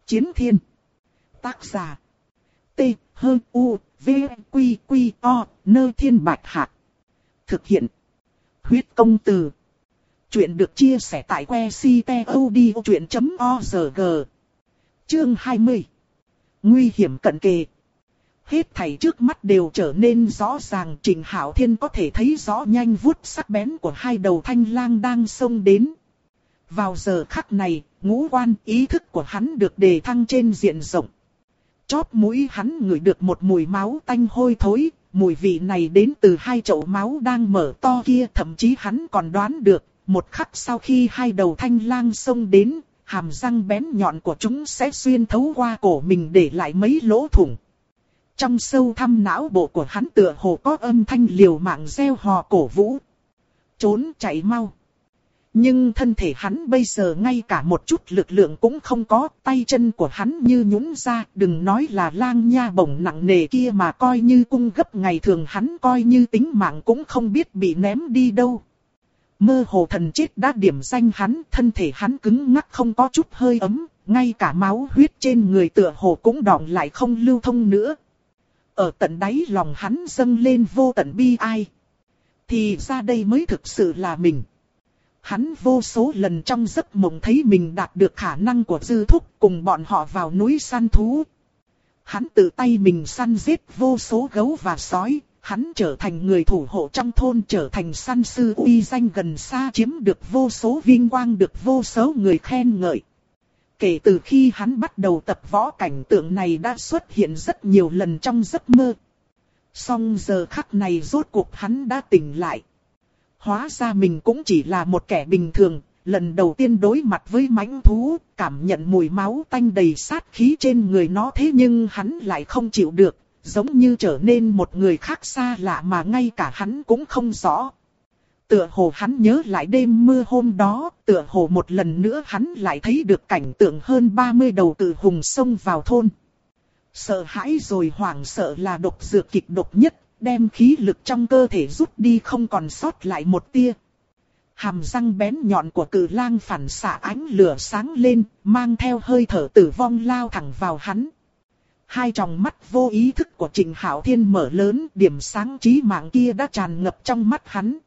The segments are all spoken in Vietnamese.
Chiến thiên. Tác giả. T-H-U-V-Q-Q-O, Nơ Thiên Bạch Hạc. Thực hiện. Huyết Công Từ. Chuyện được chia sẻ tại website.odchuyện.org. Chương 20. Nguy hiểm cận kề. Hết thảy trước mắt đều trở nên rõ ràng. Trình Hạo Thiên có thể thấy rõ nhanh vuốt sắc bén của hai đầu thanh lang đang xông đến. Vào giờ khắc này, ngũ quan ý thức của hắn được đề thăng trên diện rộng. Chóp mũi hắn ngửi được một mùi máu tanh hôi thối, mùi vị này đến từ hai chậu máu đang mở to kia. Thậm chí hắn còn đoán được, một khắc sau khi hai đầu thanh lang xông đến, hàm răng bén nhọn của chúng sẽ xuyên thấu qua cổ mình để lại mấy lỗ thủng. Trong sâu thẳm não bộ của hắn tựa hồ có âm thanh liều mạng reo hò cổ vũ. Trốn chạy mau. Nhưng thân thể hắn bây giờ ngay cả một chút lực lượng cũng không có, tay chân của hắn như nhũn ra, đừng nói là lang nha bổng nặng nề kia mà coi như cung gấp ngày thường hắn coi như tính mạng cũng không biết bị ném đi đâu. Mơ hồ thần chết đã điểm danh hắn, thân thể hắn cứng ngắc không có chút hơi ấm, ngay cả máu huyết trên người tựa hồ cũng đọng lại không lưu thông nữa. Ở tận đáy lòng hắn dâng lên vô tận bi ai. Thì ra đây mới thực sự là mình. Hắn vô số lần trong giấc mộng thấy mình đạt được khả năng của Dư Thúc cùng bọn họ vào núi săn thú. Hắn tự tay mình săn giết vô số gấu và sói, hắn trở thành người thủ hộ trong thôn, trở thành săn sư uy danh gần xa, chiếm được vô số vinh quang, được vô số người khen ngợi. Kể từ khi hắn bắt đầu tập võ, cảnh tượng này đã xuất hiện rất nhiều lần trong giấc mơ. Song giờ khắc này rốt cuộc hắn đã tỉnh lại. Hóa ra mình cũng chỉ là một kẻ bình thường, lần đầu tiên đối mặt với mãnh thú, cảm nhận mùi máu tanh đầy sát khí trên người nó, thế nhưng hắn lại không chịu được, giống như trở nên một người khác xa lạ mà ngay cả hắn cũng không rõ. Tựa hồ hắn nhớ lại đêm mưa hôm đó, tựa hồ một lần nữa hắn lại thấy được cảnh tượng hơn 30 đầu cự hùng xông vào thôn. Sợ hãi rồi hoảng sợ là độc dược kịch độc nhất, đem khí lực trong cơ thể rút đi không còn sót lại một tia. Hàm răng bén nhọn của cự lang phản xạ ánh lửa sáng lên, mang theo hơi thở tử vong lao thẳng vào hắn. Hai tròng mắt vô ý thức của Trình Hạo Thiên mở lớn, điểm sáng chí mạng kia đã tràn ngập trong mắt hắn.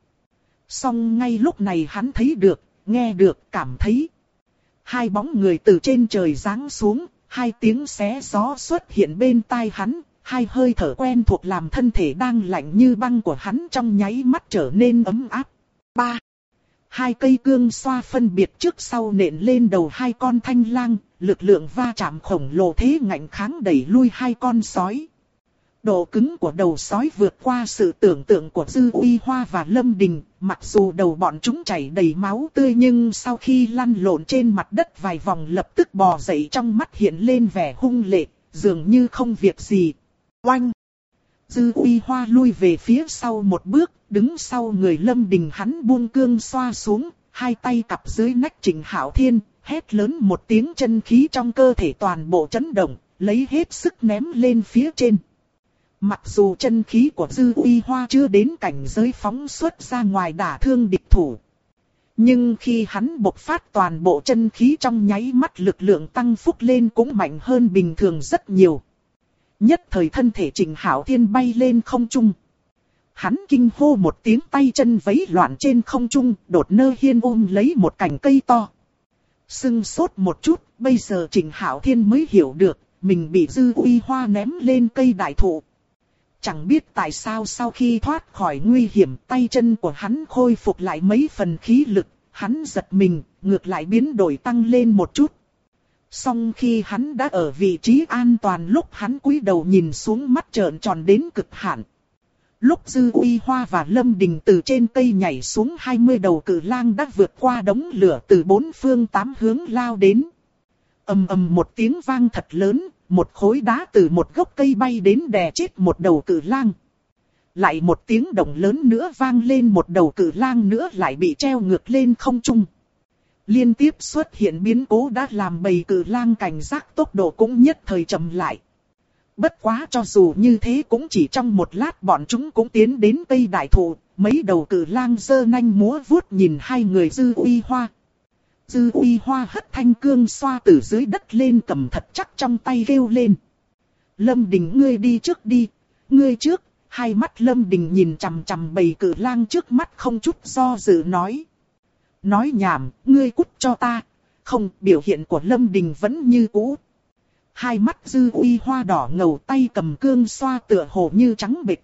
Song ngay lúc này hắn thấy được, nghe được, cảm thấy. Hai bóng người từ trên trời giáng xuống, hai tiếng xé gió xuất hiện bên tai hắn, hai hơi thở quen thuộc làm thân thể đang lạnh như băng của hắn trong nháy mắt trở nên ấm áp. 3. Hai cây cương xoa phân biệt trước sau nện lên đầu hai con thanh lang, lực lượng va chạm khổng lồ thế ngạnh kháng đẩy lui hai con sói. Độ cứng của đầu sói vượt qua sự tưởng tượng của Dư Uy Hoa và Lâm Đình, mặc dù đầu bọn chúng chảy đầy máu tươi nhưng sau khi lăn lộn trên mặt đất vài vòng lập tức bò dậy, trong mắt hiện lên vẻ hung lệ, dường như không việc gì. Oanh! Dư Uy Hoa lui về phía sau một bước, đứng sau người Lâm Đình, hắn buông cương xoa xuống, hai tay cặp dưới nách Trình Hạo Thiên, hét lớn một tiếng, chân khí trong cơ thể toàn bộ chấn động, lấy hết sức ném lên phía trên. Mặc dù chân khí của Dư Uy Hoa chưa đến cảnh giới phóng xuất ra ngoài đả thương địch thủ, nhưng khi hắn bộc phát toàn bộ chân khí trong nháy mắt, lực lượng tăng phúc lên cũng mạnh hơn bình thường rất nhiều. Nhất thời thân thể Trình Hạo Thiên bay lên không trung. Hắn kinh hô một tiếng, tay chân vẫy loạn trên không trung, đột nơ hiên ôm lấy một cành cây to. Sưng sốt một chút, bây giờ Trình Hạo Thiên mới hiểu được, mình bị Dư Uy Hoa ném lên cây đại thụ. Chẳng biết tại sao sau khi thoát khỏi nguy hiểm, tay chân của hắn khôi phục lại mấy phần khí lực, hắn giật mình, ngược lại biến đổi tăng lên một chút. Song khi hắn đã ở vị trí an toàn, lúc hắn cúi đầu nhìn xuống, mắt trợn tròn đến cực hạn. Lúc Dư Uy Hoa và Lâm Đình từ trên cây nhảy xuống, 20 đầu cự lang đã vượt qua đống lửa từ 4 phương 8 hướng lao đến. Ầm ầm một tiếng vang thật lớn, một khối đá từ một gốc cây bay đến đè chết một đầu cự lang. Lại một tiếng động lớn nữa vang lên, một đầu cự lang nữa lại bị treo ngược lên không trung. Liên tiếp xuất hiện biến cố đã làm bầy cự lang cảnh giác, tốc độ cũng nhất thời chậm lại. Bất quá cho dù như thế cũng chỉ trong một lát bọn chúng cũng tiến đến cây đại thụ, mấy đầu cự lang giơ nanh múa vuốt nhìn hai người Dư Uy Hoa. Dư Uy Hoa hất thanh cương xoa từ dưới đất lên cầm thật chắc trong tay kêu lên. Lâm Đình ngươi đi trước đi, ngươi trước. Hai mắt Lâm Đình nhìn chằm chằm bầy cự lang trước mắt không chút do dự nói. Nói nhảm, ngươi cút cho ta. Không, biểu hiện của Lâm Đình vẫn như cũ. Hai mắt Dư Uy Hoa đỏ ngầu, tay cầm cương xoa tựa hồ như trắng bệch.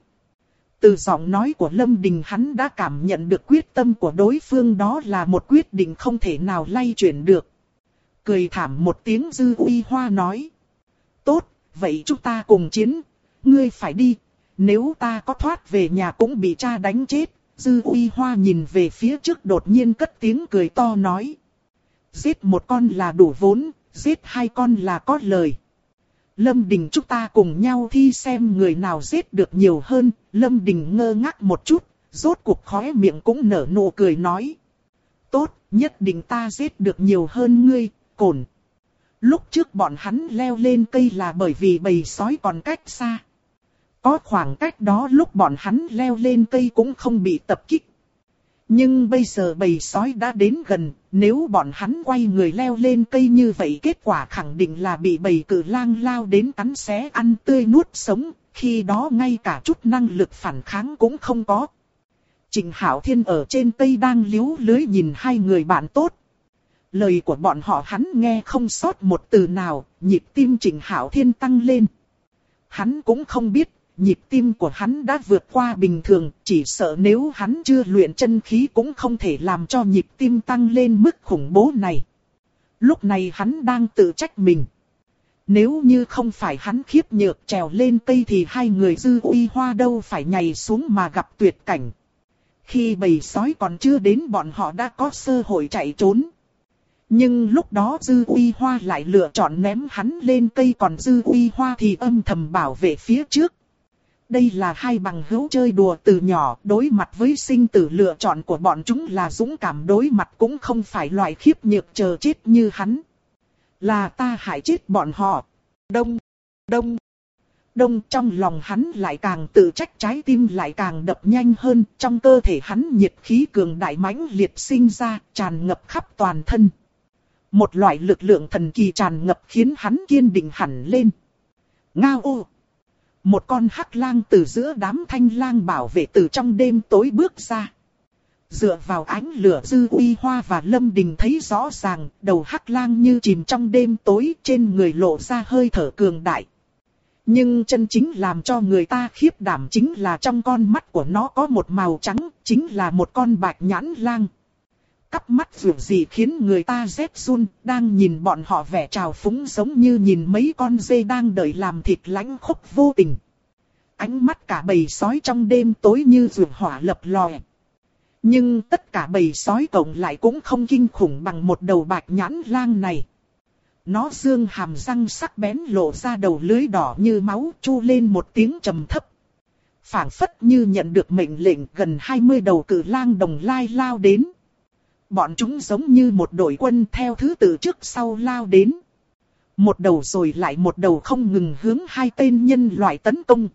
Từ giọng nói của Lâm Đình hắn đã cảm nhận được quyết tâm của đối phương, đó là một quyết định không thể nào lay chuyển được. Cười thảm một tiếng, Dư Uy Hoa nói. Tốt, vậy chúng ta cùng chiến, ngươi phải đi. Nếu ta có thoát về nhà cũng bị cha đánh chết. Dư Uy Hoa nhìn về phía trước đột nhiên cất tiếng cười to nói. Giết một con là đủ vốn, giết hai con là có lời. Lâm Đình chúng ta cùng nhau thi xem người nào giết được nhiều hơn. Lâm Đình ngơ ngác một chút, rốt cuộc khóe miệng cũng nở nụ cười nói. Tốt, nhất định ta giết được nhiều hơn ngươi, Cổn. Lúc trước bọn hắn leo lên cây là bởi vì bầy sói còn cách xa. Có khoảng cách đó lúc bọn hắn leo lên cây cũng không bị tập kích. Nhưng bây giờ bầy sói đã đến gần, nếu bọn hắn quay người leo lên cây như vậy kết quả khẳng định là bị bầy cự lang lao đến cắn xé ăn tươi nuốt sống, khi đó ngay cả chút năng lực phản kháng cũng không có. Trịnh Hạo Thiên ở trên cây đang liếu lưới nhìn hai người bạn tốt. Lời của bọn họ hắn nghe không sót một từ nào, nhịp tim Trịnh Hạo Thiên tăng lên. Hắn cũng không biết. Nhịp tim của hắn đã vượt qua bình thường, chỉ sợ nếu hắn chưa luyện chân khí cũng không thể làm cho nhịp tim tăng lên mức khủng bố này. Lúc này hắn đang tự trách mình. Nếu như không phải hắn khiếp nhược trèo lên cây thì hai người Dư Uy Hoa đâu phải nhảy xuống mà gặp tuyệt cảnh. Khi bầy sói còn chưa đến bọn họ đã có cơ hội chạy trốn. Nhưng lúc đó Dư Uy Hoa lại lựa chọn ném hắn lên cây, còn Dư Uy Hoa thì âm thầm bảo vệ phía trước. Đây là hai bằng hữu chơi đùa từ nhỏ, đối mặt với sinh tử lựa chọn của bọn chúng là dũng cảm đối mặt, cũng không phải loại khiếp nhược chờ chết như hắn. Là ta hại chết bọn họ. Đông trong lòng hắn lại càng tự trách, trái tim lại càng đập nhanh hơn, trong cơ thể hắn nhiệt khí cường đại mãnh liệt sinh ra, tràn ngập khắp toàn thân. Một loại lực lượng thần kỳ tràn ngập khiến hắn kiên định hẳn lên. Ngao ô! Một con hắc lang từ giữa đám thanh lang bảo vệ từ trong đêm tối bước ra. Dựa vào ánh lửa, Dư Uy Hoa và Lâm Đình thấy rõ ràng, đầu hắc lang như chìm trong đêm tối, trên người lộ ra hơi thở cường đại. Nhưng chân chính làm cho người ta khiếp đảm chính là trong con mắt của nó có một màu trắng, chính là một con bạch nhãn lang. Cắp mắt dường gì khiến người ta rét run, đang nhìn bọn họ vẻ trào phúng giống như nhìn mấy con dê đang đợi làm thịt lãnh khốc vô tình. Ánh mắt cả bầy sói trong đêm tối như rượu hỏa lập lòe. Nhưng tất cả bầy sói cộng lại cũng không kinh khủng bằng một đầu bạch nhãn lang này. Nó dương hàm răng sắc bén lộ ra đầu lưới đỏ như máu, chu lên một tiếng trầm thấp. Phảng phất như nhận được mệnh lệnh, gần 20 đầu cự lang đồng lai lao đến. Bọn chúng giống như một đội quân theo thứ tự trước sau lao đến. Một đầu rồi lại một đầu không ngừng hướng hai tên nhân loại tấn công.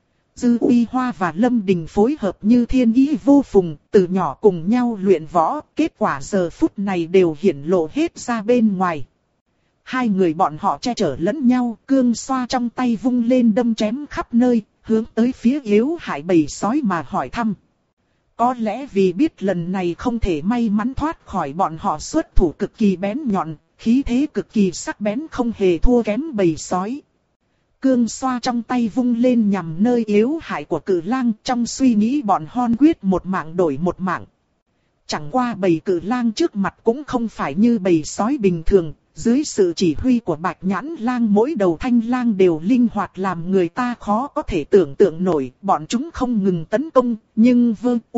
Dư Uy Hoa và Lâm Đình phối hợp như thiên ý vô phùng, từ nhỏ cùng nhau luyện võ, kết quả giờ phút này đều hiển lộ hết ra bên ngoài. Hai người bọn họ che chở lẫn nhau, cương xoa trong tay vung lên đâm chém khắp nơi, hướng tới phía yếu hại bầy sói mà hỏi thăm. Có lẽ vì biết lần này không thể may mắn thoát khỏi, bọn họ xuất thủ cực kỳ bén nhọn, khí thế cực kỳ sắc bén, không hề thua kém bầy sói. Cương xoa trong tay vung lên nhằm nơi yếu hại của cự lang, trong suy nghĩ bọn hon quyết một mạng đổi một mạng. Chẳng qua bầy cự lang trước mặt cũng không phải như bầy sói bình thường, dưới sự chỉ huy của bạch nhãn lang mỗi đầu thanh lang đều linh hoạt làm người ta khó có thể tưởng tượng nổi, bọn chúng không ngừng tấn công, nhưng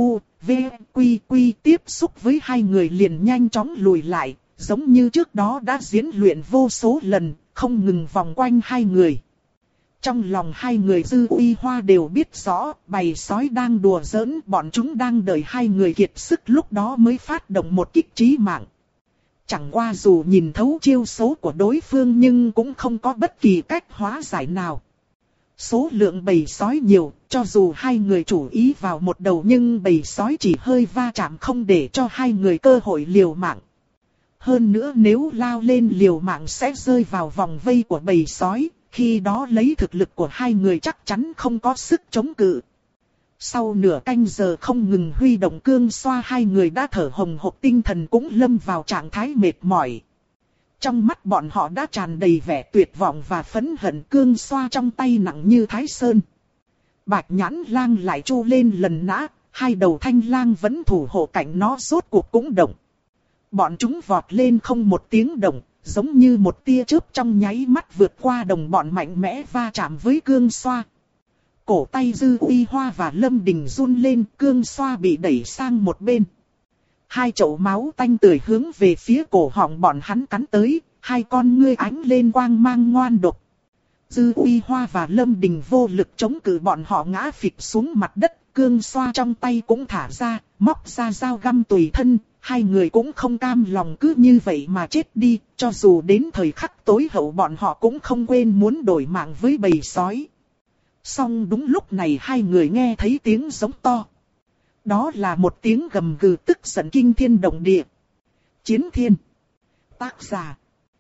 Quy tiếp xúc với hai người liền nhanh chóng lùi lại, giống như trước đó đã diễn luyện vô số lần, không ngừng vòng quanh hai người. Trong lòng hai người Dư Uy Hoa đều biết rõ, bầy sói đang đùa giỡn, bọn chúng đang đợi hai người kiệt sức lúc đó mới phát động một kích chí mạng. Chẳng qua dù nhìn thấu chiêu số của đối phương nhưng cũng không có bất kỳ cách hóa giải nào. Số lượng bầy sói nhiều, cho dù hai người chủ ý vào một đầu nhưng bầy sói chỉ hơi va chạm không để cho hai người cơ hội liều mạng. Hơn nữa nếu lao lên liều mạng sẽ rơi vào vòng vây của bầy sói, khi đó lấy thực lực của hai người chắc chắn không có sức chống cự. Sau nửa canh giờ không ngừng huy động cương xoa, hai người đã thở hồng hộc, tinh thần cũng lâm vào trạng thái mệt mỏi. Trong mắt bọn họ đã tràn đầy vẻ tuyệt vọng và phẫn hận, cương xoa trong tay nặng như thái sơn. Bạch Nhãn Lang lại chu lên lần nữa, hai đầu thanh lang vẫn thủ hộ cạnh nó rốt cuộc cũng động. Bọn chúng vọt lên không một tiếng động, giống như một tia chớp trong nháy mắt vượt qua đồng bọn, mạnh mẽ va chạm với cương xoa. Cổ tay Dư Uy Hoa và Lâm Đình run lên, cương xoa bị đẩy sang một bên. Hai chậu máu tanh tưởi hướng về phía cổ họng bọn hắn cắn tới, hai con ngươi ánh lên quang mang ngoan độc. Dư Uy Hoa và Lâm Đình vô lực chống cự, bọn họ ngã phịch xuống mặt đất, cương xoa trong tay cũng thả ra, móc ra dao găm tùy thân. Hai người cũng không cam lòng cứ như vậy mà chết đi, cho dù đến thời khắc tối hậu bọn họ cũng không quên muốn đổi mạng với bầy sói. Song đúng lúc này hai người nghe thấy tiếng giống to. Đó là một tiếng gầm gừ tức giận kinh thiên động địa. Chiến Thiên. Tác giả.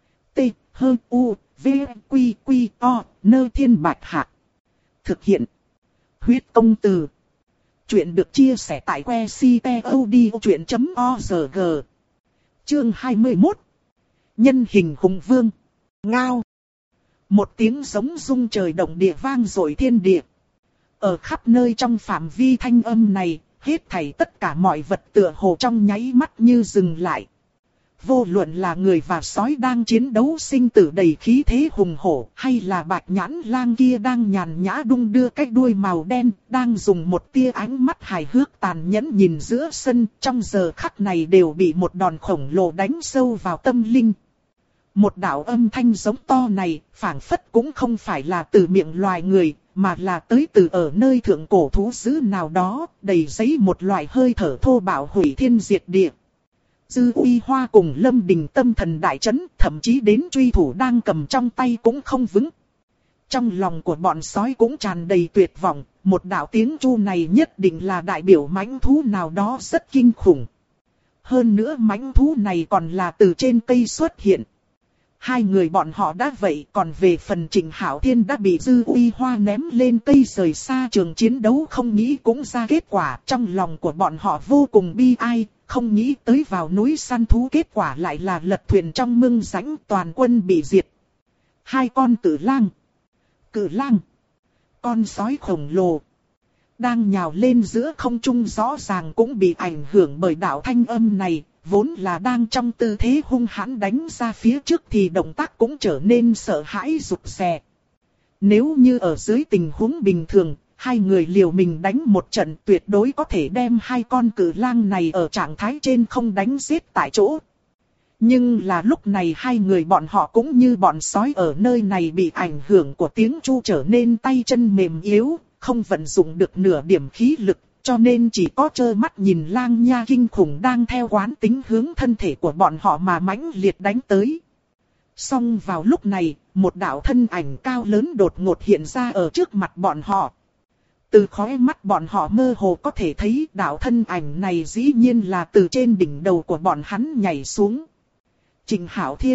T-H-U-V-Q-Q-O-Nơ Thiên Bạch Hạc. Thực hiện. Huyết Công Từ. Chuyện được chia sẻ tại website.odchuyện.org. Chương 21. Nhân hình hùng vương. Ngao. Một tiếng giống rung trời động địa vang dội thiên địa. Ở khắp nơi trong phạm vi thanh âm này, hết thảy tất cả mọi vật tựa hồ trong nháy mắt như dừng lại. Vô luận là người và sói đang chiến đấu sinh tử đầy khí thế hùng hổ, hay là Bạch Nhãn Lang kia đang nhàn nhã đung đưa cái đuôi màu đen, đang dùng một tia ánh mắt hài hước tàn nhẫn nhìn giữa sân, trong giờ khắc này đều bị một đòn khổng lồ đánh sâu vào tâm linh. Một đạo âm thanh giống to này, phảng phất cũng không phải là từ miệng loài người, mà là tới từ ở nơi thượng cổ thú dữ nào đó, đầy giấy một loại hơi thở thô bạo hủy thiên diệt địa. Dư Uy Hoa cùng Lâm Đình tâm thần đại chấn, thậm chí đến truy thủ đang cầm trong tay cũng không vững. Trong lòng của bọn sói cũng tràn đầy tuyệt vọng, một đạo tiếng chu này nhất định là đại biểu mãnh thú nào đó rất kinh khủng. Hơn nữa mãnh thú này còn là từ trên cây xuất hiện. Hai người bọn họ đã vậy, còn về phần Trịnh Hạo Thiên đã bị Dư Uy Hoa ném lên cây rời xa trường chiến đấu, không nghĩ cũng ra kết quả. Trong lòng của bọn họ vô cùng bi ai, không nghĩ tới vào núi săn thú kết quả lại là lật thuyền trong mương rãnh, toàn quân bị diệt. Hai con cự lang, con sói khổng lồ đang nhào lên giữa không trung, rõ ràng cũng bị ảnh hưởng bởi đạo thanh âm này. Vốn là đang trong tư thế hung hãn đánh ra phía trước thì động tác cũng trở nên sợ hãi rụt rè. Nếu như ở dưới tình huống bình thường, hai người liều mình đánh một trận tuyệt đối có thể đem hai con cự lang này ở trạng thái trên không đánh giết tại chỗ. Nhưng là lúc này hai người bọn họ cũng như bọn sói ở nơi này bị ảnh hưởng của tiếng chu trở nên tay chân mềm yếu, không vận dụng được nửa điểm khí lực. Cho nên chỉ có trơ mắt nhìn lang nha kinh khủng đang theo quán tính hướng thân thể của bọn họ mà mãnh liệt đánh tới. Song vào lúc này, một đạo thân ảnh cao lớn đột ngột hiện ra ở trước mặt bọn họ. Từ khóe mắt bọn họ mơ hồ có thể thấy đạo thân ảnh này dĩ nhiên là từ trên đỉnh đầu của bọn hắn nhảy xuống. Trịnh Hạo Thiên.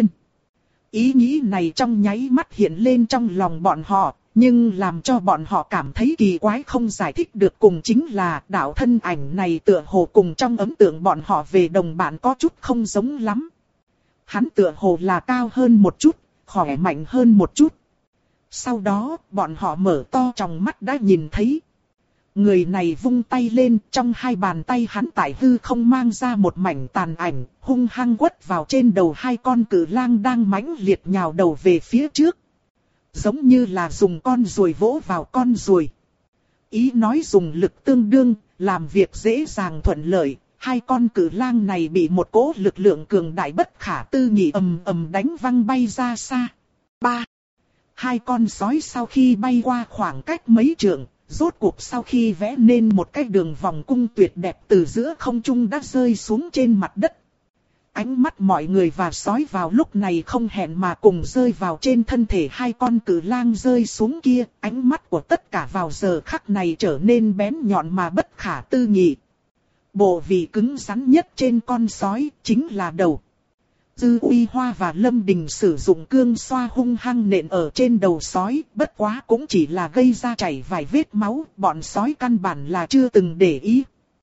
Ý nghĩ này trong nháy mắt hiện lên trong lòng bọn họ. Nhưng làm cho bọn họ cảm thấy kỳ quái không giải thích được cùng chính là đạo thân ảnh này tựa hồ cùng trong ấn tượng bọn họ về đồng bạn có chút không giống lắm. Hắn tựa hồ là cao hơn một chút, khỏe mạnh hơn một chút. Sau đó bọn họ mở to tròng mắt đã nhìn thấy. Người này vung tay lên, trong hai bàn tay hắn tại hư không mang ra một mảnh tàn ảnh, hung hăng quất vào trên đầu hai con cự lang đang mãnh liệt nhào đầu về phía trước. Giống như là dùng con ruồi vỗ vào con ruồi. Ý nói dùng lực tương đương, làm việc dễ dàng thuận lợi. Hai con cự lang này bị một cỗ lực lượng cường đại bất khả tư nghị ầm ầm đánh văng bay ra xa. 3. Hai con sói sau khi bay qua khoảng cách mấy trượng, rốt cuộc sau khi vẽ nên một cái đường vòng cung tuyệt đẹp từ giữa không trung đã rơi xuống trên mặt đất. Ánh mắt mọi người và sói vào lúc này không hẹn mà cùng rơi vào trên thân thể hai con cự lang rơi xuống kia. Ánh mắt của tất cả vào giờ khắc này trở nên bén nhọn mà bất khả tư nghị. Bộ vị cứng rắn nhất trên con sói chính là đầu. Dư Uy Hoa và Lâm Đình sử dụng cương xoa hung hăng nện ở trên đầu sói, bất quá cũng chỉ là gây ra chảy vài vết máu, bọn sói căn bản là chưa từng để ý.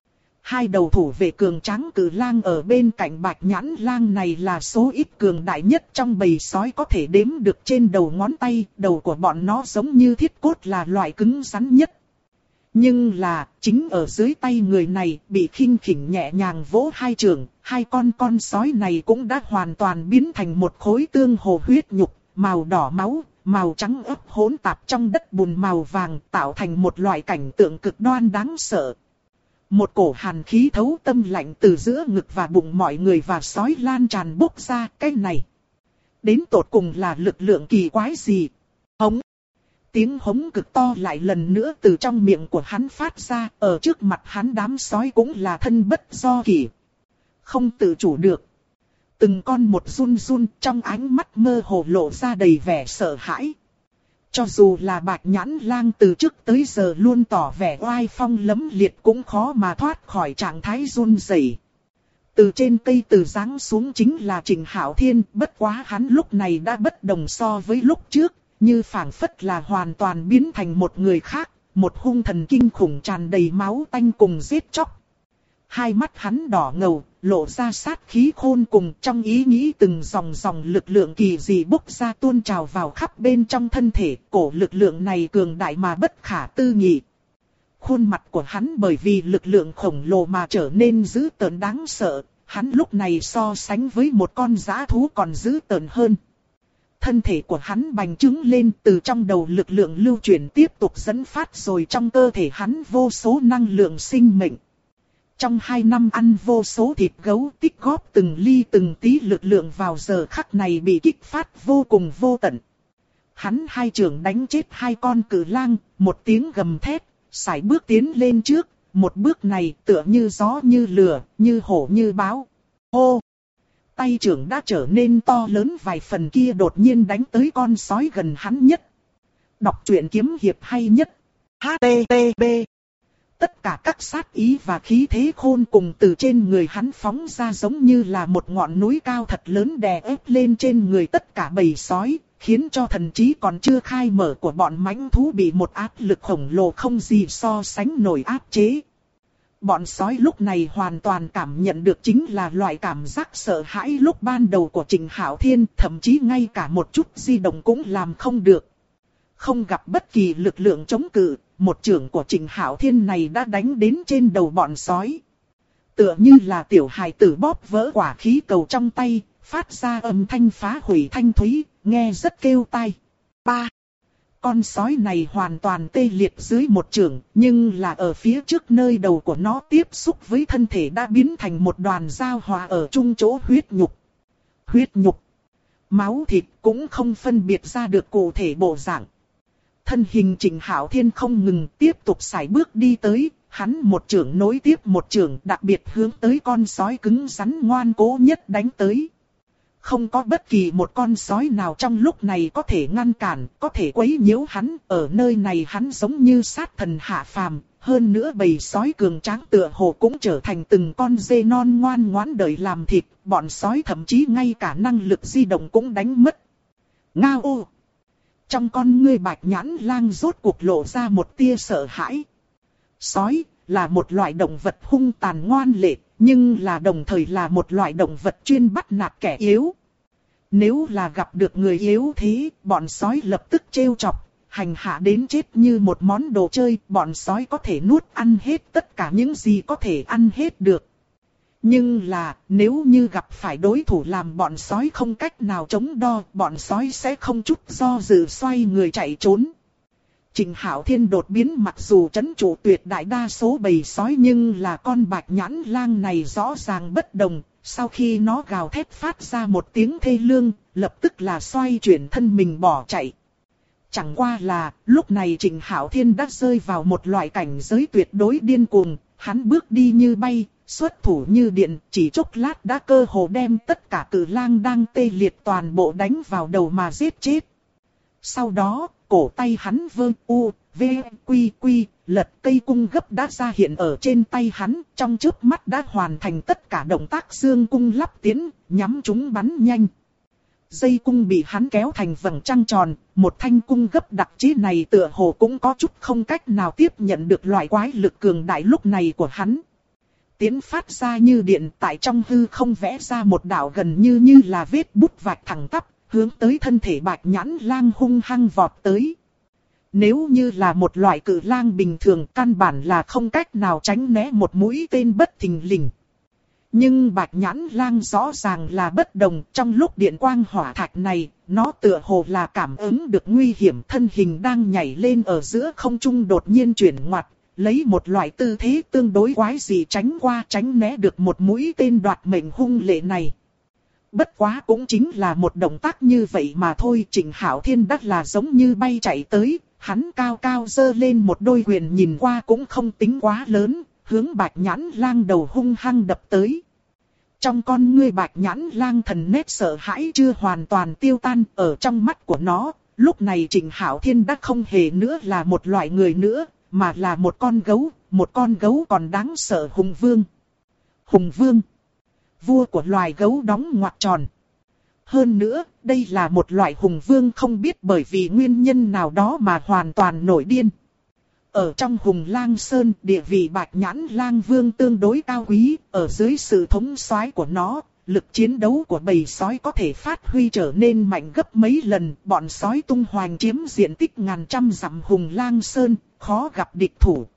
Hai đầu thủ vệ cường tráng cử lang ở bên cạnh Bạch Nhãn Lang này là số ít cường đại nhất trong bầy sói, có thể đếm được trên đầu ngón tay, đầu của bọn nó giống như thiết cốt, là loại cứng rắn nhất. Nhưng là, chính ở dưới tay người này, bị khinh khỉnh nhẹ nhàng vỗ hai chưởng, hai con sói này cũng đã hoàn toàn biến thành một khối tương hồ huyết nhục, màu đỏ máu, màu trắng ấp hỗn tạp trong đất bùn màu vàng, tạo thành một loại cảnh tượng cực đoan đáng sợ. Một cổ hàn khí thấu tâm lạnh từ giữa ngực và bụng mọi người và sói lan tràn bốc ra. Cái này đến tột cùng là lực lượng kỳ quái gì? Hống! Tiếng hống cực to lại lần nữa từ trong miệng của hắn phát ra, ở trước mặt hắn đám sói cũng là thân bất do kỷ. Không tự chủ được. Từng con một run run, trong ánh mắt mơ hồ lộ ra đầy vẻ sợ hãi. Cho dù là Bạch Nhãn Lang từ trước tới giờ luôn tỏ vẻ oai phong lẫm liệt cũng khó mà thoát khỏi trạng thái run rẩy. Từ trên cây từ giáng xuống chính là Trình Hạo Thiên, bất quá hắn lúc này đã bất đồng so với lúc trước, như phảng phất là hoàn toàn biến thành một người khác, một hung thần kinh khủng tràn đầy máu tanh cùng giết chóc. Hai mắt hắn đỏ ngầu, lộ ra sát khí khôn cùng, trong ý nghĩ từng dòng dòng lực lượng kỳ dị bốc ra tuôn trào vào khắp bên trong thân thể, cổ lực lượng này cường đại mà bất khả tư nghị. Khuôn mặt của hắn bởi vì lực lượng khổng lồ mà trở nên dữ tợn đáng sợ, hắn lúc này so sánh với một con dã thú còn dữ tợn hơn. Thân thể của hắn bành trướng lên, từ trong đầu lực lượng lưu chuyển tiếp tục dẫn phát rồi trong cơ thể hắn vô số năng lượng sinh mệnh. Trong 2 năm ăn vô số thịt gấu, tích góp từng ly từng tí lực lượng vào giờ khắc này bị kích phát vô cùng vô tận. Hắn hai chưởng đánh chết hai con cử lang, một tiếng gầm thét, sải bước tiến lên trước, một bước này tựa như gió như lửa, như hổ như báo. Hô! Tay chưởng đã trở nên to lớn vài phần kia đột nhiên đánh tới con sói gần hắn nhất. Đọc truyện kiếm hiệp hay nhất. HTTP. Tất cả các sát ý và khí thế khôn cùng từ trên người hắn phóng ra giống như là một ngọn núi cao thật lớn đè ép lên trên người tất cả bầy sói, khiến cho thần trí còn chưa khai mở của bọn mãnh thú bị một áp lực khổng lồ không gì so sánh nổi áp chế. Bọn sói lúc này hoàn toàn cảm nhận được chính là loại cảm giác sợ hãi lúc ban đầu của Trình Hạo Thiên, thậm chí ngay cả một chút di động cũng làm không được. Không gặp bất kỳ lực lượng chống cự, một chưởng của Trình Hạo Thiên này đã đánh đến trên đầu bọn sói. Tựa như là tiểu hài tử bóp vỡ quả khí cầu trong tay, phát ra âm thanh phá hủy thanh thúy, nghe rất kêu tai. 3. Con sói này hoàn toàn tê liệt dưới một chưởng, nhưng là ở phía trước nơi đầu của nó tiếp xúc với thân thể đã biến thành một đoàn giao hòa ở chung chỗ huyết nhục. Huyết nhục, máu thịt cũng không phân biệt ra được cụ thể bộ dạng. Thân hình Trình Hạo Thiên không ngừng tiếp tục sải bước đi tới, hắn một chưởng nối tiếp một chưởng, đặc biệt hướng tới con sói cứng rắn ngoan cố nhất đánh tới. Không có bất kỳ một con sói nào trong lúc này có thể ngăn cản, có thể quấy nhiễu hắn, ở nơi này hắn giống như sát thần hạ phàm, hơn nữa bầy sói cường tráng tựa hồ cũng trở thành từng con dê non ngoan ngoãn đợi làm thịt, bọn sói thậm chí ngay cả năng lực di động cũng đánh mất. Ngao ô! Trong con ngươi Bạch Nhãn Lang rốt cuộc lộ ra một tia sợ hãi. Sói là một loại động vật hung tàn ngoan lệ, nhưng là đồng thời là một loại động vật chuyên bắt nạt kẻ yếu. Nếu là gặp được người yếu thế, bọn sói lập tức trêu chọc, hành hạ đến chết như một món đồ chơi, bọn sói có thể nuốt ăn hết tất cả những gì có thể ăn hết được. Nhưng là, nếu như gặp phải đối thủ làm bọn sói không cách nào chống đo, bọn sói sẽ không chút do dự xoay người chạy trốn. Trình Hạo Thiên đột biến mặc dù trấn trụ tuyệt đại đa số bầy sói nhưng là con Bạch Nhãn Lang này rõ ràng bất đồng. Sau khi nó gào thét phát ra một tiếng thê lương, lập tức là xoay chuyển thân mình bỏ chạy. Chẳng qua là, lúc này Trình Hạo Thiên đã rơi vào một loại cảnh giới tuyệt đối điên cuồng, hắn bước đi như bay, xuất thủ như điện, chỉ chốc lát đã cơ hồ đem tất cả cử lang đang tê liệt toàn bộ đánh vào đầu mà giết chết. Sau đó, cổ tay hắn vơ u, V, Quy, Quy, lật cây cung gấp đã ra hiện ở trên tay hắn, trong chớp mắt đã hoàn thành tất cả động tác dương cung lắp tiến, nhắm chúng bắn nhanh. Dây cung bị hắn kéo thành vầng trăng tròn, một thanh cung gấp đặc chế này tựa hồ cũng có chút không cách nào tiếp nhận được loại quái lực cường đại lúc này của hắn. Tiến phát ra như điện, tại trong hư không vẽ ra một đạo gần như là vết bút vạch thẳng tắp, hướng tới thân thể Bạch Nhãn Lang hung hăng vọt tới. Nếu như là một loại cự lang bình thường, căn bản là không cách nào tránh né một mũi tên bất thình lình. Nhưng Bạch Nhãn Lang rõ ràng là bất đồng, trong lúc điện quang hỏa thạch này, nó tựa hồ là cảm ứng được nguy hiểm, thân hình đang nhảy lên ở giữa không trung đột nhiên chuyển ngoặt, lấy một loại tư thế tương đối quái dị tránh qua tránh né được một mũi tên đoạt mệnh hung lệ này. Bất quá cũng chính là một động tác như vậy mà thôi. Trịnh Hạo Thiên đắt là giống như bay chạy tới, hắn cao cao giơ lên một đôi quyền nhìn qua cũng không tính quá lớn, hướng Bạch Nhãn Lang đầu hung hăng đập tới. Trong con ngươi Bạch Nhãn Lang thần nét sợ hãi chưa hoàn toàn tiêu tan, ở trong mắt của nó, lúc này Trịnh Hạo Thiên đã không hề nữa là một loại người nữa, mà là một con gấu còn đáng sợ hùng vương. Hùng vương, vua của loài gấu đóng ngoặc tròn. Hơn nữa, đây là một loại hùng vương không biết bởi vì nguyên nhân nào đó mà hoàn toàn nổi điên. Ở trong Hùng Lang Sơn, địa vị Bạch Nhãn Lang Vương tương đối cao quý, ở dưới sự thống soái của nó, lực chiến đấu của bầy sói có thể phát huy trở nên mạnh gấp mấy lần. Bọn sói tung hoành chiếm diện tích ngàn trăm dặm Hùng Lang Sơn, khó gặp địch thủ.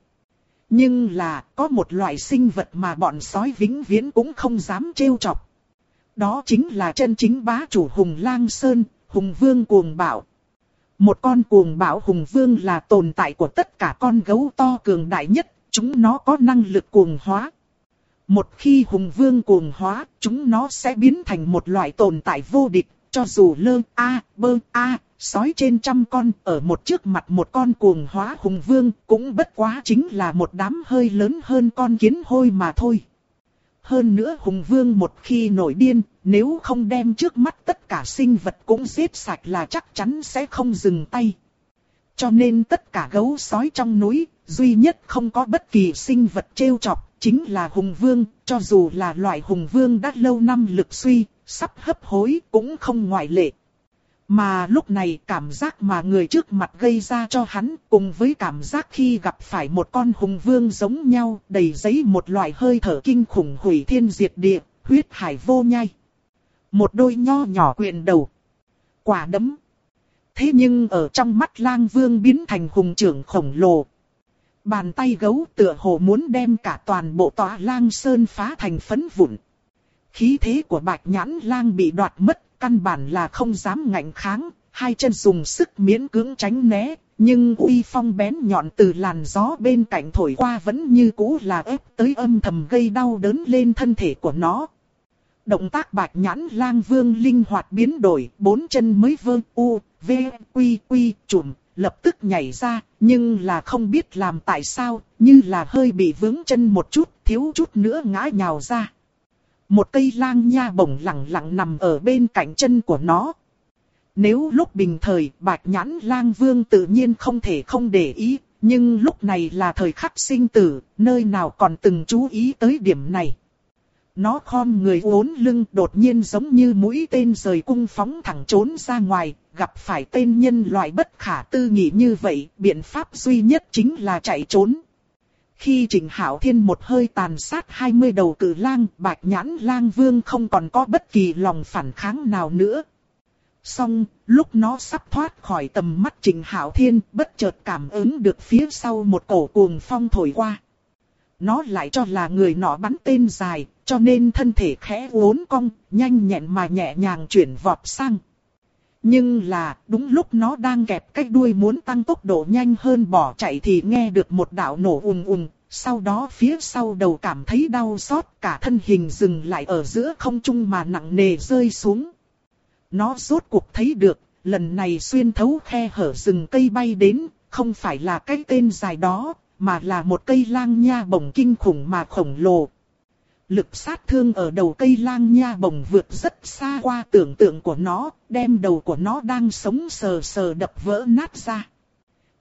Nhưng là, có một loại sinh vật mà bọn sói vĩnh viễn cũng không dám trêu chọc. Đó chính là chân chính bá chủ Hùng Lang Sơn, Hùng Vương cuồng bạo. Một con cuồng bạo hùng vương là tồn tại của tất cả con gấu to cường đại nhất, chúng nó có năng lực cuồng hóa. Một khi hùng vương cuồng hóa, chúng nó sẽ biến thành một loại tồn tại vô địch, cho dù sói trên trăm con ở một trước mặt một con cuồng hóa hùng vương cũng bất quá chính là một đám hơi lớn hơn con kiến hôi mà thôi. Hơn nữa hùng vương một khi nổi điên, nếu không đem trước mắt tất cả sinh vật cũng giết sạch là chắc chắn sẽ không dừng tay. Cho nên tất cả gấu sói trong núi, duy nhất không có bất kỳ sinh vật trêu chọc, chính là hùng vương, cho dù là loại hùng vương đã lâu năm lực suy, sắp hấp hối cũng không ngoại lệ. Mà lúc này cảm giác mà người trước mặt gây ra cho hắn cùng với cảm giác khi gặp phải một con hùng vương giống nhau, đầy giấy một loại hơi thở kinh khủng hủy thiên diệt địa, huyết hải vô nhai. Một đôi nho nhỏ quyền đầu, quả đấm. Thế nhưng ở trong mắt Lang Vương biến thành hùng trưởng khổng lồ. Bàn tay gấu tựa hồ muốn đem cả toàn bộ tòa Lang Sơn phá thành phấn vụn. Khí thế của Bạch Nhãn Lang bị đoạt mất. Căn bản là không dám ngạnh kháng, hai chân dùng sức miễn cưỡng tránh né, nhưng uy phong bén nhọn từ làn gió bên cạnh thổi qua vẫn như cũ là ép tới âm thầm gây đau đớn lên thân thể của nó. Động tác Bạch Nhãn Lang Vương linh hoạt biến đổi, bốn chân mới vơ quy chùm, lập tức nhảy ra, nhưng là không biết làm tại sao, như là hơi bị vướng chân một chút, thiếu chút nữa ngã nhào ra. Một cây lang nha bổng lẳng lặng nằm ở bên cạnh chân của nó. Nếu lúc bình thời Bạch Nhãn Lang Vương tự nhiên không thể không để ý, nhưng lúc này là thời khắc sinh tử, nơi nào còn từng chú ý tới điểm này. Nó khom người uốn lưng đột nhiên giống như mũi tên rời cung phóng thẳng trốn ra ngoài, gặp phải tên nhân loại bất khả tư nghị như vậy, biện pháp duy nhất chính là chạy trốn. Khi Trịnh Hạo Thiên một hơi tàn sát 20 đầu cự lang, Bạch Nhãn Lang Vương không còn có bất kỳ lòng phản kháng nào nữa. Song, lúc nó sắp thoát khỏi tầm mắt Trịnh Hạo Thiên, bất chợt cảm ứng được phía sau một cổ cuồng phong thổi qua. Nó lại cho là người nọ bắn tên dài, cho nên thân thể khẽ uốn cong, nhanh nhẹn mà nhẹ nhàng chuyển vọt sang. Nhưng là, đúng lúc nó đang kẹp cái đuôi muốn tăng tốc độ nhanh hơn bỏ chạy thì nghe được một đạo nổ ùng ùng, sau đó phía sau đầu cảm thấy đau xót, cả thân hình dừng lại ở giữa không trung mà nặng nề rơi xuống. Nó rốt cuộc thấy được, lần này xuyên thấu khe hở rừng cây bay đến, không phải là cái tên dài đó, mà là một cây lang nha bổng kinh khủng mà khổng lồ. Lực sát thương ở đầu cây lang nha bổng vượt rất xa qua tưởng tượng của nó, đem đầu của nó đang sống sờ sờ đập vỡ nát ra.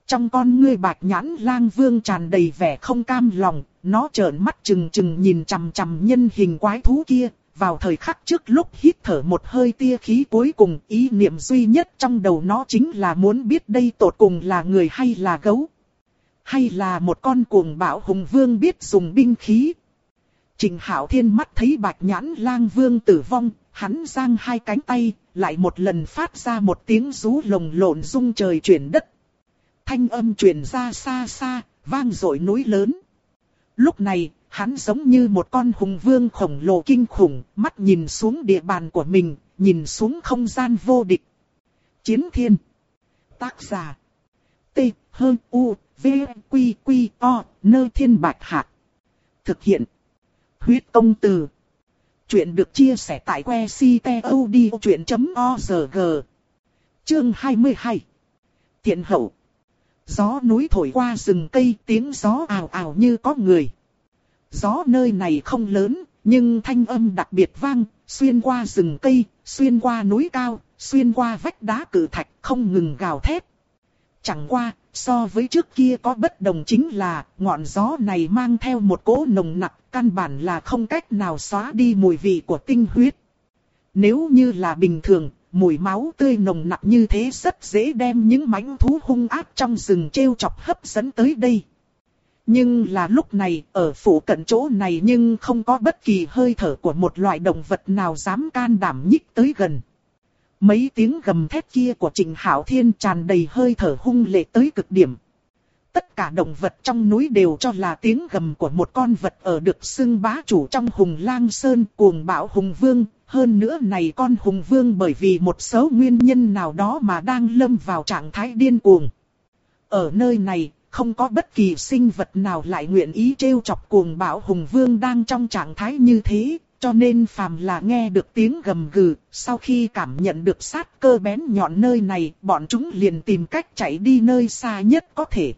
Trong con ngươi Bạch Nhãn Lang Vương tràn đầy vẻ không cam lòng, nó trợn mắt trừng trừng nhìn chằm chằm nhân hình quái thú kia. Vào thời khắc trước lúc hít thở một hơi tia khí cuối cùng, ý niệm duy nhất trong đầu nó chính là muốn biết đây tột cùng là người hay là gấu. Hay là một con cuồng bạo hùng vương biết dùng binh khí. Trình Hạo Thiên mắt thấy Bạch Nhãn Lang Vương tử vong, hắn giang hai cánh tay, lại một lần phát ra một tiếng rú lồng lộn rung trời chuyển đất. Thanh âm truyền ra xa xa, vang dội núi lớn. Lúc này, hắn giống như một con hùng vương khổng lồ kinh khủng, mắt nhìn xuống địa bàn của mình, nhìn xuống không gian vô địch. Chiến Thiên. Tác giả. T. H. U. V. Q. Q. O. Nơ Thiên Bạch Hạc. Thực hiện. Huyết Công Từ. Chuyện được chia sẻ tại website.odchuyện.org. Chương 22. Thiện hậu. Gió núi thổi qua rừng cây, tiếng gió ào ào như có người. Gió nơi này không lớn, nhưng thanh âm đặc biệt vang, xuyên qua rừng cây, xuyên qua núi cao, xuyên qua vách đá cự thạch, không ngừng gào thét. Chẳng qua, so với trước kia có bất đồng chính là, ngọn gió này mang theo một cỗ nồng nặc, căn bản là không cách nào xóa đi mùi vị của tinh huyết. Nếu như là bình thường, mùi máu tươi nồng nặc như thế rất dễ đem những mãnh thú hung ác trong rừng trêu chọc hấp dẫn tới đây. Nhưng là lúc này, ở phủ cận chỗ này nhưng không có bất kỳ hơi thở của một loại động vật nào dám can đảm nhích tới gần. Mấy tiếng gầm thét kia của Trình Hạo Thiên tràn đầy hơi thở hung lệ tới cực điểm. Tất cả động vật trong núi đều cho là tiếng gầm của một con vật ở được xưng bá chủ trong Hùng Lang Sơn, cuồng bạo hùng vương. Hơn nữa này con hùng vương bởi vì một số nguyên nhân nào đó mà đang lâm vào trạng thái điên cuồng. Ở nơi này, không có bất kỳ sinh vật nào lại nguyện ý trêu chọc cuồng bạo hùng vương đang trong trạng thái như thế, cho nên phàm là nghe được tiếng gầm gừ, sau khi cảm nhận được sát cơ bén nhọn nơi này, bọn chúng liền tìm cách chạy đi nơi xa nhất có thể.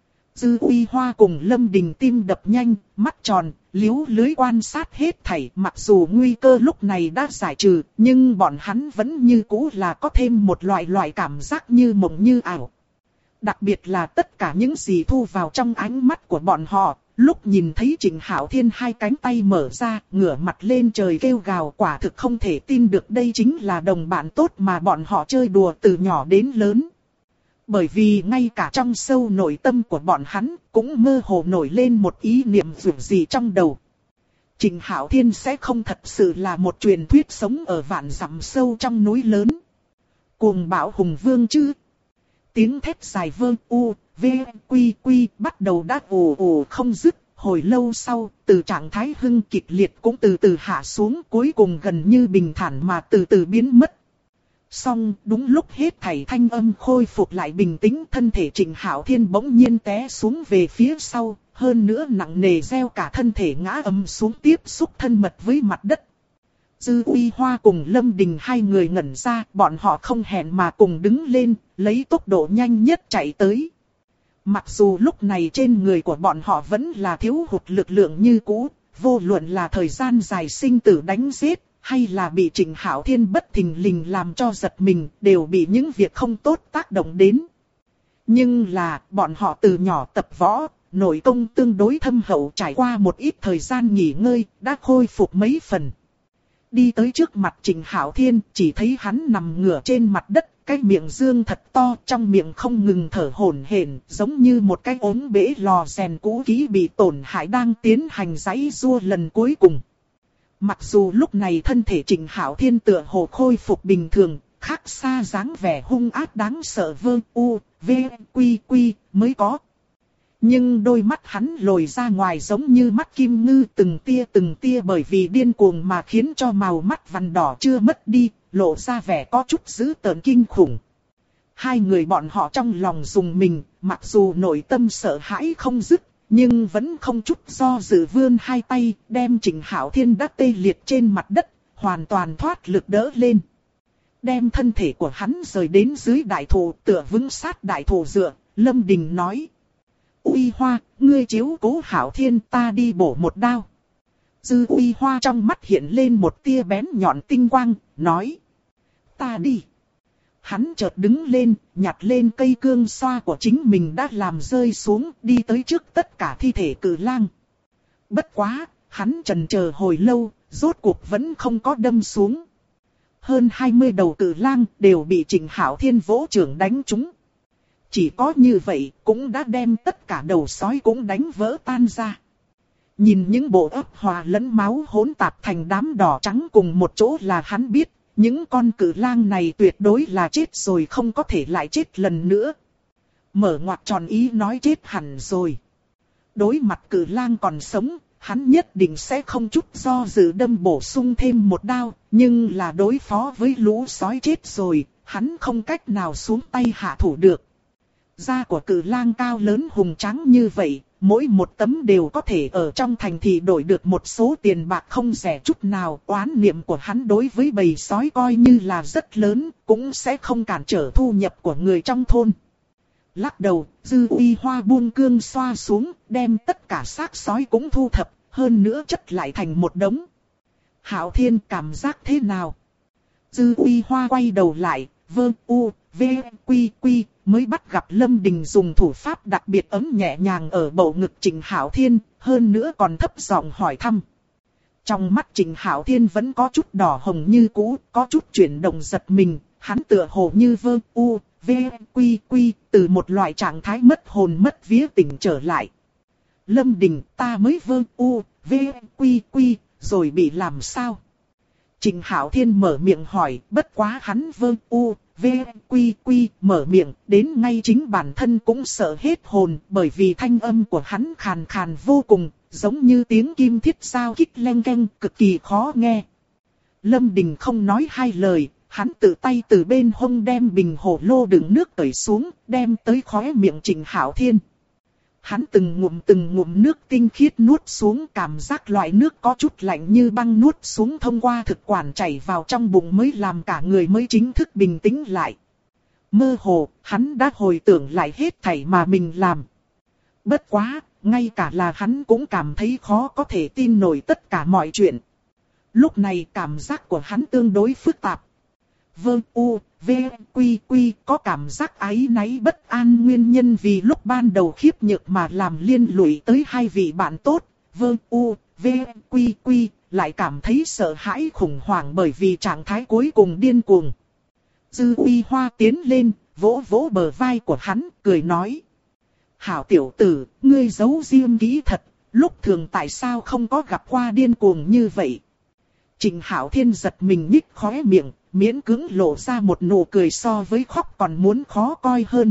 Dư Uy Hoa cùng Lâm Đình tim đập nhanh, mắt tròn, liếu lưới quan sát hết thảy, mặc dù nguy cơ lúc này đã giải trừ, nhưng bọn hắn vẫn như cũ là có thêm một loại cảm giác như mộng như ảo. Đặc biệt là tất cả những gì thu vào trong ánh mắt của bọn họ, lúc nhìn thấy Trình Hạo Thiên hai cánh tay mở ra, ngửa mặt lên trời kêu gào, quả thực không thể tin được đây chính là đồng bạn tốt mà bọn họ chơi đùa từ nhỏ đến lớn. Bởi vì ngay cả trong sâu nội tâm của bọn hắn cũng mơ hồ nổi lên một ý niệm dường gì trong đầu. Trình Hạo Thiên sẽ không thật sự là một truyền thuyết sống ở vạn dặm sâu trong núi lớn. Cuồng bạo hùng vương chứ. Tiếng thét dài vơ u, v, quy quy bắt đầu đã ồ ồ không dứt. Hồi lâu sau, từ trạng thái hưng kịch liệt cũng từ từ hạ xuống, cuối cùng gần như bình thản mà từ từ biến mất. Xong, đúng lúc hết thảy thanh âm khôi phục lại bình tĩnh, thân thể Trình Hạo Thiên bỗng nhiên té xuống về phía sau, hơn nữa nặng nề gieo cả thân thể ngã ầm xuống tiếp xúc thân mật với mặt đất. Dư Uy Hoa cùng Lâm Đình hai người ngẩn ra, bọn họ không hẹn mà cùng đứng lên, lấy tốc độ nhanh nhất chạy tới. Mặc dù lúc này trên người của bọn họ vẫn là thiếu hụt lực lượng như cũ, vô luận là thời gian dài sinh tử đánh giết, hay là bị Trình Hạo Thiên bất thình lình làm cho giật mình, đều bị những việc không tốt tác động đến. Nhưng là, bọn họ từ nhỏ tập võ, nội công tương đối thâm hậu, trải qua một ít thời gian nghỉ ngơi, đã khôi phục mấy phần. Đi tới trước mặt Trình Hạo Thiên, chỉ thấy hắn nằm ngửa trên mặt đất, cái miệng dương thật to, trong miệng không ngừng thở hổn hển, giống như một cái ống bể lò rèn cũ kỹ bị tổn hại đang tiến hành giãy giụa lần cuối cùng. Mặc dù lúc này thân thể Trình Hạo Thiên tựa hồ khôi phục bình thường, khác xa dáng vẻ hung ác đáng sợ vơ u, v, quy quy mới có. Nhưng đôi mắt hắn lồi ra ngoài giống như mắt kim ngư, từng tia bởi vì điên cuồng mà khiến cho màu mắt vằn đỏ chưa mất đi, lộ ra vẻ có chút dữ tợn kinh khủng. Hai người bọn họ trong lòng rùng mình, mặc dù nội tâm sợ hãi không dứt, nhưng vẫn không chút do dự vươn hai tay, đem Trình Hạo Thiên đã tê liệt trên mặt đất, hoàn toàn thoát lực đỡ lên. Đem thân thể của hắn rời đến dưới đại thụ, tựa vững sát đại thụ dựa, Lâm Đình nói. Uy Hoa, ngươi chiếu cố Hạo Thiên, ta đi bổ một đao. Dư Uy Hoa trong mắt hiện lên một tia bén nhọn tinh quang, nói. Ta đi. Hắn chợt đứng lên, nhặt lên cây cương xoa của chính mình đã làm rơi xuống, đi tới trước tất cả thi thể cự lang. Bất quá, hắn chần chờ hồi lâu, rốt cuộc vẫn không có đâm xuống. Hơn 20 đầu cự lang đều bị Trịnh Hạo Thiên vỗ chưởng đánh trúng. Chỉ có như vậy cũng đã đem tất cả đầu sói cũng đánh vỡ tan ra. Nhìn những bộ ấp hòa lẫn máu hỗn tạp thành đám đỏ trắng cùng một chỗ là hắn biết, những con cự lang này tuyệt đối là chết rồi không có thể lại chết lần nữa. Mở ngoặc tròn ý nói chết hẳn rồi. Đối mặt cự lang còn sống, hắn nhất định sẽ không chút do dự đâm bổ sung thêm một đao, nhưng là đối phó với lũ sói chết rồi, hắn không cách nào xuống tay hạ thủ được. Da của cự lang cao lớn hùng tráng như vậy, mỗi một tấm đều có thể ở trong thành thị đổi được một số tiền bạc không rẻ chút nào. Oán niệm của hắn đối với bầy sói coi như là rất lớn, cũng sẽ không cản trở thu nhập của người trong thôn. Lắc đầu, Dư Uy Hoa buông cương xoa xuống, đem tất cả xác sói cũng thu thập, hơn nữa chất lại thành một đống. Hạo Thiên cảm giác thế nào? Dư Uy Hoa quay đầu lại, Quy mới bắt gặp Lâm Đình dùng thủ pháp đặc biệt ấm nhẹ nhàng ở bầu ngực Trịnh Hạo Thiên, hơn nữa còn thấp giọng hỏi thăm. Trong mắt Trịnh Hạo Thiên vẫn có chút đỏ hồng như cũ, có chút chuyển động giật mình, hắn tựa hồ như Quy từ một loại trạng thái mất hồn mất vía tỉnh trở lại. Lâm Đình, ta mới Quy rồi bị làm sao? Trịnh Hạo Thiên mở miệng hỏi, bất quá hắn Quy mở miệng, đến ngay chính bản thân cũng sợ hết hồn, bởi vì thanh âm của hắn khàn khàn vô cùng, giống như tiếng kim thiết sao kích leng keng, cực kỳ khó nghe. Lâm Đình không nói hai lời, hắn tự tay từ bên hông đem bình hồ lô đựng nước cởi xuống, đem tới khóe miệng Trịnh Hạo Thiên. Hắn từng ngụm nước tinh khiết nuốt xuống, cảm giác loại nước có chút lạnh như băng nuốt xuống thông qua thực quản chảy vào trong bụng mới làm cả người mới chính thức bình tĩnh lại. Mơ hồ, hắn đã hồi tưởng lại hết thảy mà mình làm. Bất quá, ngay cả là hắn cũng cảm thấy khó có thể tin nổi tất cả mọi chuyện. Lúc này cảm giác của hắn tương đối phức tạp. Quy có cảm giác áy náy bất an nguyên nhân vì lúc ban đầu khiếp nhược mà làm liên lụy tới hai vị bạn tốt. Quy lại cảm thấy sợ hãi khủng hoảng bởi vì trạng thái cuối cùng điên cuồng. Dư Uy Hoa tiến lên, vỗ vỗ bờ vai của hắn, cười nói. Hảo tiểu tử, ngươi giấu riêng kỹ thật, lúc thường tại sao không có gặp qua điên cuồng như vậy? Trịnh Hạo Thiên giật mình nhích khóe miệng, miễn cưỡng lộ ra một nụ cười so với khóc còn muốn khó coi hơn.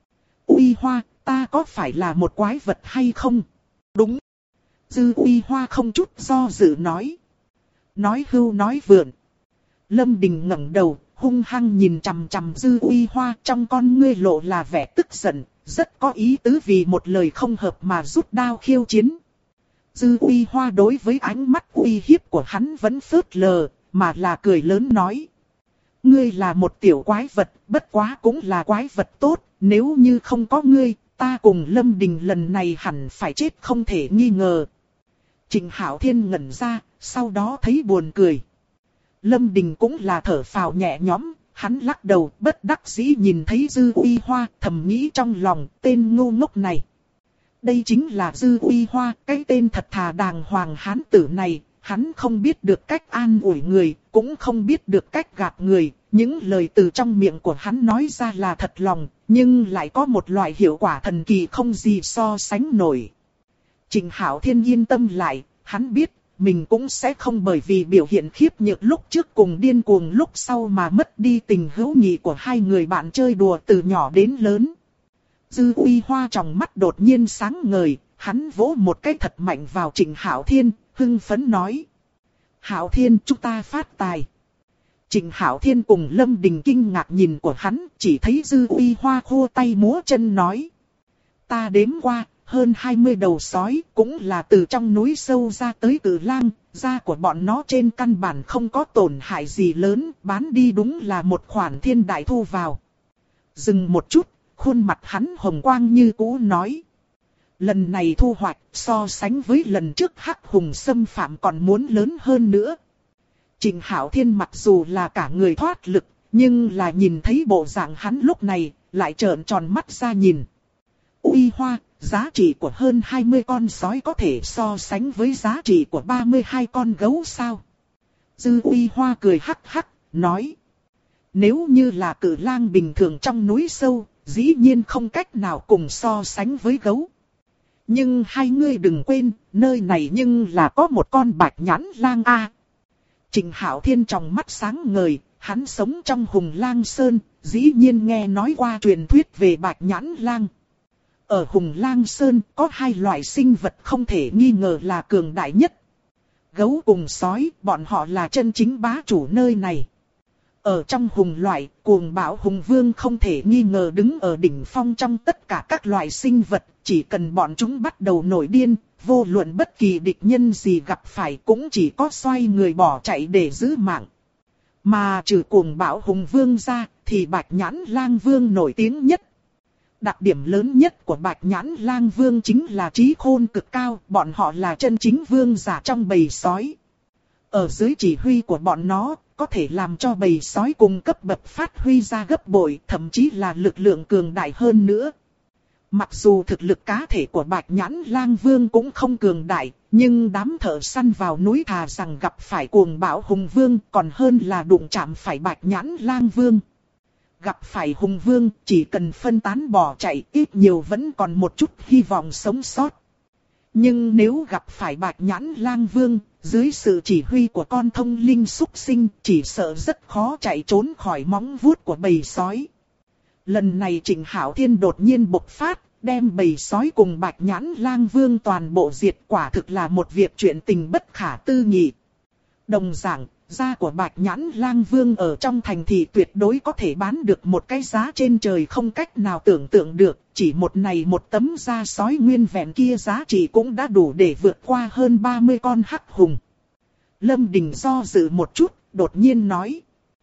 Uy Hoa, ta có phải là một quái vật hay không? Đúng. Dư Uy Hoa không chút do dự nói. Nói hưu nói vượn. Lâm Đình ngẩng đầu, hung hăng nhìn chằm chằm Dư Uy Hoa, trong con ngươi lộ là vẻ tức giận, rất có ý tứ vì một lời không hợp mà rút đao khiêu chiến. Dư Uy Hoa đối với ánh mắt uy hiếp của hắn vẫn phớt lờ, mà là cười lớn nói. Ngươi là một tiểu quái vật, bất quá cũng là quái vật tốt, nếu như không có ngươi, ta cùng Lâm Đình lần này hẳn phải chết không thể nghi ngờ. Trịnh Hạo Thiên ngẩn ra, sau đó thấy buồn cười. Lâm Đình cũng là thở phào nhẹ nhõm, hắn lắc đầu bất đắc dĩ nhìn thấy Dư Uy Hoa, thầm nghĩ trong lòng, tên ngu ngốc này. Đây chính là Dư Uy Hoa, cái tên thật thà đàng hoàng hán tử này, hắn không biết được cách an ủi người, cũng không biết được cách gạt người, những lời từ trong miệng của hắn nói ra là thật lòng, nhưng lại có một loại hiệu quả thần kỳ không gì so sánh nổi. Trịnh Hạo Thiên yên tâm lại, hắn biết, mình cũng sẽ không bởi vì biểu hiện khiếp nhược lúc trước cùng điên cuồng lúc sau mà mất đi tình hữu nghị của hai người bạn chơi đùa từ nhỏ đến lớn. Dư Uy Hoa trong mắt đột nhiên sáng ngời, hắn vỗ một cái thật mạnh vào Trịnh Hạo Thiên, hưng phấn nói. Hạo Thiên, chúng ta phát tài. Trịnh Hạo Thiên cùng Lâm Đình kinh ngạc nhìn của hắn, chỉ thấy Dư Uy Hoa khô tay múa chân nói. Ta đếm qua, hơn 20 đầu sói, cũng là từ trong núi sâu ra tới cự lang, da của bọn nó trên căn bản không có tổn hại gì lớn, bán đi đúng là một khoản thiên đại thu vào. Dừng một chút, khuôn mặt hắn hồng quang như cũ nói. Lần này thu hoạch so sánh với lần trước hắc hùng xâm phạm còn muốn lớn hơn nữa. Trịnh Hạo Thiên mặc dù là cả người thoát lực, Nhưng là nhìn thấy bộ dạng hắn lúc này, lại trợn tròn mắt ra nhìn. Uy Hoa, giá trị của hơn 20 con sói có thể so sánh với giá trị của 32 con gấu sao? Dư Uy Hoa cười hắc hắc, nói. Nếu như là cự lang bình thường trong núi sâu, dĩ nhiên không cách nào cùng so sánh với gấu. Nhưng hai ngươi đừng quên, nơi này nhưng là có một con bạch nhãn lang a. Trịnh Hạo Thiên trong mắt sáng ngời, hắn sống trong Hùng Lang Sơn, dĩ nhiên nghe nói qua truyền thuyết về bạch nhãn lang. Ở Hùng Lang Sơn có hai loại sinh vật không thể nghi ngờ là cường đại nhất. Gấu cùng sói, bọn họ là chân chính bá chủ nơi này. Ở trong hùng loại, Cuồng Bạo Hùng Vương không thể nghi ngờ đứng ở đỉnh phong trong tất cả các loại sinh vật, chỉ cần bọn chúng bắt đầu nổi điên, vô luận bất kỳ địch nhân gì gặp phải cũng chỉ có xoay người bỏ chạy để giữ mạng. Mà trừ Cuồng Bạo Hùng Vương ra, thì Bạch Nhãn Lang Vương nổi tiếng nhất. Đặc điểm lớn nhất của Bạch Nhãn Lang Vương chính là trí khôn cực cao, bọn họ là chân chính vương giả trong bầy sói. Ở dưới chỉ huy của bọn nó, có thể làm cho bầy sói cùng cấp bậc phát huy ra gấp bội, thậm chí là lực lượng cường đại hơn nữa. Mặc dù thực lực cá thể của Bạch Nhãn Lang Vương cũng không cường đại, nhưng đám thợ săn vào núi thà rằng gặp phải Cuồng Bạo Hùng Vương còn hơn là đụng chạm phải Bạch Nhãn Lang Vương. Gặp phải Hùng Vương, chỉ cần phân tán bỏ chạy, ít nhiều vẫn còn một chút hy vọng sống sót. Nhưng nếu gặp phải Bạch Nhãn Lang Vương, dưới sự chỉ huy của con thông linh súc sinh, chỉ sợ rất khó chạy trốn khỏi móng vuốt của bầy sói. Lần này Trịnh Hạo Thiên đột nhiên bộc phát, đem bầy sói cùng Bạch Nhãn Lang Vương toàn bộ diệt, quả thực là một việc chuyện tình bất khả tư nghị. Đồng dạng, da của Bạch Nhãn Lang Vương ở trong thành thị tuyệt đối có thể bán được một cái giá trên trời không cách nào tưởng tượng được, chỉ một này một tấm da sói nguyên vẹn kia giá trị cũng đã đủ để vượt qua hơn 30 con hắc hùng. Lâm Đình do dự một chút, đột nhiên nói.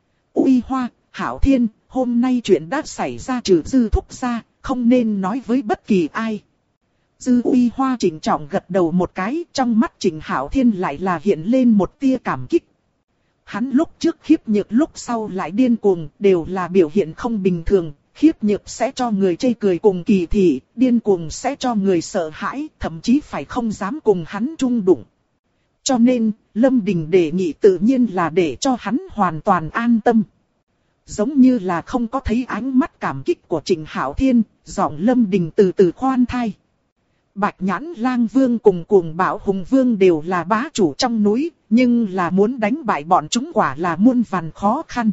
Uy Hoa, Hạo Thiên, hôm nay chuyện đã xảy ra trừ Dư Thúc ra, không nên nói với bất kỳ ai. Dư Uy Hoa trịnh trọng gật đầu một cái, trong mắt Trịnh Hạo Thiên lại là hiện lên một tia cảm kích. Hắn lúc trước khiếp nhược lúc sau lại điên cuồng, đều là biểu hiện không bình thường. Khiếp nhược sẽ cho người chê cười cùng kỳ thị, điên cuồng sẽ cho người sợ hãi, thậm chí phải không dám cùng hắn chung đụng. Cho nên, Lâm Đình đề nghị tự nhiên là để cho hắn hoàn toàn an tâm. Giống như là không có thấy ánh mắt cảm kích của Trịnh Hạo Thiên, giọng Lâm Đình từ từ khoan thai. Bạch Nhãn Lang Vương cùng Cuồng Bạo Hùng Vương đều là bá chủ trong núi, nhưng là muốn đánh bại bọn chúng quả là muôn vàn khó khăn.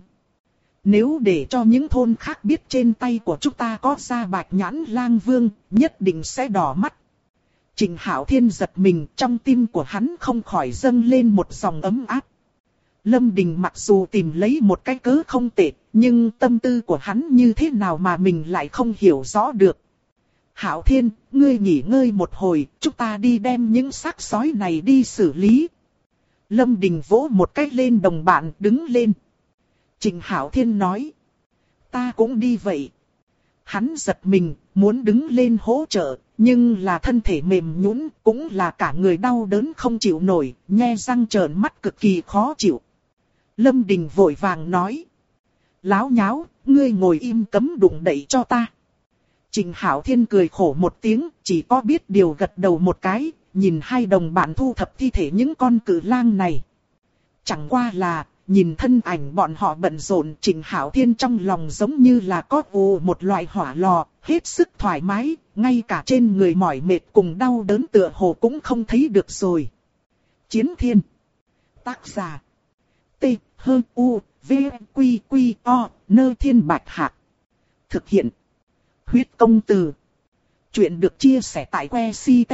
Nếu để cho những thôn khác biết trên tay của chúng ta có ra Bạch Nhãn Lang Vương, nhất định sẽ đỏ mắt. Trịnh Hạo Thiên giật mình, trong tim của hắn không khỏi dâng lên một dòng ấm áp. Lâm Đình mặc dù tìm lấy một cái cớ không tệ, nhưng tâm tư của hắn như thế nào mà mình lại không hiểu rõ được. Hạo Thiên, ngươi nghỉ ngơi một hồi, chúng ta đi đem những xác sói này đi xử lý. Lâm Đình vỗ một cái lên đồng bạn đứng lên. Trịnh Hạo Thiên nói. Ta cũng đi vậy. Hắn giật mình, muốn đứng lên hỗ trợ, nhưng là thân thể mềm nhũn, cũng là cả người đau đớn không chịu nổi, nhe răng trợn mắt cực kỳ khó chịu. Lâm Đình vội vàng nói. Láo nháo, ngươi ngồi im cấm đụng đẩy cho ta. Trịnh Hạo Thiên cười khổ một tiếng, chỉ có biết điều gật đầu một cái, nhìn hai đồng bạn thu thập thi thể những con cự lang này. Chẳng qua là, nhìn thân ảnh bọn họ bận rộn, Trịnh Hạo Thiên trong lòng giống như là có một loại hỏa lò, hết sức thoải mái, ngay cả trên người mỏi mệt cùng đau đớn tựa hồ cũng không thấy được rồi. Chiến Thiên. Tác giả. T, H, U, V, Quy, Quy, O, Nơ Thiên Bạch Hạc. Thực hiện. Huyết công từ. Chuyện được chia sẻ tại que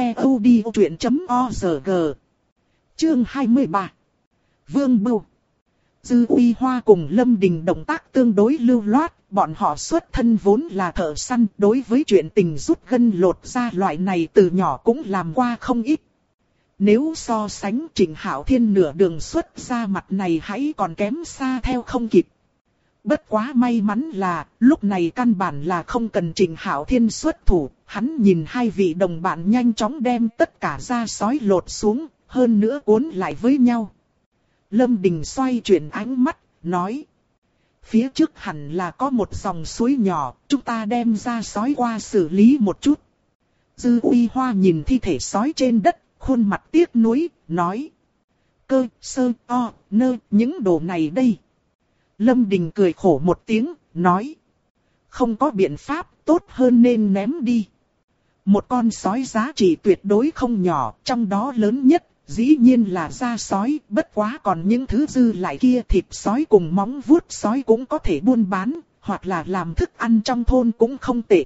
ctod.org. Chương 23. Vương Bưu. Dư Uy Hoa cùng Lâm Đình động tác tương đối lưu loát, bọn họ xuất thân vốn là thợ săn, đối với chuyện tình rút gân lột ra loại này từ nhỏ cũng làm qua không ít. Nếu so sánh Trịnh Hạo Thiên nửa đường xuất ra mặt này hãy còn kém xa theo không kịp. Bất quá may mắn là, lúc này căn bản là không cần Trịnh Hạo Thiên xuất thủ, hắn nhìn hai vị đồng bạn nhanh chóng đem tất cả da sói lột xuống, hơn nữa cuốn lại với nhau. Lâm Đình xoay chuyển ánh mắt, nói. phía trước hẳn là có một dòng suối nhỏ, chúng ta đem ra sói qua xử lý một chút. Dư Uy Hoa nhìn thi thể sói trên đất, khuôn mặt tiếc nuối, nói. Cơ, sơ, o, nơ, những đồ này đây. Lâm Đình cười khổ một tiếng, nói. Không có biện pháp, tốt hơn nên ném đi. Một con sói giá trị tuyệt đối không nhỏ, trong đó lớn nhất, dĩ nhiên là da sói, bất quá còn những thứ dư lại kia thịt sói cùng móng vuốt sói cũng có thể buôn bán, hoặc là làm thức ăn trong thôn cũng không tệ.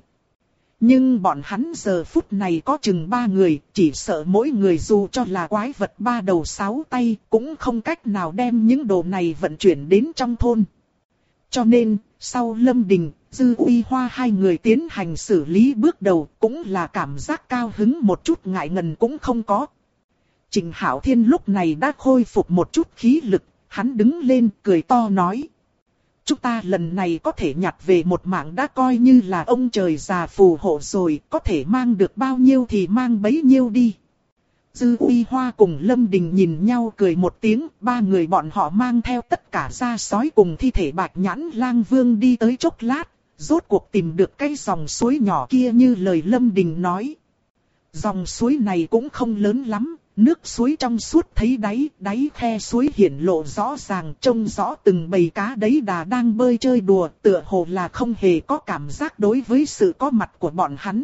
Nhưng bọn hắn giờ phút này có chừng 3 người, chỉ sợ mỗi người dù cho là quái vật 3 đầu 6 tay, cũng không cách nào đem những đồ này vận chuyển đến trong thôn. Cho nên, sau Lâm Đình, Dư Uy Hoa hai người tiến hành xử lý bước đầu, cũng là cảm giác cao hứng một chút ngại ngần cũng không có. Trịnh Hạo Thiên lúc này đã khôi phục một chút khí lực, hắn đứng lên cười to nói. Chúng ta lần này có thể nhặt về một mạng đã coi như là ông trời già phù hộ rồi, có thể mang được bao nhiêu thì mang bấy nhiêu đi. Dư Uy Hoa cùng Lâm Đình nhìn nhau cười một tiếng, 3 người bọn họ mang theo tất cả da sói cùng thi thể Bạch Nhãn Lang Vương đi tới chốc lát, rốt cuộc tìm được cái dòng suối nhỏ kia như lời Lâm Đình nói. Dòng suối này cũng không lớn lắm. Nước suối trong suốt thấy đáy khe suối hiển lộ rõ ràng, trông rõ từng bầy cá đấy đà đang bơi chơi đùa, tựa hồ là không hề có cảm giác đối với sự có mặt của bọn hắn.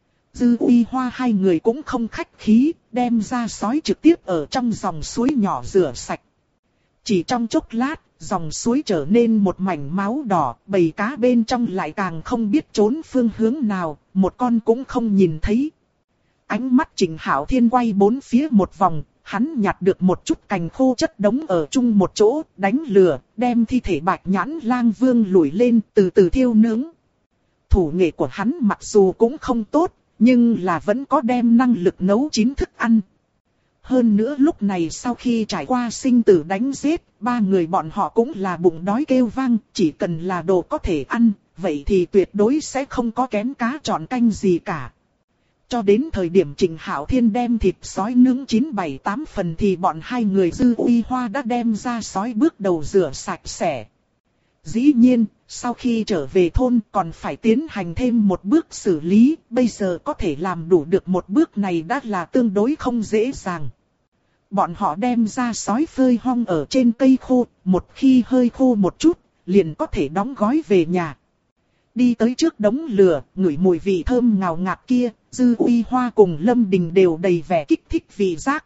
Dư Uy Hoa hai người cũng không khách khí, đem ra sói trực tiếp ở trong dòng suối nhỏ rửa sạch. Chỉ trong chốc lát, dòng suối trở nên một mảnh máu đỏ, bầy cá bên trong lại càng không biết trốn phương hướng nào, một con cũng không nhìn thấy. Ánh mắt Trịnh Hạo Thiên quay bốn phía một vòng, hắn nhặt được một chút cành khô chất đống ở chung một chỗ, đánh lửa, đem thi thể Bạch Nhãn Lang Vương lùi lên từ từ thiêu nướng. Thủ nghệ của hắn mặc dù cũng không tốt, nhưng là vẫn có đem năng lực nấu chín thức ăn. Hơn nữa lúc này sau khi trải qua sinh tử đánh giết, 3 người bọn họ cũng là bụng đói kêu vang, chỉ cần là đồ có thể ăn, vậy thì tuyệt đối sẽ không có kén cá chọn canh gì cả. Cho đến thời điểm Trịnh Hạo Thiên đem thịt sói nướng chín 7-8 phần thì bọn hai người Dư Uy Hoa đã đem ra sói bước đầu rửa sạch sẽ. Dĩ nhiên, sau khi trở về thôn còn phải tiến hành thêm một bước xử lý, bây giờ có thể làm đủ được một bước này đã là tương đối không dễ dàng. Bọn họ đem ra sói phơi hong ở trên cây khô, một khi hơi khô một chút, liền có thể đóng gói về nhà. Đi tới trước đống lửa, ngửi mùi vị thơm ngào ngạt kia, Dư Uy Hoa cùng Lâm Đình đều đầy vẻ kích thích vị giác.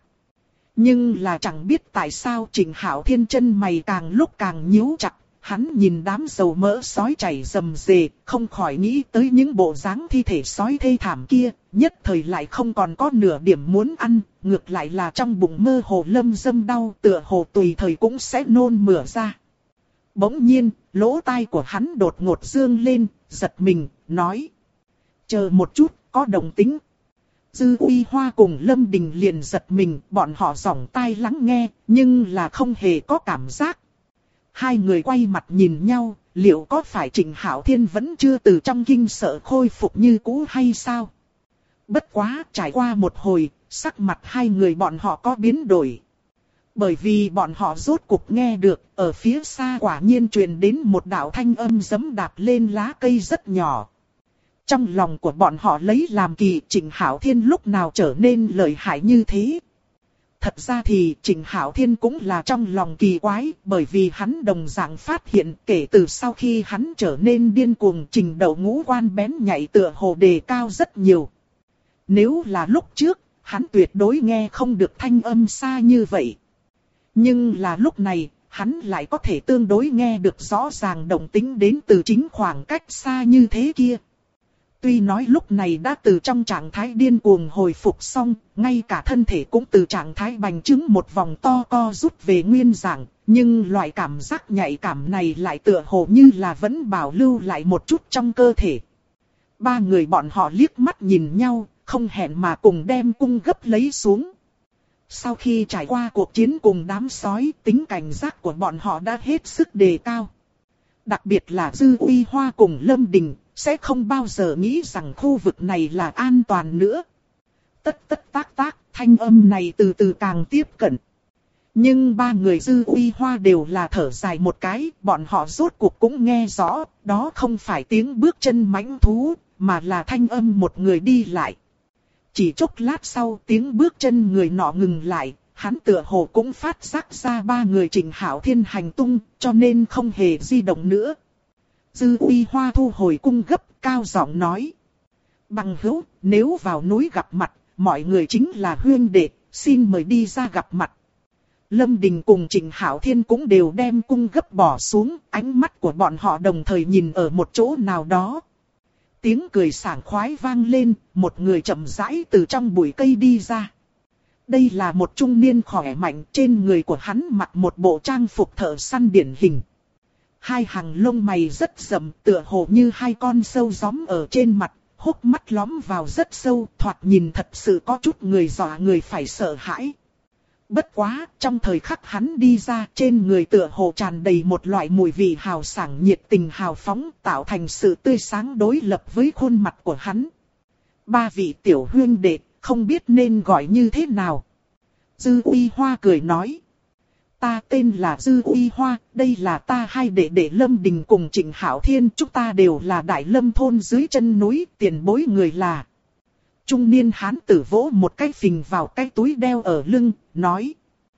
Nhưng là chẳng biết tại sao Trịnh Hạo Thiên chân mày càng lúc càng nhíu chặt, hắn nhìn đám dầu mỡ sói chảy rầm rề, không khỏi nghĩ tới những bộ dáng thi thể sói thê thảm kia, nhất thời lại không còn có nửa điểm muốn ăn, ngược lại là trong bụng mơ hồ lâm dâm đau, tựa hồ tùy thời cũng sẽ nôn mửa ra. Bỗng nhiên, lỗ tai của hắn đột ngột dương lên, giật mình, nói. Chờ một chút, có động tĩnh. Dư Uy Hoa cùng Lâm Đình liền giật mình, bọn họ giỏng tai lắng nghe, nhưng là không hề có cảm giác. Hai người quay mặt nhìn nhau, liệu có phải Trịnh Hạo Thiên vẫn chưa từ trong kinh sợ khôi phục như cũ hay sao? Bất quá, trải qua một hồi, sắc mặt hai người bọn họ có biến đổi. Bởi vì bọn họ rốt cuộc nghe được, ở phía xa quả nhiên truyền đến một đạo thanh âm giẫm đạp lên lá cây rất nhỏ. Trong lòng của bọn họ lấy làm kỳ Trịnh Hạo Thiên lúc nào trở nên lợi hại như thế. Thật ra thì Trịnh Hạo Thiên cũng là trong lòng kỳ quái, bởi vì hắn đồng dạng phát hiện kể từ sau khi hắn trở nên điên cuồng trình độ ngũ quan bén nhạy tựa hồ đề cao rất nhiều. Nếu là lúc trước, hắn tuyệt đối nghe không được thanh âm xa như vậy. Nhưng là lúc này, hắn lại có thể tương đối nghe được rõ ràng động tĩnh đến từ chính khoảng cách xa như thế kia. Tuy nói lúc này đã từ trong trạng thái điên cuồng hồi phục xong, ngay cả thân thể cũng từ trạng thái bành trướng một vòng to co rút về nguyên dạng, nhưng loại cảm giác nhạy cảm này lại tựa hồ như là vẫn bảo lưu lại một chút trong cơ thể. 3 người bọn họ liếc mắt nhìn nhau, không hẹn mà cùng đem cung gấp lấy xuống. Sau khi trải qua cuộc chiến cùng đám sói, tính cảnh giác của bọn họ đã hết sức đề cao. Đặc biệt là Dư Uy Hoa cùng Lâm Đình, sẽ không bao giờ nghĩ rằng khu vực này là an toàn nữa. Tất tác, thanh âm này từ từ càng tiếp cận. Nhưng ba người Dư Uy Hoa đều là thở dài một cái, bọn họ rốt cuộc cũng nghe rõ, đó không phải tiếng bước chân mãnh thú, mà là thanh âm một người đi lại. Chỉ chốc lát sau tiếng bước chân người nọ ngừng lại, hắn tựa hồ cũng phát giác ra ba người Trịnh Hạo Thiên hành tung, cho nên không hề di động nữa. Dư Uy Hoa thu hồi cung gấp, cao giọng nói. Bằng hữu, nếu vào núi gặp mặt, mọi người chính là huynh đệ, xin mời đi ra gặp mặt. Lâm Đình cùng Trịnh Hạo Thiên cũng đều đem cung gấp bỏ xuống, ánh mắt của bọn họ đồng thời nhìn ở một chỗ nào đó. Tiếng cười sảng khoái vang lên, một người chậm rãi từ trong bụi cây đi ra. Đây là một trung niên khỏe mạnh, trên người của hắn mặc một bộ trang phục thợ săn điển hình. Hai hàng lông mày rất rậm, tựa hồ như hai con sâu gióm ở trên mặt, hốc mắt lõm vào rất sâu, thoạt nhìn thật sự có chút người dọa người phải sợ hãi. Bất quá, trong thời khắc hắn đi ra, trên người tựa hồ tràn đầy một loại mùi vị hào sảng nhiệt tình hào phóng, tạo thành sự tươi sáng đối lập với khuôn mặt của hắn. Ba vị tiểu huynh đệ, không biết nên gọi như thế nào. Dư Uy Hoa cười nói. Ta tên là Dư Uy Hoa, đây là ta hai đệ đệ Lâm Đình cùng Trịnh Hạo Thiên, chúng ta đều là Đại Lâm thôn dưới chân núi, tiền bối người là. Trung niên hán tử vỗ một cái phình vào cái túi đeo ở lưng, nói.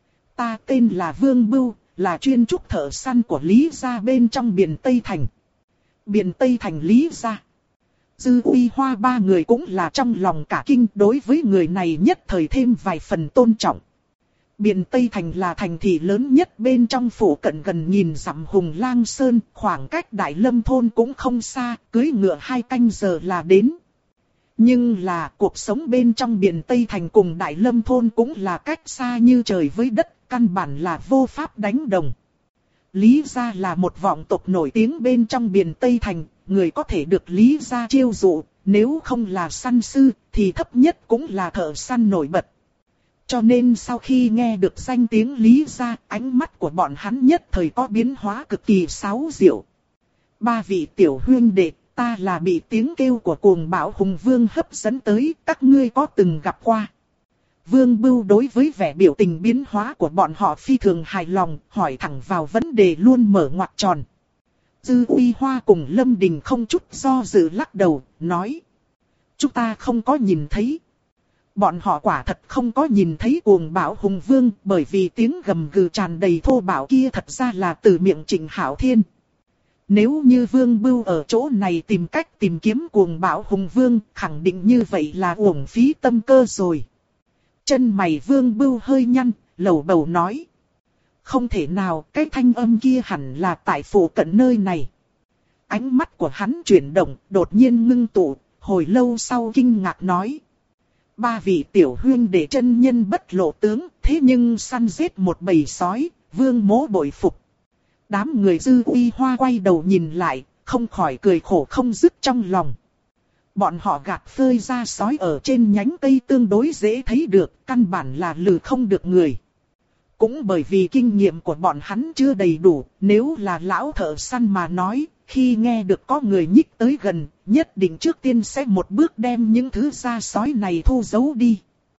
Ta tên là Vương Bưu, là chuyên trúc thợ săn của Lý gia bên trong biển Tây Thành. Biển Tây Thành Lý gia. Dư Uy Hoa ba người cũng là trong lòng cả kinh, đối với người này nhất thời thêm vài phần tôn trọng. Biển Tây Thành là thành thị lớn nhất bên trong phủ cận gần nghìn dặm Hùng Lang Sơn, khoảng cách Đại Lâm thôn cũng không xa, cưỡi ngựa 2 canh giờ là đến. Nhưng là cuộc sống bên trong biển Tây Thành cùng Đại Lâm thôn cũng là cách xa như trời với đất, căn bản là vô pháp đánh đồng. Lý gia là một vọng tộc nổi tiếng bên trong biển Tây Thành, người có thể được Lý gia chiêu dụ, nếu không là săn sư thì thấp nhất cũng là thợ săn nổi bật. Cho nên sau khi nghe được danh tiếng Lý gia, ánh mắt của bọn hắn nhất thời có biến hóa cực kỳ xáo diệu. Ba vị tiểu huynh đệ, ta là bị tiếng kêu của cuồng bạo hùng vương hấp dẫn tới, các ngươi có từng gặp qua. Vương Bưu đối với vẻ biểu tình biến hóa của bọn họ phi thường hài lòng, hỏi thẳng vào vấn đề luôn mở ngoặc tròn. Dư Uy Hoa cùng Lâm Đình không chút do dự lắc đầu, nói. Chúng ta không có nhìn thấy. Bọn họ quả thật không có nhìn thấy cuồng bạo hùng vương, bởi vì tiếng gầm gừ tràn đầy thô bạo kia thật ra là từ miệng Trịnh Hạo Thiên. Nếu như Vương Bưu ở chỗ này tìm cách tìm kiếm cuồng bạo hùng vương, khẳng định như vậy là uổng phí tâm cơ rồi. Chân mày Vương Bưu hơi nhăn, lầu bầu nói. Không thể nào, cái thanh âm kia hẳn là tại phủ cận nơi này. Ánh mắt của hắn chuyển động, đột nhiên ngưng tụ, hồi lâu sau kinh ngạc nói. Ba vị tiểu huynh đệ chân nhân bất lộ tướng, thế nhưng săn giết một bầy sói, Vương mỗ bội phục. Đám người Dư Uy Hoa quay đầu nhìn lại, không khỏi cười khổ không dứt trong lòng. Bọn họ gạt phơi ra sói ở trên nhánh cây tương đối dễ thấy được, căn bản là lừa không được người. Cũng bởi vì kinh nghiệm của bọn hắn chưa đầy đủ, nếu là lão thợ săn mà nói, khi nghe được có người nhích tới gần, nhất định trước tiên sẽ một bước đem những thứ da sói này thu giấu đi.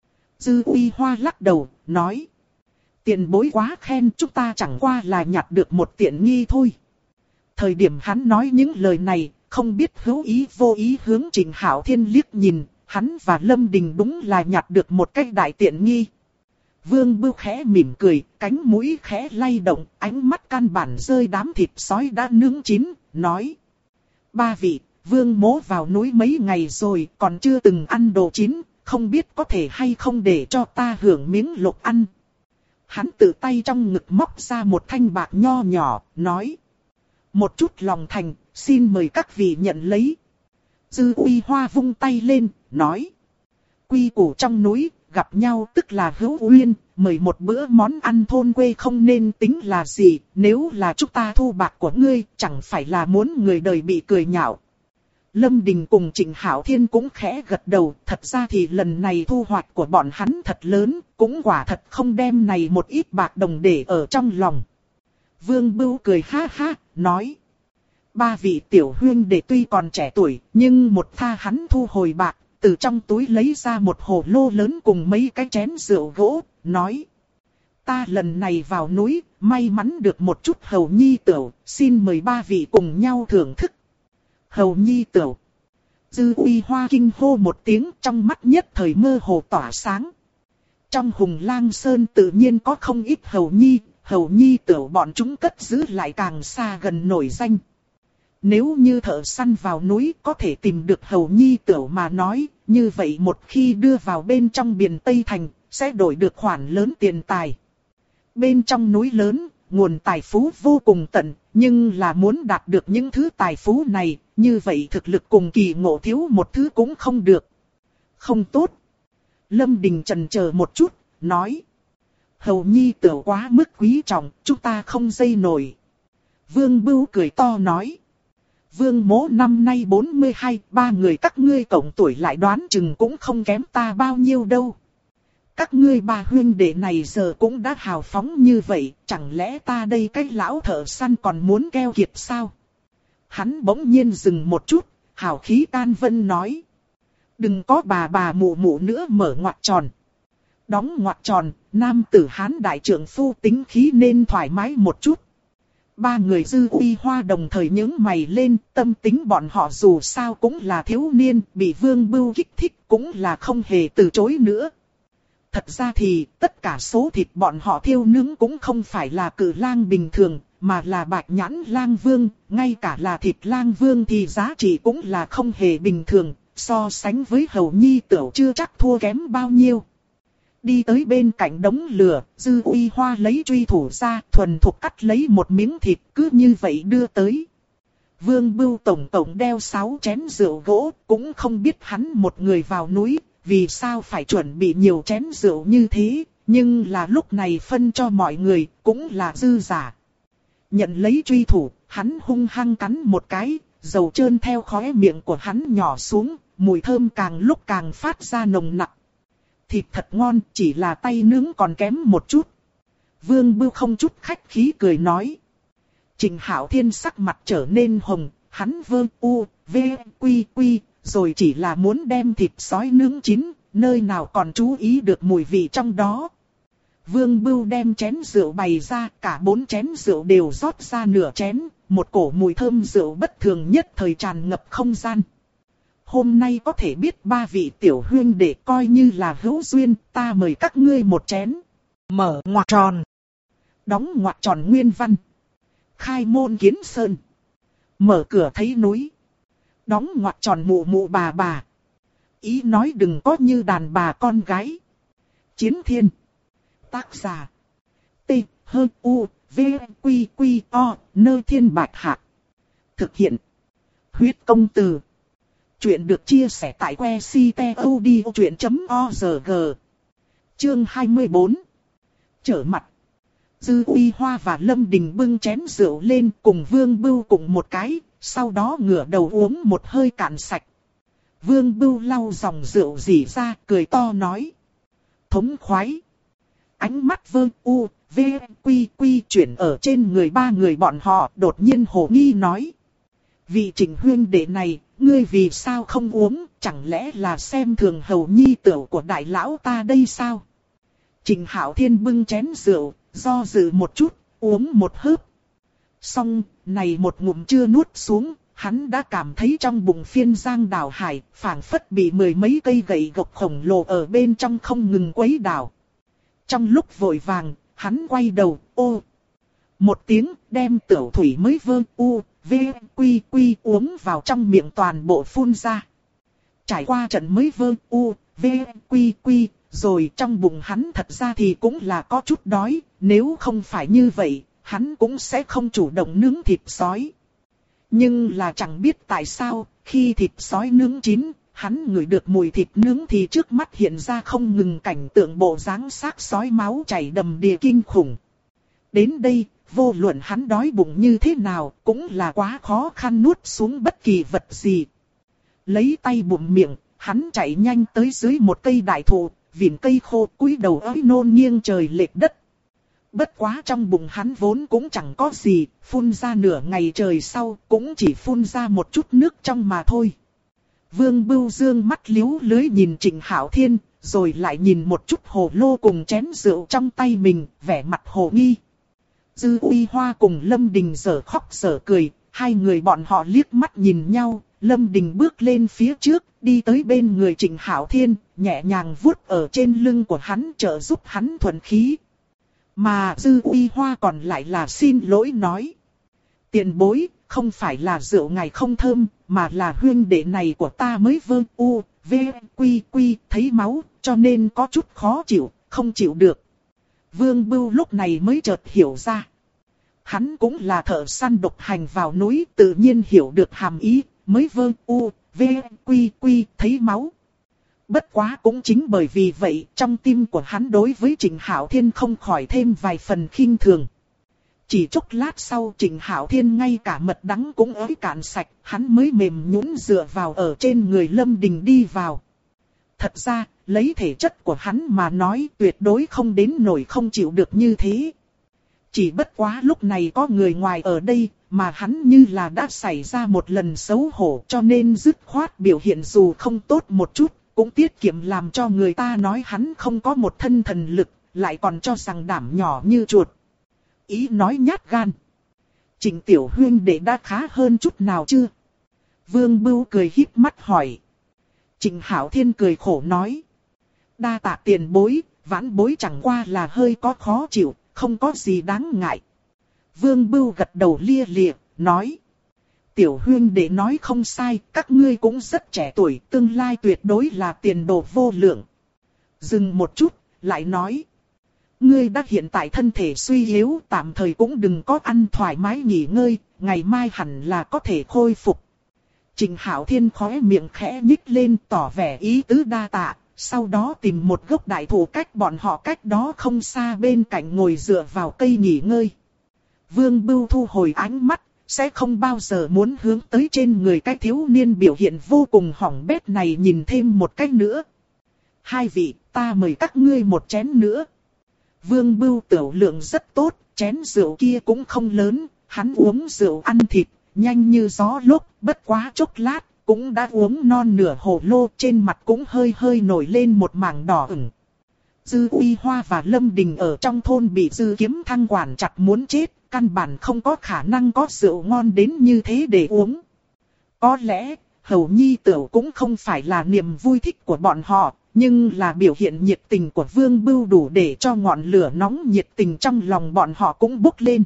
Dư Uy Hoa lắc đầu, nói. Tiền bối quá khen, chúng ta chẳng qua là nhặt được một tiện nghi thôi. Thời điểm hắn nói những lời này, không biết hữu ý vô ý hướng Trịnh Hạo Thiên liếc nhìn, hắn và Lâm Đình đúng là nhặt được một cái đại tiện nghi. Vương Bưu khẽ mỉm cười, cánh mũi khẽ lay động, ánh mắt căn bản rơi đám thịt sói đã nướng chín, nói. Ba vị, Vương mỗ vào núi mấy ngày rồi, còn chưa từng ăn đồ chín, không biết có thể hay không để cho ta hưởng miếng lộc ăn. Hắn tự tay trong ngực móc ra một thanh bạc nho nhỏ, nói. Một chút lòng thành, xin mời các vị nhận lấy. Dư Uy Hoa vung tay lên, nói. Quy củ trong núi, gặp nhau tức là hữu uyên, mời một bữa món ăn thôn quê không nên tính là gì, nếu là chúng ta thu bạc của ngươi, chẳng phải là muốn người đời bị cười nhạo. Lâm Đình cùng Trịnh Hạo Thiên cũng khẽ gật đầu, thật ra thì lần này thu hoạch của bọn hắn thật lớn, cũng quả thật không đem này một ít bạc đồng để ở trong lòng. Vương Bưu cười ha ha, nói. Ba vị tiểu huynh đệ tuy còn trẻ tuổi, nhưng một tha hắn thu hồi bạc, từ trong túi lấy ra một hồ lô lớn cùng mấy cái chén rượu gỗ, nói. Ta lần này vào núi, may mắn được một chút hầu nhi tửu, xin mời ba vị cùng nhau thưởng thức. Hầu nhi tửu. Dư Uy Hoa kinh hô một tiếng, trong mắt nhất thời mơ hồ tỏa sáng. Trong Hùng Lang Sơn tự nhiên có không ít hầu nhi tửu bọn chúng cất giữ lại càng xa gần nổi danh. Nếu như thợ săn vào núi có thể tìm được hầu nhi tửu mà nói, như vậy một khi đưa vào bên trong biển Tây Thành, sẽ đổi được khoản lớn tiền tài. Bên trong núi lớn, nguồn tài phú vô cùng tận, nhưng là muốn đạt được những thứ tài phú này, như vậy thực lực cùng kỳ ngộ thiếu một thứ cũng không được. Không tốt. Lâm Đình chần chờ một chút, nói. Hầu nhi tửu quá mức quý trọng, chúng ta không dây nổi. Vương Bưu cười to nói. Vương Mỗ năm nay 42, ba người các ngươi cộng tuổi lại đoán chừng cũng không kém ta bao nhiêu đâu. Các ngươi ba huynh đệ này giờ cũng đã hào phóng như vậy, chẳng lẽ ta đây cái lão thợ săn còn muốn keo kiệt sao? Hắn bỗng nhiên dừng một chút, hào khí can vân nói. Đừng có bà mụ mụ nữa mở ngoặc tròn. Đóng ngoặc tròn, nam tử Hán đại trưởng phu tính khí nên thoải mái một chút. Ba người Dư Uy Hoa đồng thời nhướng mày lên, tâm tính bọn họ dù sao cũng là thiếu niên, bị Vương Bưu kích thích cũng là không hề từ chối nữa. Thật ra thì, tất cả số thịt bọn họ thiêu nướng cũng không phải là cử lang bình thường, mà là bạch nhãn lang vương, ngay cả là thịt lang vương thì giá trị cũng là không hề bình thường, so sánh với hầu nhi tửu chưa chắc thua kém bao nhiêu. Đi tới bên cạnh đống lửa, Dư Uy Hoa lấy truy thủ ra, thuần thục cắt lấy một miếng thịt, cứ như vậy đưa tới. Vương Bưu tổng tổng đeo 6 chén rượu gỗ, cũng không biết hắn một người vào núi, vì sao phải chuẩn bị nhiều chén rượu như thế, nhưng là lúc này phân cho mọi người, cũng là dư giả. Nhận lấy truy thủ, hắn hung hăng cắn một cái, dầu trơn theo khóe miệng của hắn nhỏ xuống, mùi thơm càng lúc càng phát ra nồng nặc. Thịt thật ngon, chỉ là tay nướng còn kém một chút. Vương Bưu không chút khách khí cười nói. Trịnh Hạo Thiên sắc mặt trở nên hồng, hắn quy, rồi chỉ là muốn đem thịt sói nướng chín, nơi nào còn chú ý được mùi vị trong đó. Vương Bưu đem chén rượu bày ra, cả 4 chén rượu đều rót ra nửa chén, một cổ mùi thơm rượu bất thường nhất thời tràn ngập không gian. Hôm nay có thể biết ba vị tiểu huynh đệ coi như là hữu duyên, ta mời các ngươi một chén. Mở ngoặc tròn. Đóng ngoặc tròn nguyên văn. Khai môn kiến sơn. Mở cửa thấy núi. Đóng ngoặc tròn mụ mụ bà. Ý nói đừng có như đàn bà con gái. Chiến thiên. Tác giả. T-H-U-V-Q-Q-O nơi thiên bạch hạ. Thực hiện. Huyết công từ. Chuyện được chia sẻ tại que ctod.org. Chương 24. Trở mặt. Dư Uy Hoa và Lâm Đình bưng chén rượu lên cùng Vương Bưu cùng một cái, sau đó ngửa đầu uống một hơi cạn sạch. Vương Bưu lau dòng rượu rỉ ra, cười to nói. Thống khoái. Ánh mắt Quy chuyển ở trên người ba người bọn họ, đột nhiên hồ nghi nói. Vị Trịnh huynh đệ này, ngươi vì sao không uống, chẳng lẽ là xem thường hầu nhi tửu của đại lão ta đây sao? Trịnh Hạo Thiên bưng chén rượu, do dự một chút, uống một hớp. Xong, này một ngụm chưa nuốt xuống, hắn đã cảm thấy trong bụng phiên giang đảo hải, phảng phất bị 10 mấy cây gậy gộc khổng lồ ở bên trong không ngừng quấy đảo. Trong lúc vội vàng, hắn quay đầu, một tiếng, đem tửu thủy mới Quy uống vào trong miệng toàn bộ phun ra. Trải qua trận mới Quy, rồi trong bụng hắn thật ra thì cũng là có chút đói, nếu không phải như vậy, hắn cũng sẽ không chủ động nướng thịt sói. Nhưng là chẳng biết tại sao, khi thịt sói nướng chín, hắn ngửi được mùi thịt nướng thì trước mắt hiện ra không ngừng cảnh tượng bộ dáng xác sói máu chảy đầm đìa kinh khủng. Đến đây, vô luận hắn đói bụng như thế nào, cũng là quá khó khăn nuốt xuống bất kỳ vật gì. Lấy tay bụm miệng, hắn chạy nhanh tới dưới một cây đại thụ, vỉn cây khô cúi đầu ới nôn nghiêng trời lệch đất. Bất quá trong bụng hắn vốn cũng chẳng có gì, phun ra nửa ngày trời sau, cũng chỉ phun ra một chút nước trong mà thôi. Vương Bưu dương mắt liếu lưới nhìn Trịnh Hạo Thiên, rồi lại nhìn một chút hồ lô cùng chén rượu trong tay mình, vẻ mặt hồ nghi. Dư Uy Hoa cùng Lâm Đình giở khóc giở cười, hai người bọn họ liếc mắt nhìn nhau, Lâm Đình bước lên phía trước, đi tới bên người Trịnh Hạo Thiên, nhẹ nhàng vuốt ở trên lưng của hắn trợ giúp hắn thuần khí. Mà Dư Uy Hoa còn lại là xin lỗi nói. Tiền bối, không phải là rượu ngài không thơm, mà là huynh đệ này của ta mới vơ u, v, quy quy, thấy máu, cho nên có chút khó chịu, không chịu được. Vương Bưu lúc này mới chợt hiểu ra. Hắn cũng là thợ săn độc hành vào núi, tự nhiên hiểu được hàm ý, mới vơ u, v, quy quy, thấy máu. Bất quá cũng chính bởi vì vậy, trong tim của hắn đối với Trịnh Hạo Thiên không khỏi thêm vài phần khinh thường. Chỉ chốc lát sau Trịnh Hạo Thiên ngay cả mật đắng cũng ới cạn sạch, hắn mới mềm nhũn dựa vào ở trên người Lâm Đình đi vào. Thật ra, lấy thể chất của hắn mà nói tuyệt đối không đến nổi không chịu được như thế. Chỉ bất quá lúc này có người ngoài ở đây, mà hắn như là đã xảy ra một lần xấu hổ cho nên dứt khoát biểu hiện dù không tốt một chút, cũng tiết kiệm làm cho người ta nói hắn không có một thân thần lực, lại còn cho rằng đảm nhỏ như chuột. Ý nói nhát gan. Trịnh tiểu huynh đệ đã khá hơn chút nào chưa? Vương Bưu cười híp mắt hỏi. Trịnh Hạo Thiên cười khổ nói. Đa tạ tiền bối, vãn bối chẳng qua là hơi có khó chịu, không có gì đáng ngại. Vương Bưu gật đầu lia lịa, nói. Tiểu huynh đệ nói không sai, các ngươi cũng rất trẻ tuổi, tương lai tuyệt đối là tiền đồ vô lượng. Dừng một chút, lại nói. Ngươi đã hiện tại thân thể suy yếu, tạm thời cũng đừng có ăn thoải mái nghỉ ngơi, ngày mai hẳn là có thể khôi phục. Trịnh Hạo Thiên khóe miệng khẽ nhích lên tỏ vẻ ý tứ đa tạ, sau đó tìm một gốc đại thụ cách bọn họ cách đó không xa bên cạnh ngồi dựa vào cây nghỉ ngơi. Vương Bưu thu hồi ánh mắt, sẽ không bao giờ muốn hướng tới trên người cái thiếu niên biểu hiện vô cùng hỏng bét này nhìn thêm một cách nữa. Hai vị, ta mời các ngươi một chén nữa. Vương Bưu tiểu lượng rất tốt, chén rượu kia cũng không lớn, hắn uống rượu ăn thịt, nhanh như gió lúc, bất quá chốc lát, cũng đã uống non nửa hồ lô, trên mặt cũng hơi hơi nổi lên một mảng đỏ ửng. Dư Uy Hoa và Lâm Đình ở trong thôn bị Dư Kiếm Thăng quản chặt muốn chết, căn bản không có khả năng có rượu ngon đến như thế để uống. Có lẽ, Hầu Nhi Tửu cũng không phải là niềm vui thích của bọn họ, nhưng là biểu hiện nhiệt tình của Vương Bưu đủ để cho ngọn lửa nóng nhiệt tình trong lòng bọn họ cũng bốc lên.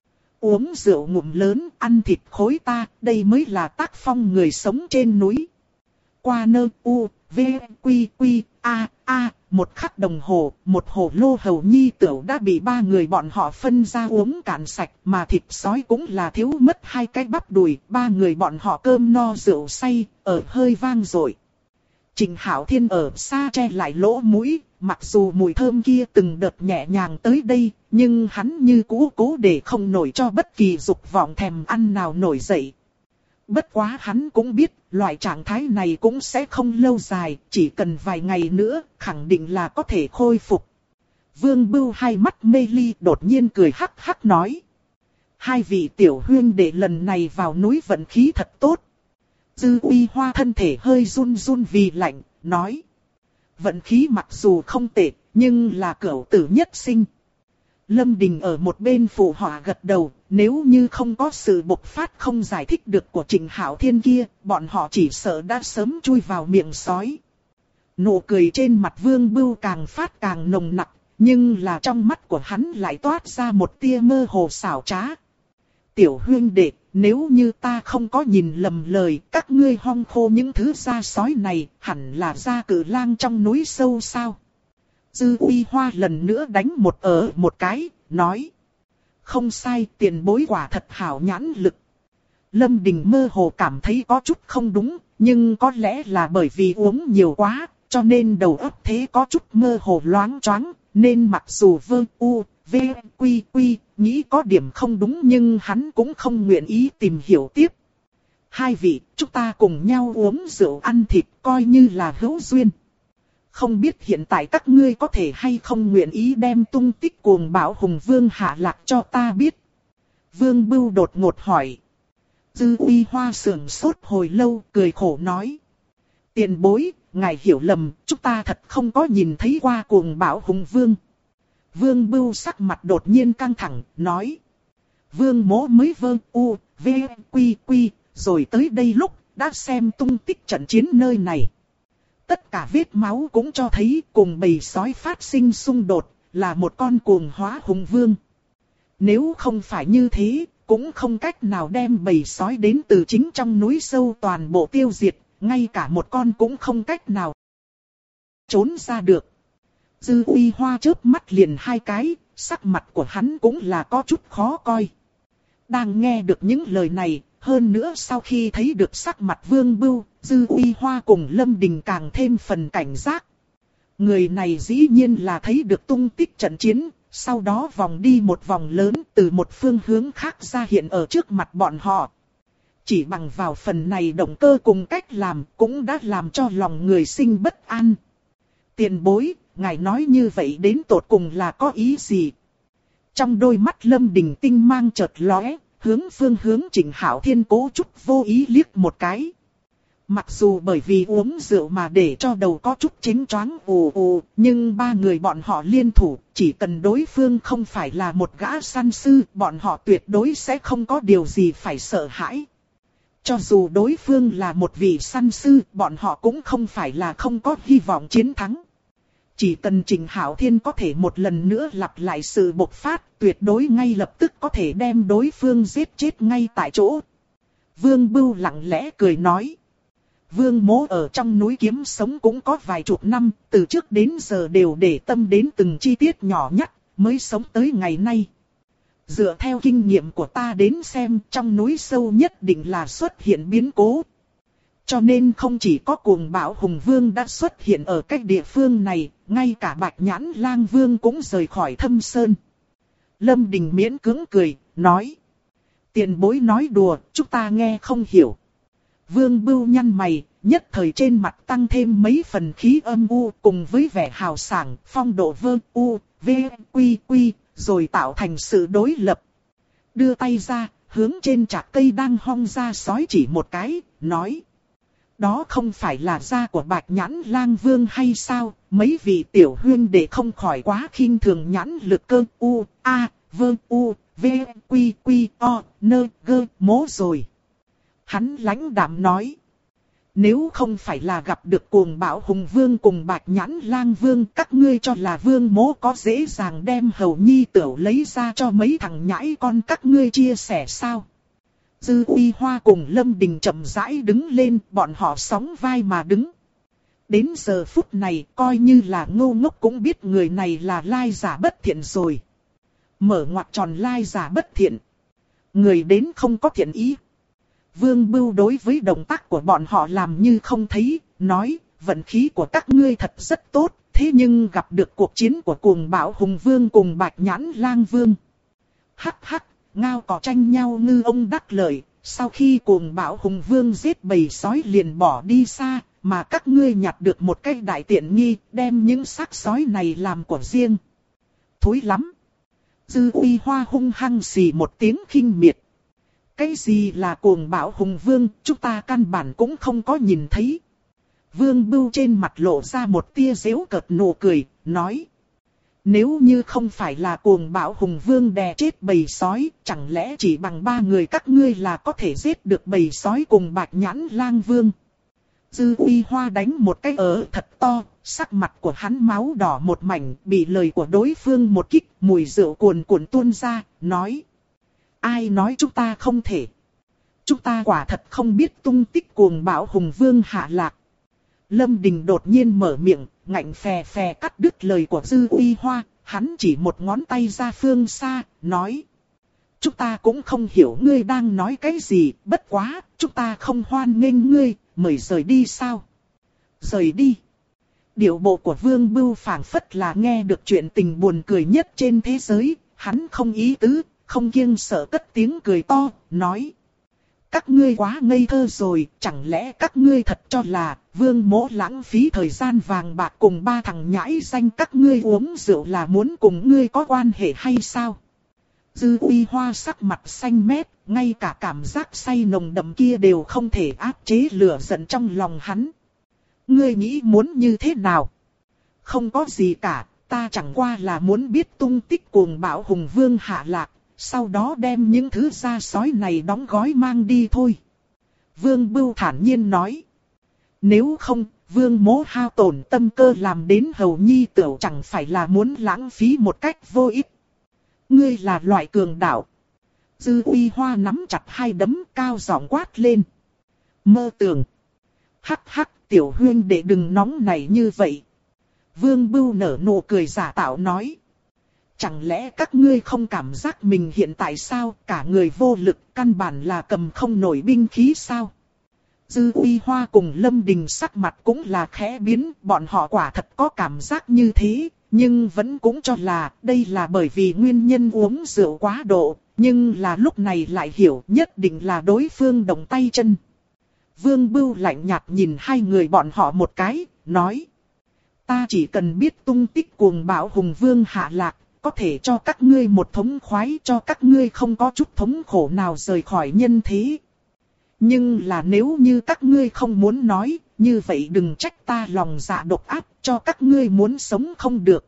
Uống rượu ngụm lớn, ăn thịt khối ta, đây mới là tác phong người sống trên núi. Qua nơ u, v, quy quy, a, một khắc đồng hồ, một hồ lô Hầu Nhi Tửu đã bị ba người bọn họ phân ra uống cạn sạch, mà thịt sói cũng là thiếu mất hai cái bắp đùi, ba người bọn họ cơm no rượu say, ở hơi vang dội. Trịnh Hạo Thiên ở xa che lại lỗ mũi, mặc dù mùi thơm kia từng đợt nhẹ nhàng tới đây, nhưng hắn như cũ cố để không nổi cho bất kỳ dục vọng thèm ăn nào nổi dậy. Bất quá hắn cũng biết, loại trạng thái này cũng sẽ không lâu dài, chỉ cần vài ngày nữa, khẳng định là có thể khôi phục. Vương Bưu hai mắt mê ly đột nhiên cười hắc hắc nói. Hai vị tiểu huynh đệ lần này vào núi vận khí thật tốt. Dư Uy Hoa thân thể hơi run run vì lạnh, nói. Vận khí mặc dù không tệ, nhưng là cửu tử nhất sinh. Lâm Đình ở một bên phụ họa gật đầu, nếu như không có sự bộc phát không giải thích được của Trịnh Hạo Thiên kia, bọn họ chỉ sợ đã sớm chui vào miệng sói. Nụ cười trên mặt Vương Bưu càng phát càng nồng nặc, nhưng là trong mắt của hắn lại toát ra một tia mơ hồ xảo trá. Tiểu huynh đệ, nếu như ta không có nhìn lầm lời, các ngươi hong khô những thứ da sói này, hẳn là da cử lang trong núi sâu sao? Dư Uy Hoa lần nữa đánh một cái, nói. Không sai, tiền bối quả thật hảo nhãn lực. Lâm Đình mơ hồ cảm thấy có chút không đúng, nhưng có lẽ là bởi vì uống nhiều quá, cho nên đầu óc thế có chút mơ hồ loáng choáng, nên mặc dù v, quy, nghĩ có điểm không đúng nhưng hắn cũng không nguyện ý tìm hiểu tiếp. Hai vị, chúng ta cùng nhau uống rượu ăn thịt coi như là hữu duyên. Không biết hiện tại các ngươi có thể hay không nguyện ý đem tung tích cuồng bạo hùng vương hạ lạc cho ta biết. Vương Bưu đột ngột hỏi. Dư Uy Hoa sườn sốt hồi lâu cười khổ nói. Tiền bối, ngài hiểu lầm, chúng ta thật không có nhìn thấy qua Cuồng Bạo Hùng Vương. Vương Bưu sắc mặt đột nhiên căng thẳng, nói. Vương Mỗ mới quy, rồi tới đây lúc đã xem tung tích trận chiến nơi này. Tất cả vết máu cũng cho thấy cùng bầy sói phát sinh xung đột, là một con cuồng hóa hùng vương. Nếu không phải như thế, cũng không cách nào đem bầy sói đến từ chính trong núi sâu toàn bộ tiêu diệt, ngay cả một con cũng không cách nào trốn ra được. Dư Uy Hoa chớp mắt liền hai cái, sắc mặt của hắn cũng là có chút khó coi. Đang nghe được những lời này, hơn nữa sau khi thấy được sắc mặt Vương Bưu, Dư Uy Hoa cùng Lâm Đình càng thêm phần cảnh giác. Người này dĩ nhiên là thấy được tung tích trận chiến, sau đó vòng đi một vòng lớn từ một phương hướng khác ra hiện ở trước mặt bọn họ. Chỉ bằng vào phần này động cơ cùng cách làm cũng đã làm cho lòng người sinh bất an. Tiền bối, ngài nói như vậy đến tột cùng là có ý gì? Trong đôi mắt Lâm Đình tinh mang chợt lóe, hướng Trịnh Hạo Thiên cố chút vô ý liếc một cái. Mặc dù bởi vì uống rượu mà để cho đầu có chút chếnh choáng ù, nhưng ba người bọn họ liên thủ, chỉ cần đối phương không phải là một gã săn sư, bọn họ tuyệt đối sẽ không có điều gì phải sợ hãi. Cho dù đối phương là một vị săn sư, bọn họ cũng không phải là không có hy vọng chiến thắng. Chỉ cần Trịnh Hạo Thiên có thể một lần nữa lặp lại sự bộc phát, tuyệt đối ngay lập tức có thể đem đối phương giết chết ngay tại chỗ. Vương Bưu lặng lẽ cười nói. Vương Mỗ ở trong núi kiếm sống cũng có vài chục năm, từ trước đến giờ đều để tâm đến từng chi tiết nhỏ nhặt, mới sống tới ngày nay. Dựa theo kinh nghiệm của ta đến xem, trong núi sâu nhất định là xuất hiện biến cố. Cho nên không chỉ có Cuồng Bạo Hùng Vương đã xuất hiện ở cách địa phương này, ngay cả Bạch Nhãn Lang Vương cũng rời khỏi Thâm Sơn. Lâm Đình miễn cưỡng cười, nói. Tiền bối nói đùa, chúng ta nghe không hiểu. Vương Bưu nhăn mày, nhất thời trên mặt tăng thêm mấy phần khí âm u cùng với vẻ hào sảng, phong độ quy, rồi tạo thành sự đối lập. Đưa tay ra, hướng trên trạc cây đang hong ra sói chỉ một cái, nói. Đó không phải là da của Bạch Nhãn Lang Vương hay sao, mấy vị tiểu huynh đệ không khỏi quá khinh thường nhãn lực cơ mố rồi. Hắn lãnh đạm nói. Nếu không phải là gặp được Cuồng Bạo Hùng Vương cùng Bạch Nhãn Lang Vương, các ngươi cho là Vương Mỗ có dễ dàng đem Hầu Nhi Tửu lấy ra cho mấy thằng nhãi con các ngươi chia sẻ sao? Dư Uy Hoa cùng Lâm Đình chậm rãi đứng lên, bọn họ sóng vai mà đứng. Đến giờ phút này, coi như là ngu ngốc cũng biết người này là lai giả bất thiện rồi. Mở ngoặc tròn lai giả bất thiện. Người đến không có thiện ý. Vương Bưu đối với động tác của bọn họ làm như không thấy, nói, vận khí của các ngươi thật rất tốt, thế nhưng gặp được cuộc chiến của Cuồng Bạo Hùng Vương cùng Bạch Nhãn Lang Vương. Hắc hắc, ngao cỏ tranh nhau ngư ông đắc lợi, sau khi Cuồng Bạo Hùng Vương giết bầy sói liền bỏ đi xa, mà các ngươi nhặt được một cái đại tiện nghi, đem những xác sói này làm của riêng. Thối lắm. Dư Uy Hoa hung hăng xì một tiếng khinh miệt. Cái gì là Cuồng Bạo Hùng Vương, chúng ta căn bản cũng không có nhìn thấy. Vương Bưu trên mặt lộ ra một tia giễu cợt nụ cười, nói. Nếu như không phải là Cuồng Bạo Hùng Vương đè chết bầy sói, chẳng lẽ chỉ bằng ba người các ngươi là có thể giết được bầy sói cùng Bạch Nhãn Lang Vương. Dư Uy Hoa đánh một cái thật to, sắc mặt của hắn máu đỏ một mảnh, bị lời của đối phương một kích, mùi rượu cuồn cuộn tuôn ra, nói. Ai nói chúng ta không thể? Chúng ta quả thật không biết tung tích Cuồng Bạo Hùng Vương hạ lạc. Lâm Đình đột nhiên mở miệng, ngạnh phè phè cắt đứt lời của Dư Uy Hoa, hắn chỉ một ngón tay ra phương xa, nói. Chúng ta cũng không hiểu ngươi đang nói cái gì, bất quá, chúng ta không hoan nghênh ngươi, mời rời đi sao? Rời đi. Điệu bộ của Vương Bưu phảng phất là nghe được chuyện tình buồn cười nhất trên thế giới, hắn không ý tứ, không kiêng sợ cất tiếng cười to, nói. Các ngươi quá ngây thơ rồi, chẳng lẽ các ngươi thật cho là Vương Mỗ lãng phí thời gian vàng bạc cùng ba thằng nhãi danh các ngươi uống rượu là muốn cùng ngươi có quan hệ hay sao? Dư Uy Hoa sắc mặt xanh mét, ngay cả cảm giác say nồng đậm kia đều không thể áp chế lửa giận trong lòng hắn. Ngươi nghĩ muốn như thế nào? Không có gì cả, ta chẳng qua là muốn biết tung tích cuồng bạo hùng vương hạ lạc, sau đó đem những thứ da sói này đóng gói mang đi thôi. Vương Bưu thản nhiên nói. Nếu không, Vương Mỗ hao tổn tâm cơ làm đến hầu nhi tửu chẳng phải là muốn lãng phí một cách vô ích. Ngươi là loại cường đạo. Dư Uy Hoa nắm chặt hai đấm cao giọng quát lên. Mơ tưởng. Hắc hắc, tiểu huyên đệ đừng nóng nảy như vậy. Vương Bưu nở nụ cười giả tạo nói. Chẳng lẽ các ngươi không cảm giác mình hiện tại sao, cả người vô lực, căn bản là cầm không nổi binh khí sao? Dư Uy Hoa cùng Lâm Đình sắc mặt cũng là khẽ biến, bọn họ quả thật có cảm giác như thế, nhưng vẫn cũng cho là đây là bởi vì nguyên nhân uống rượu quá độ, nhưng là lúc này lại hiểu nhất định là đối phương động tay chân. Vương Bưu lạnh nhạt nhìn hai người bọn họ một cái, nói. Ta chỉ cần biết tung tích cuồng bạo hùng vương hạ lạc, có thể cho các ngươi một thống khoái, cho các ngươi không có chút thống khổ nào rời khỏi nhân thế. Nhưng là nếu như các ngươi không muốn nói, như vậy đừng trách ta lòng dạ độc ác, cho các ngươi muốn sống không được.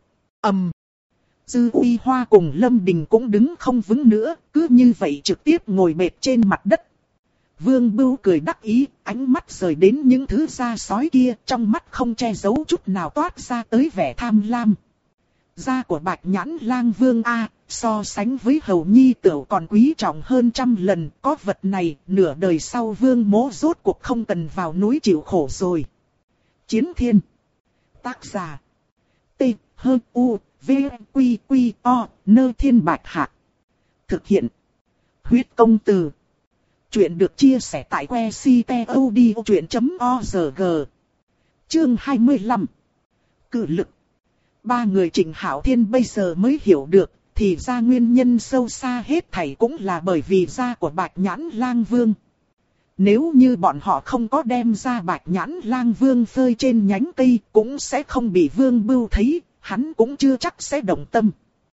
Dư Uy Hoa cùng Lâm Đình cũng đứng không vững nữa, cứ như vậy trực tiếp ngồi bệt trên mặt đất. Vương Bưu cười đắc ý, ánh mắt rời đến những thứ da sói kia, trong mắt không che giấu chút nào toát ra tới vẻ tham lam. Da của Bạch Nhãn Lang Vương A, so sánh với hầu nhi tửu còn quý trọng hơn trăm lần, có vật này, nửa đời sau Vương Mỗ rốt cuộc không cần vào núi chịu khổ rồi. Chiến Thiên. Tác giả. T, H, U, V, Quy, Quy, O, Nơ Thiên Bạch Hạc. Thực hiện. Huyết Công Từ. Chuyện được chia sẻ tại que ctod.org. Chương 25. Cự lực. Ba người Trịnh Hạo Thiên bây giờ mới hiểu được, thì ra nguyên nhân sâu xa hết thảy cũng là bởi vì da của Bạch Nhãn Lang Vương. Nếu như bọn họ không có đem ra Bạch Nhãn Lang Vương phơi trên nhánh cây, cũng sẽ không bị Vương Bưu thấy, hắn cũng chưa chắc sẽ động tâm.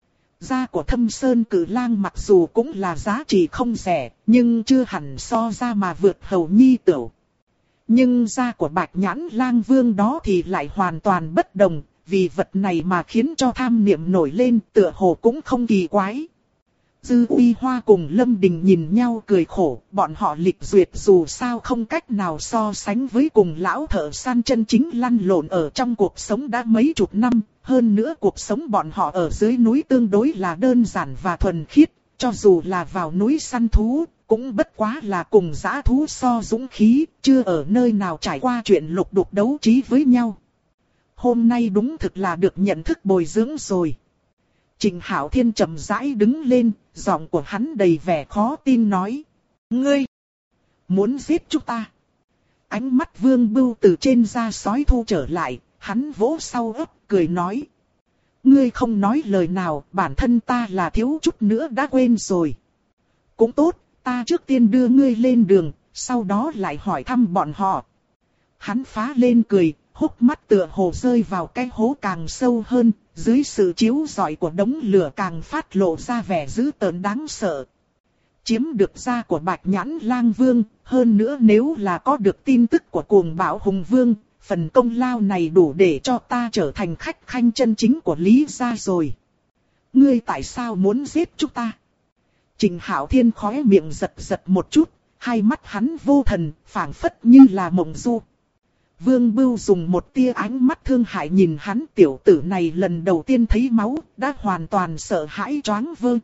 Da của Thâm Sơn Cự Lang mặc dù cũng là giá trị không rẻ, nhưng chưa hẳn so ra mà vượt hầu nhi tửu. Nhưng da của Bạch Nhãn Lang Vương đó thì lại hoàn toàn bất đồng, vì vật này mà khiến cho tham niệm nổi lên, tựa hồ cũng không kỳ quái. Dư Uy Hoa cùng Lâm Đình nhìn nhau cười khổ, bọn họ lịch duyệt dù sao không cách nào so sánh với cùng lão thợ săn chân chính lăn lộn ở trong cuộc sống đã mấy chục năm, hơn nữa cuộc sống bọn họ ở dưới núi tương đối là đơn giản và thuần khiết, cho dù là vào núi săn thú, cũng bất quá là cùng dã thú so dũng khí, chưa ở nơi nào trải qua chuyện lục đục đấu trí với nhau. Hôm nay đúng thực là được nhận thức bồi dưỡng rồi. Trịnh Hạo Thiên chậm rãi đứng lên, giọng của hắn đầy vẻ khó tin nói. Ngươi, muốn giết chúng ta? Ánh mắt Vương Bưu từ trên da sói thu trở lại, hắn vỗ sau ấp, cười nói. Ngươi không nói lời nào, bản thân ta là thiếu chút nữa đã quên rồi. Cũng tốt, ta trước tiên đưa ngươi lên đường, sau đó lại hỏi thăm bọn họ. Hắn phá lên cười, hốc mắt tựa hồ rơi vào cái hố càng sâu hơn, dưới sự chiếu rọi của đống lửa càng phát lộ ra vẻ dữ tợn đáng sợ. Chiếm được da của Bạch Nhãn Lang Vương, hơn nữa nếu là có được tin tức của cuồng bạo hùng vương, phần công lao này đủ để cho ta trở thành khách khanh chân chính của Lý gia rồi. Ngươi tại sao muốn giết chúng ta? Trịnh Hạo Thiên khóe miệng giật giật một chút, hai mắt hắn vô thần, phảng phất như là mộng du. Vương Bưu dùng một tia ánh mắt thương hại nhìn hắn, tiểu tử này lần đầu tiên thấy máu, đã hoàn toàn sợ hãi choáng vơ,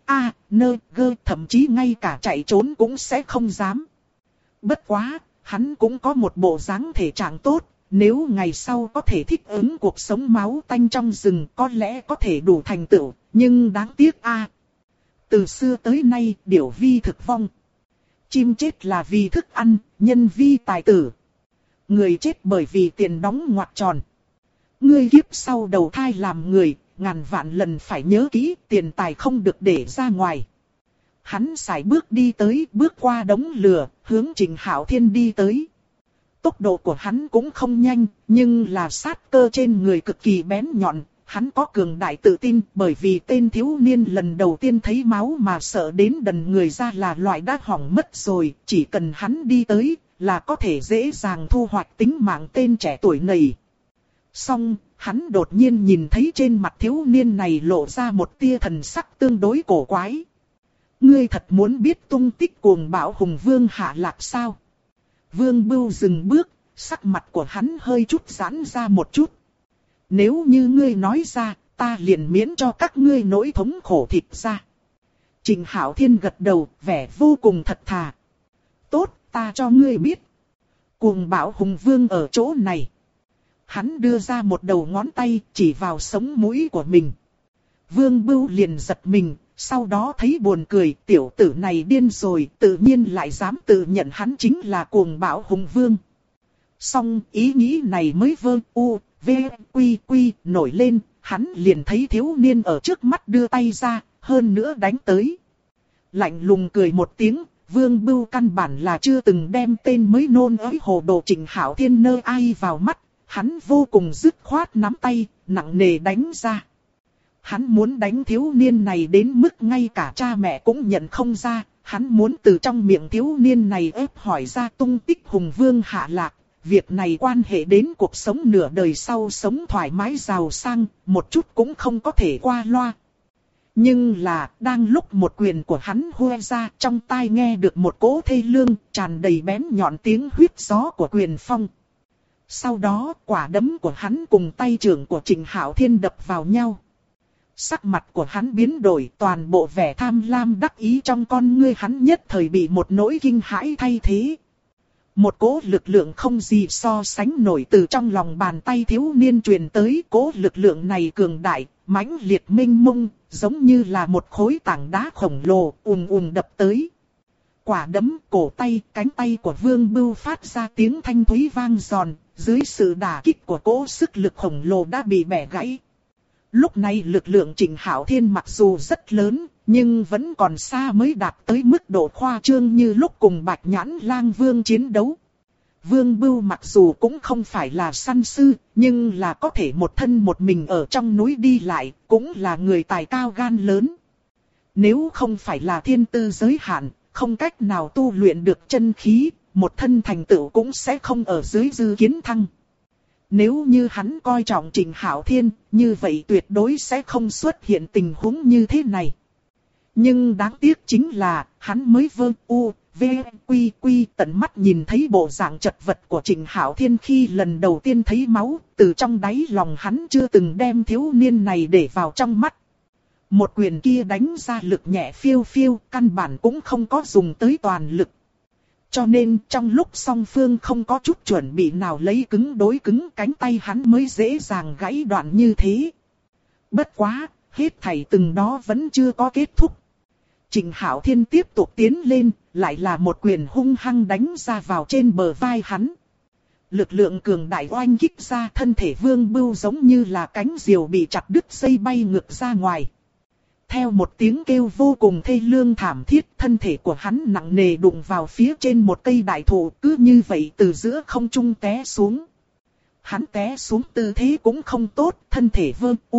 thậm chí ngay cả chạy trốn cũng sẽ không dám. Bất quá, hắn cũng có một bộ dáng thể trạng tốt, nếu ngày sau có thể thích ứng cuộc sống máu tanh trong rừng có lẽ có thể đủ thành tựu, nhưng đáng tiếc từ xưa tới nay điểu vi thực vong. Chim chết là vì thức ăn, nhân vi tài tử. Người chết bởi vì tiền đóng ngoặc tròn. Ngươi kiếp sau đầu thai làm người, ngàn vạn lần phải nhớ kỹ, tiền tài không được để ra ngoài. Hắn sải bước đi tới, bước qua đống lửa, hướng Trịnh Hạo Thiên đi tới. Tốc độ của hắn cũng không nhanh, nhưng là sát cơ trên người cực kỳ bén nhọn, hắn có cường đại tự tin, bởi vì tên thiếu niên lần đầu tiên thấy máu mà sợ đến đần người ra là loại đã hỏng mất rồi, chỉ cần hắn đi tới là có thể dễ dàng thu hoạch tính mạng tên trẻ tuổi này. Song, hắn đột nhiên nhìn thấy trên mặt thiếu niên này lộ ra một tia thần sắc tương đối cổ quái. Ngươi thật muốn biết tung tích Cuồng Bạo Hùng Vương Hạ Lạc sao? Vương Bưu dừng bước, sắc mặt của hắn hơi chút giãn ra một chút. Nếu như ngươi nói ra, ta liền miễn cho các ngươi nỗi thống khổ thịt ra. Trình Hạo Thiên gật đầu, vẻ vô cùng thật thà. Tốt, ta cho ngươi biết. Cuồng Bạo Hùng Vương ở chỗ này. Hắn đưa ra một đầu ngón tay chỉ vào sống mũi của mình. Vương Bưu liền giật mình, sau đó thấy buồn cười, tiểu tử này điên rồi, tự nhiên lại dám tự nhận hắn chính là Cuồng Bạo Hùng Vương. Song ý nghĩ này mới quy nổi lên, hắn liền thấy thiếu niên ở trước mắt đưa tay ra, hơn nữa đánh tới. Lạnh lùng cười một tiếng, Vương Bưu căn bản là chưa từng đem tên mới nôn ới hồ đồ Trình Hạo Thiên nơ ai vào mắt, hắn vô cùng dứt khoát nắm tay, nặng nề đánh ra. Hắn muốn đánh thiếu niên này đến mức ngay cả cha mẹ cũng nhận không ra, hắn muốn từ trong miệng thiếu niên này ép hỏi ra tung tích Hùng Vương Hạ Lạc. Việc này quan hệ đến cuộc sống nửa đời sau sống thoải mái giàu sang, một chút cũng không có thể qua loa. Nhưng là, đang lúc một quyền của hắn huê ra, trong tai nghe được một cỗ thê lương, tràn đầy bén nhọn tiếng huýt gió của quyền phong. Sau đó, quả đấm của hắn cùng tay trưởng của Trình Hạo Thiên đập vào nhau. Sắc mặt của hắn biến đổi, toàn bộ vẻ tham lam đắc ý trong con ngươi hắn nhất thời bị một nỗi kinh hãi thay thế. Một cỗ lực lượng không gì so sánh nổi từ trong lòng bàn tay thiếu niên truyền tới, cỗ lực lượng này cường đại, mãnh liệt mênh mông, giống như là một khối tảng đá khổng lồ, đập tới. Quả đấm, cổ tay, cánh tay của Vương Bưu phát ra tiếng thanh thúy vang giòn, dưới sự đả kích của cỗ sức lực khổng lồ đã bị bẻ gãy. Lúc này lực lượng Trình Hạo Thiên mặc dù rất lớn, nhưng vẫn còn xa mới đạt tới mức độ khoa trương như lúc cùng Bạch Nhãn Lang Vương chiến đấu. Vương Bưu mặc dù cũng không phải là săn sư, nhưng là có thể một thân một mình ở trong núi đi lại, cũng là người tài cao gan lớn. Nếu không phải là thiên tư giới hạn, không cách nào tu luyện được chân khí, một thân thành tựu cũng sẽ không ở dưới Dư Kiến Thăng. Nếu như hắn coi trọng Trình Hạo Thiên, như vậy tuyệt đối sẽ không xuất hiện tình huống như thế này. Nhưng đáng tiếc chính là, hắn mới tận mắt nhìn thấy bộ dạng chật vật của Trình Hạo Thiên khi lần đầu tiên thấy máu, từ trong đáy lòng hắn chưa từng đem thiếu niên này để vào trong mắt. Một quyền kia đánh ra lực nhẹ phiêu phiêu, căn bản cũng không có dùng tới toàn lực. Cho nên trong lúc song phương không có chút chuẩn bị nào lấy cứng đối cứng, cánh tay hắn mới dễ dàng gãy đoạn như thế. Bất quá, hết thảy từng đó vẫn chưa có kết thúc. Trình Hạo Thiên tiếp tục tiến lên, lại là một quyền hung hăng đánh ra vào trên bờ vai hắn. Lực lượng cường đại oanh kích ra, thân thể Vương Bưu giống như là cánh diều bị chặt đứt dây bay ngược ra ngoài. Theo một tiếng kêu vô cùng thê lương thảm thiết, thân thể của hắn nặng nề đụng vào phía trên một cây đại thụ, cứ như vậy từ giữa không trung té xuống. Hắn té xuống tư thế cũng không tốt, thân thể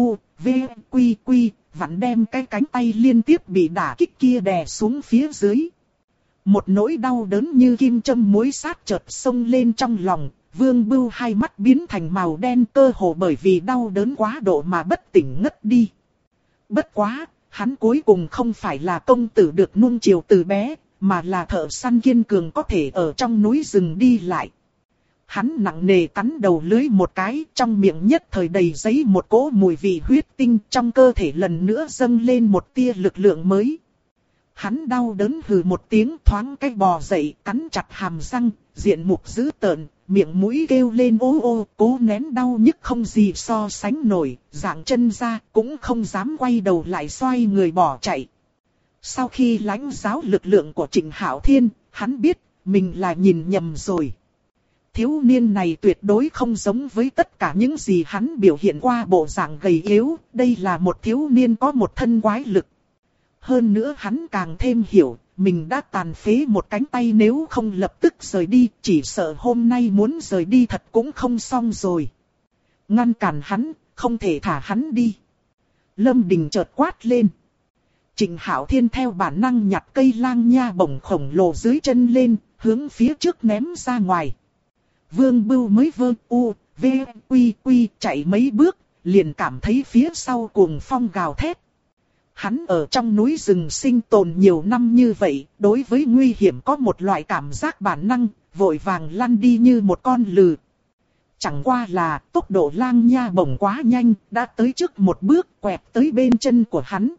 vặn đem cái cánh tay liên tiếp bị đả kích kia đè xuống phía dưới. Một nỗi đau đớn như kim châm muối sát chợt xông lên trong lòng, Vương Bưu hai mắt biến thành màu đen, cơ hồ bởi vì đau đớn quá độ mà bất tỉnh ngất đi. Bất quá, hắn cuối cùng không phải là công tử được nuông chiều từ bé, mà là thợ săn kiên cường có thể ở trong núi rừng đi lại. Hắn nặng nề cắn đầu lưỡi một cái, trong miệng nhất thời đầy giấy một cỗ mùi vị huyết tinh, trong cơ thể lần nữa dâng lên một tia lực lượng mới. Hắn đau đớn hừ một tiếng, thoáng cái bò dậy, cắn chặt hàm răng, diện mục dữ tợn, miệng mũi kêu lên ô, cố nén đau nhức không gì so sánh nổi, dạng chân ra, cũng không dám quay đầu lại xoay người bỏ chạy. Sau khi lãnh giáo lực lượng của Trình Hạo Thiên, hắn biết, mình là nhìn nhầm rồi. Thiếu niên này tuyệt đối không giống với tất cả những gì hắn biểu hiện qua bộ dạng gầy yếu, đây là một thiếu niên có một thân quái lực. Hơn nữa hắn càng thêm hiểu, mình đã tàn phế một cánh tay, nếu không lập tức rời đi, chỉ sợ hôm nay muốn rời đi thật cũng không xong rồi. Ngăn cản hắn, không thể thả hắn đi. Lâm Đình chợt quát lên. Trịnh Hạo Thiên theo bản năng nhặt cây lang nha bổng khổng lồ dưới chân lên, hướng phía trước ném ra ngoài. Vương Bưu mới vơ u, v, quy quy chạy mấy bước, liền cảm thấy phía sau cuồng phong gào thét. Hắn ở trong núi rừng sinh tồn nhiều năm như vậy, đối với nguy hiểm có một loại cảm giác bản năng, vội vàng lăn đi như một con lừ. Chẳng qua là tốc độ lang nha bổng quá nhanh, đã tới trước một bước quẹt tới bên chân của hắn.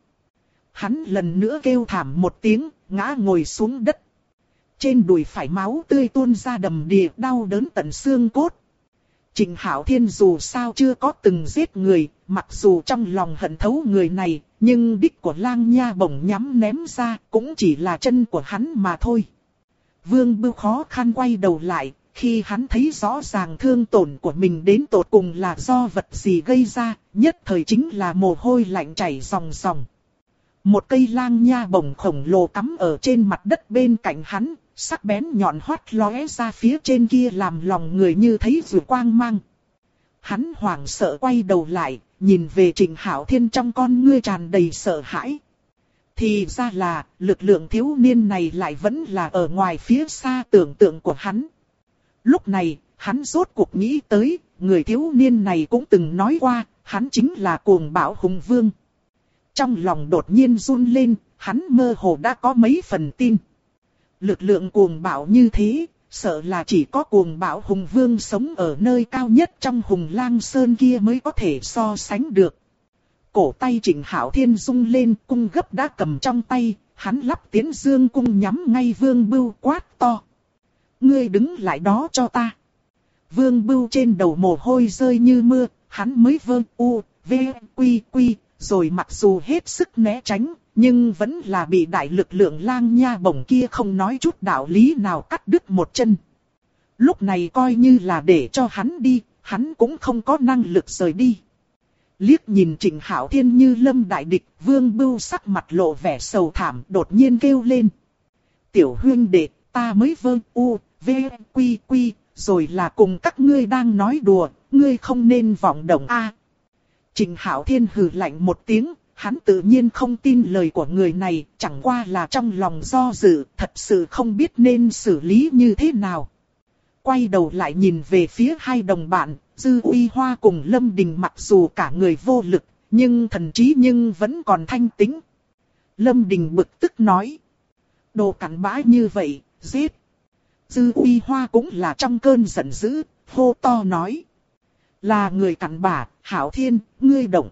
Hắn lần nữa kêu thảm một tiếng, ngã ngồi xuống đất. Trên đùi phải máu tươi tuôn ra đầm đìa, đau đớn tận xương cốt. Trịnh Hạo Thiên dù sao chưa có từng giết người, mặc dù trong lòng hận thấu người này, nhưng đích của lang nha bổng nhắm ném ra cũng chỉ là chân của hắn mà thôi. Vương Bưu khó khăn quay đầu lại, khi hắn thấy rõ ràng thương tổn của mình đến tột cùng là do vật gì gây ra, nhất thời chính là mồ hôi lạnh chảy ròng ròng. Một cây lang nha bổng khổng lồ cắm ở trên mặt đất bên cạnh hắn, sắc bén nhọn hoắt lóe ra phía trên kia làm lòng người như thấy rùa quang mang. Hắn hoảng sợ quay đầu lại, nhìn về Trịnh Hạo Thiên trong con ngươi tràn đầy sợ hãi. Thì ra là, lực lượng thiếu niên này lại vẫn là ở ngoài phía xa tưởng tượng của hắn. Lúc này, hắn rốt cuộc nghĩ tới, người thiếu niên này cũng từng nói qua, hắn chính là cuồng bạo hùng vương. Trong lòng đột nhiên run lên, hắn mơ hồ đã có mấy phần tin. Lực lượng cuồng bạo như thế, sợ là chỉ có cuồng bạo hùng vương sống ở nơi cao nhất trong hùng lang sơn kia mới có thể so sánh được. Cổ tay Trịnh Hạo Thiên rung lên, cung gấp đã cầm trong tay, hắn lắp tiến dương cung nhắm ngay Vương Bưu quát to. Ngươi đứng lại đó cho ta. Vương Bưu trên đầu mồ hôi rơi như mưa, hắn mới vơ u, v, quy quy, rồi mặc dù hết sức né tránh, nhưng vẫn là bị đại lực lượng lang nha bổng kia không nói chút đạo lý nào cắt đứt một chân. Lúc này coi như là để cho hắn đi, hắn cũng không có năng lực rời đi. Liếc nhìn Trịnh Hạo Thiên như lâm đại địch, Vương Bưu sắc mặt lộ vẻ sầu thảm, đột nhiên kêu lên. Tiểu huynh đệ, ta mới vơ u, v, quy quy, rồi là cùng các ngươi đang nói đùa, ngươi không nên vọng động a. Trịnh Hạo Thiên hừ lạnh một tiếng, hắn tự nhiên không tin lời của người này, chẳng qua là trong lòng do dự, thật sự không biết nên xử lý như thế nào. Quay đầu lại nhìn về phía hai đồng bạn, Dư Uy Hoa cùng Lâm Đình, mặc dù cả người vô lực, nhưng thần trí nhưng vẫn còn thanh tĩnh. Lâm Đình bực tức nói. Đồ cặn bã như vậy, giết. Dư Uy Hoa cũng là trong cơn giận dữ, hô to nói. Là người cặn bã, Hạo Thiên, ngươi động.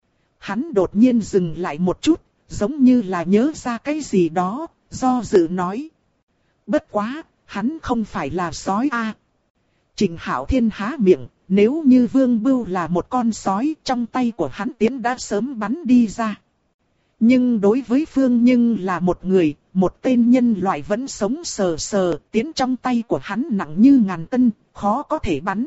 Hắn đột nhiên dừng lại một chút, giống như là nhớ ra cái gì đó, do dự nói. Bất quá, hắn không phải là sói a. Trịnh Hạo Thiên há miệng, nếu như Vương Bưu là một con sói, trong tay của hắn tiến đã sớm bắn đi ra. Nhưng đối với Phương nhưng là một người, một tên nhân loại vẫn sống sờ sờ, tiến trong tay của hắn nặng như ngàn cân, khó có thể bắn.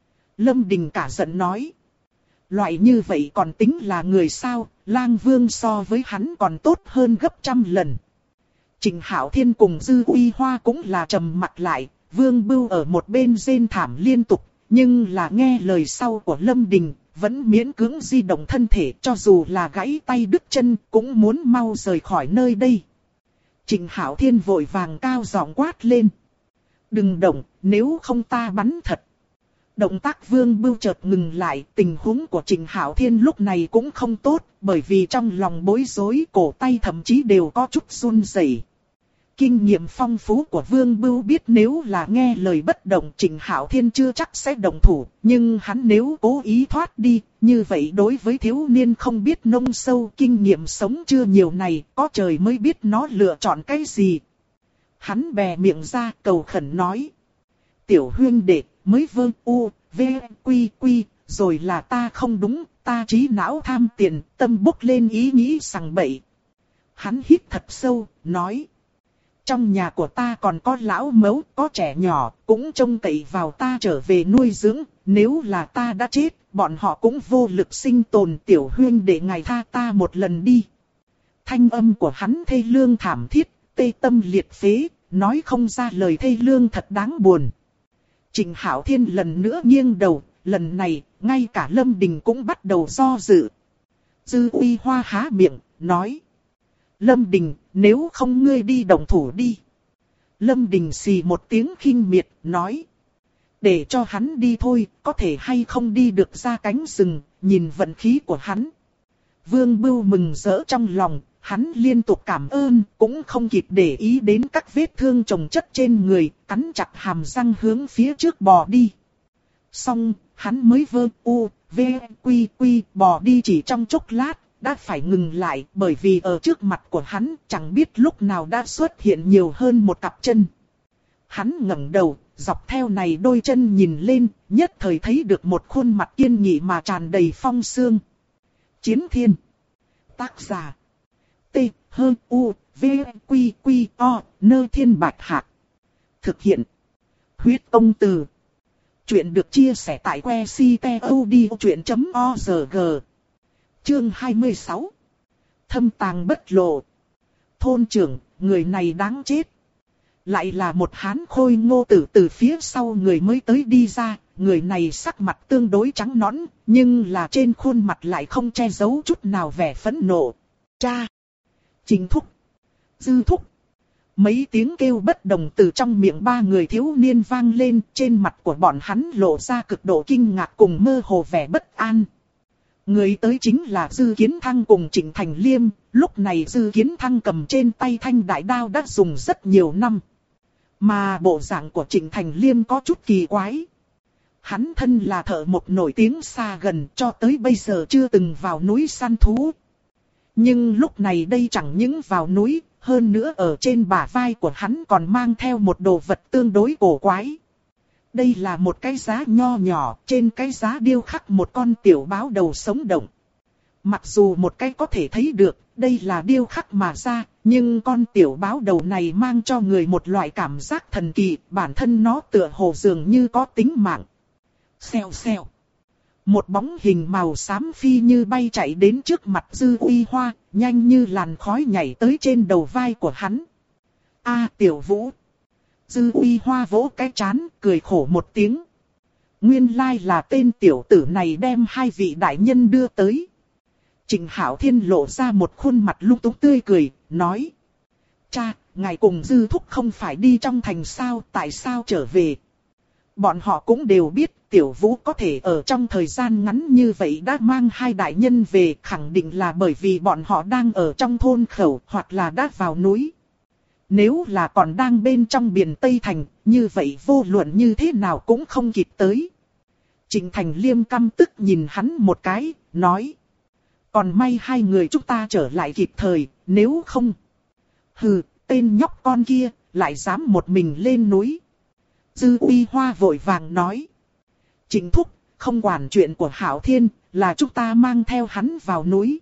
Lâm Đình cả giận nói. Loại như vậy còn tính là người sao, Lang Vương so với hắn còn tốt hơn gấp trăm lần. Trịnh Hạo Thiên cùng Dư Uy Hoa cũng là trầm mặt lại, Vương Bưu ở một bên rên thảm liên tục, nhưng là nghe lời sau của Lâm Đình, vẫn miễn cưỡng di động thân thể, cho dù là gãy tay đứt chân cũng muốn mau rời khỏi nơi đây. Trịnh Hạo Thiên vội vàng cao giọng quát lên. Đừng động, nếu không ta bắn thật. Động tác Vương Bưu chợt ngừng lại, tình huống của Trịnh Hạo Thiên lúc này cũng không tốt, bởi vì trong lòng bối rối, cổ tay thậm chí đều có chút run rẩy. Kinh nghiệm phong phú của Vương Bưu biết nếu là nghe lời bất động, Trịnh Hạo Thiên chưa chắc sẽ động thủ, nhưng hắn nếu cố ý thoát đi, như vậy đối với thiếu niên không biết nông sâu, kinh nghiệm sống chưa nhiều này, có trời mới biết nó lựa chọn cái gì. Hắn bè miệng ra cầu khẩn nói. Tiểu huynh đệ, mới vơ u, v, quy quy, rồi là ta không đúng, ta trí não tham tiền, tâm bốc lên ý nghĩ sằng bậy. Hắn hít thật sâu, nói. Trong nhà của ta còn có lão mấu, có trẻ nhỏ, cũng trông cậy vào ta trở về nuôi dưỡng, nếu là ta đã chết, bọn họ cũng vô lực sinh tồn. Tiểu huynh để ngài tha ta một lần đi. Thanh âm của hắn thê lương thảm thiết, tê tâm liệt phế, nói không ra lời thê lương thật đáng buồn. Trịnh Hạo Thiên lần nữa nghiêng đầu, lần này, ngay cả Lâm Đình cũng bắt đầu do dự. Dư Uy Hoa há miệng, nói. Lâm Đình, nếu không ngươi đi động thủ đi. Lâm Đình xì một tiếng khinh miệt, nói. Để cho hắn đi thôi, có thể hay không đi được ra cánh rừng, nhìn vận khí của hắn. Vương Bưu mừng rỡ trong lòng, hắn liên tục cảm ơn, cũng không kịp để ý đến các vết thương chồng chất trên người, cắn chặt hàm răng hướng phía trước bò đi. Xong, hắn mới quy bò đi chỉ trong chốc lát, đã phải ngừng lại bởi vì ở trước mặt của hắn chẳng biết lúc nào đã xuất hiện nhiều hơn một cặp chân. Hắn ngẩng đầu, dọc theo này đôi chân nhìn lên, nhất thời thấy được một khuôn mặt kiên nghị mà tràn đầy phong sương. Chiến Thiên. Tác giả. T-H-U-V-Q-Q-O-Nơ Thiên Bạch Hạc. Thực hiện. Huyết Công Từ. Chuyện được chia sẻ tại website.odchuyện.org. Chương 26. Thâm tàng bất lộ. Thôn trưởng, người này đáng chết. Lại là một hán khôi ngô tử từ phía sau người mới tới đi ra. Người này sắc mặt tương đối trắng nõn, nhưng là trên khuôn mặt lại không che giấu chút nào vẻ phẫn nộ. Cha! Trình thúc! Dư thúc! Mấy tiếng kêu bất đồng từ trong miệng ba người thiếu niên vang lên, trên mặt của bọn hắn lộ ra cực độ kinh ngạc cùng mơ hồ vẻ bất an. Người tới chính là Dư Kiến Thăng cùng Trịnh Thành Liêm, lúc này Dư Kiến Thăng cầm trên tay thanh đại đao đã dùng rất nhiều năm. Mà bộ dạng của Trịnh Thành Liêm có chút kỳ quái. Hắn thân là thợ một nổi tiếng xa gần, cho tới bây giờ chưa từng vào núi săn thú. Nhưng lúc này đây chẳng những vào núi, hơn nữa ở trên bả vai của hắn còn mang theo một đồ vật tương đối cổ quái. Đây là một cái giá nho nhỏ, trên cái giá điêu khắc một con tiểu báo đầu sống động. Mặc dù một cái có thể thấy được, đây là điêu khắc mà ra, nhưng con tiểu báo đầu này mang cho người một loại cảm giác thần kỳ, bản thân nó tựa hồ dường như có tính mạng. Xèo xèo. Một bóng hình màu xám phi như bay chạy đến trước mặt Dư Uy Hoa, nhanh như làn khói nhảy tới trên đầu vai của hắn. A Tiểu Vũ. Dư Uy Hoa vỗ cái trán, cười khổ một tiếng. Nguyên lai là tên tiểu tử này đem hai vị đại nhân đưa tới. Trịnh Hạo Thiên lộ ra một khuôn mặt lung túng tươi cười, nói. Cha, ngài cùng Dư Thúc không phải đi trong thành sao, tại sao trở về? Bọn họ cũng đều biết Tiểu Vũ có thể ở trong thời gian ngắn như vậy đã mang hai đại nhân về, khẳng định là bởi vì bọn họ đang ở trong thôn khẩu hoặc là đã vào núi. Nếu là còn đang bên trong biển Tây Thành, như vậy vô luận như thế nào cũng không kịp tới. Trịnh Thành Liêm căm tức nhìn hắn một cái, nói. Còn may hai người chúng ta trở lại kịp thời, nếu không. Hừ, tên nhóc con kia, lại dám một mình lên núi. Dư Uy Hoa vội vàng nói. Trịnh thúc, không quản chuyện của Hạo Thiên, là chúng ta mang theo hắn vào núi.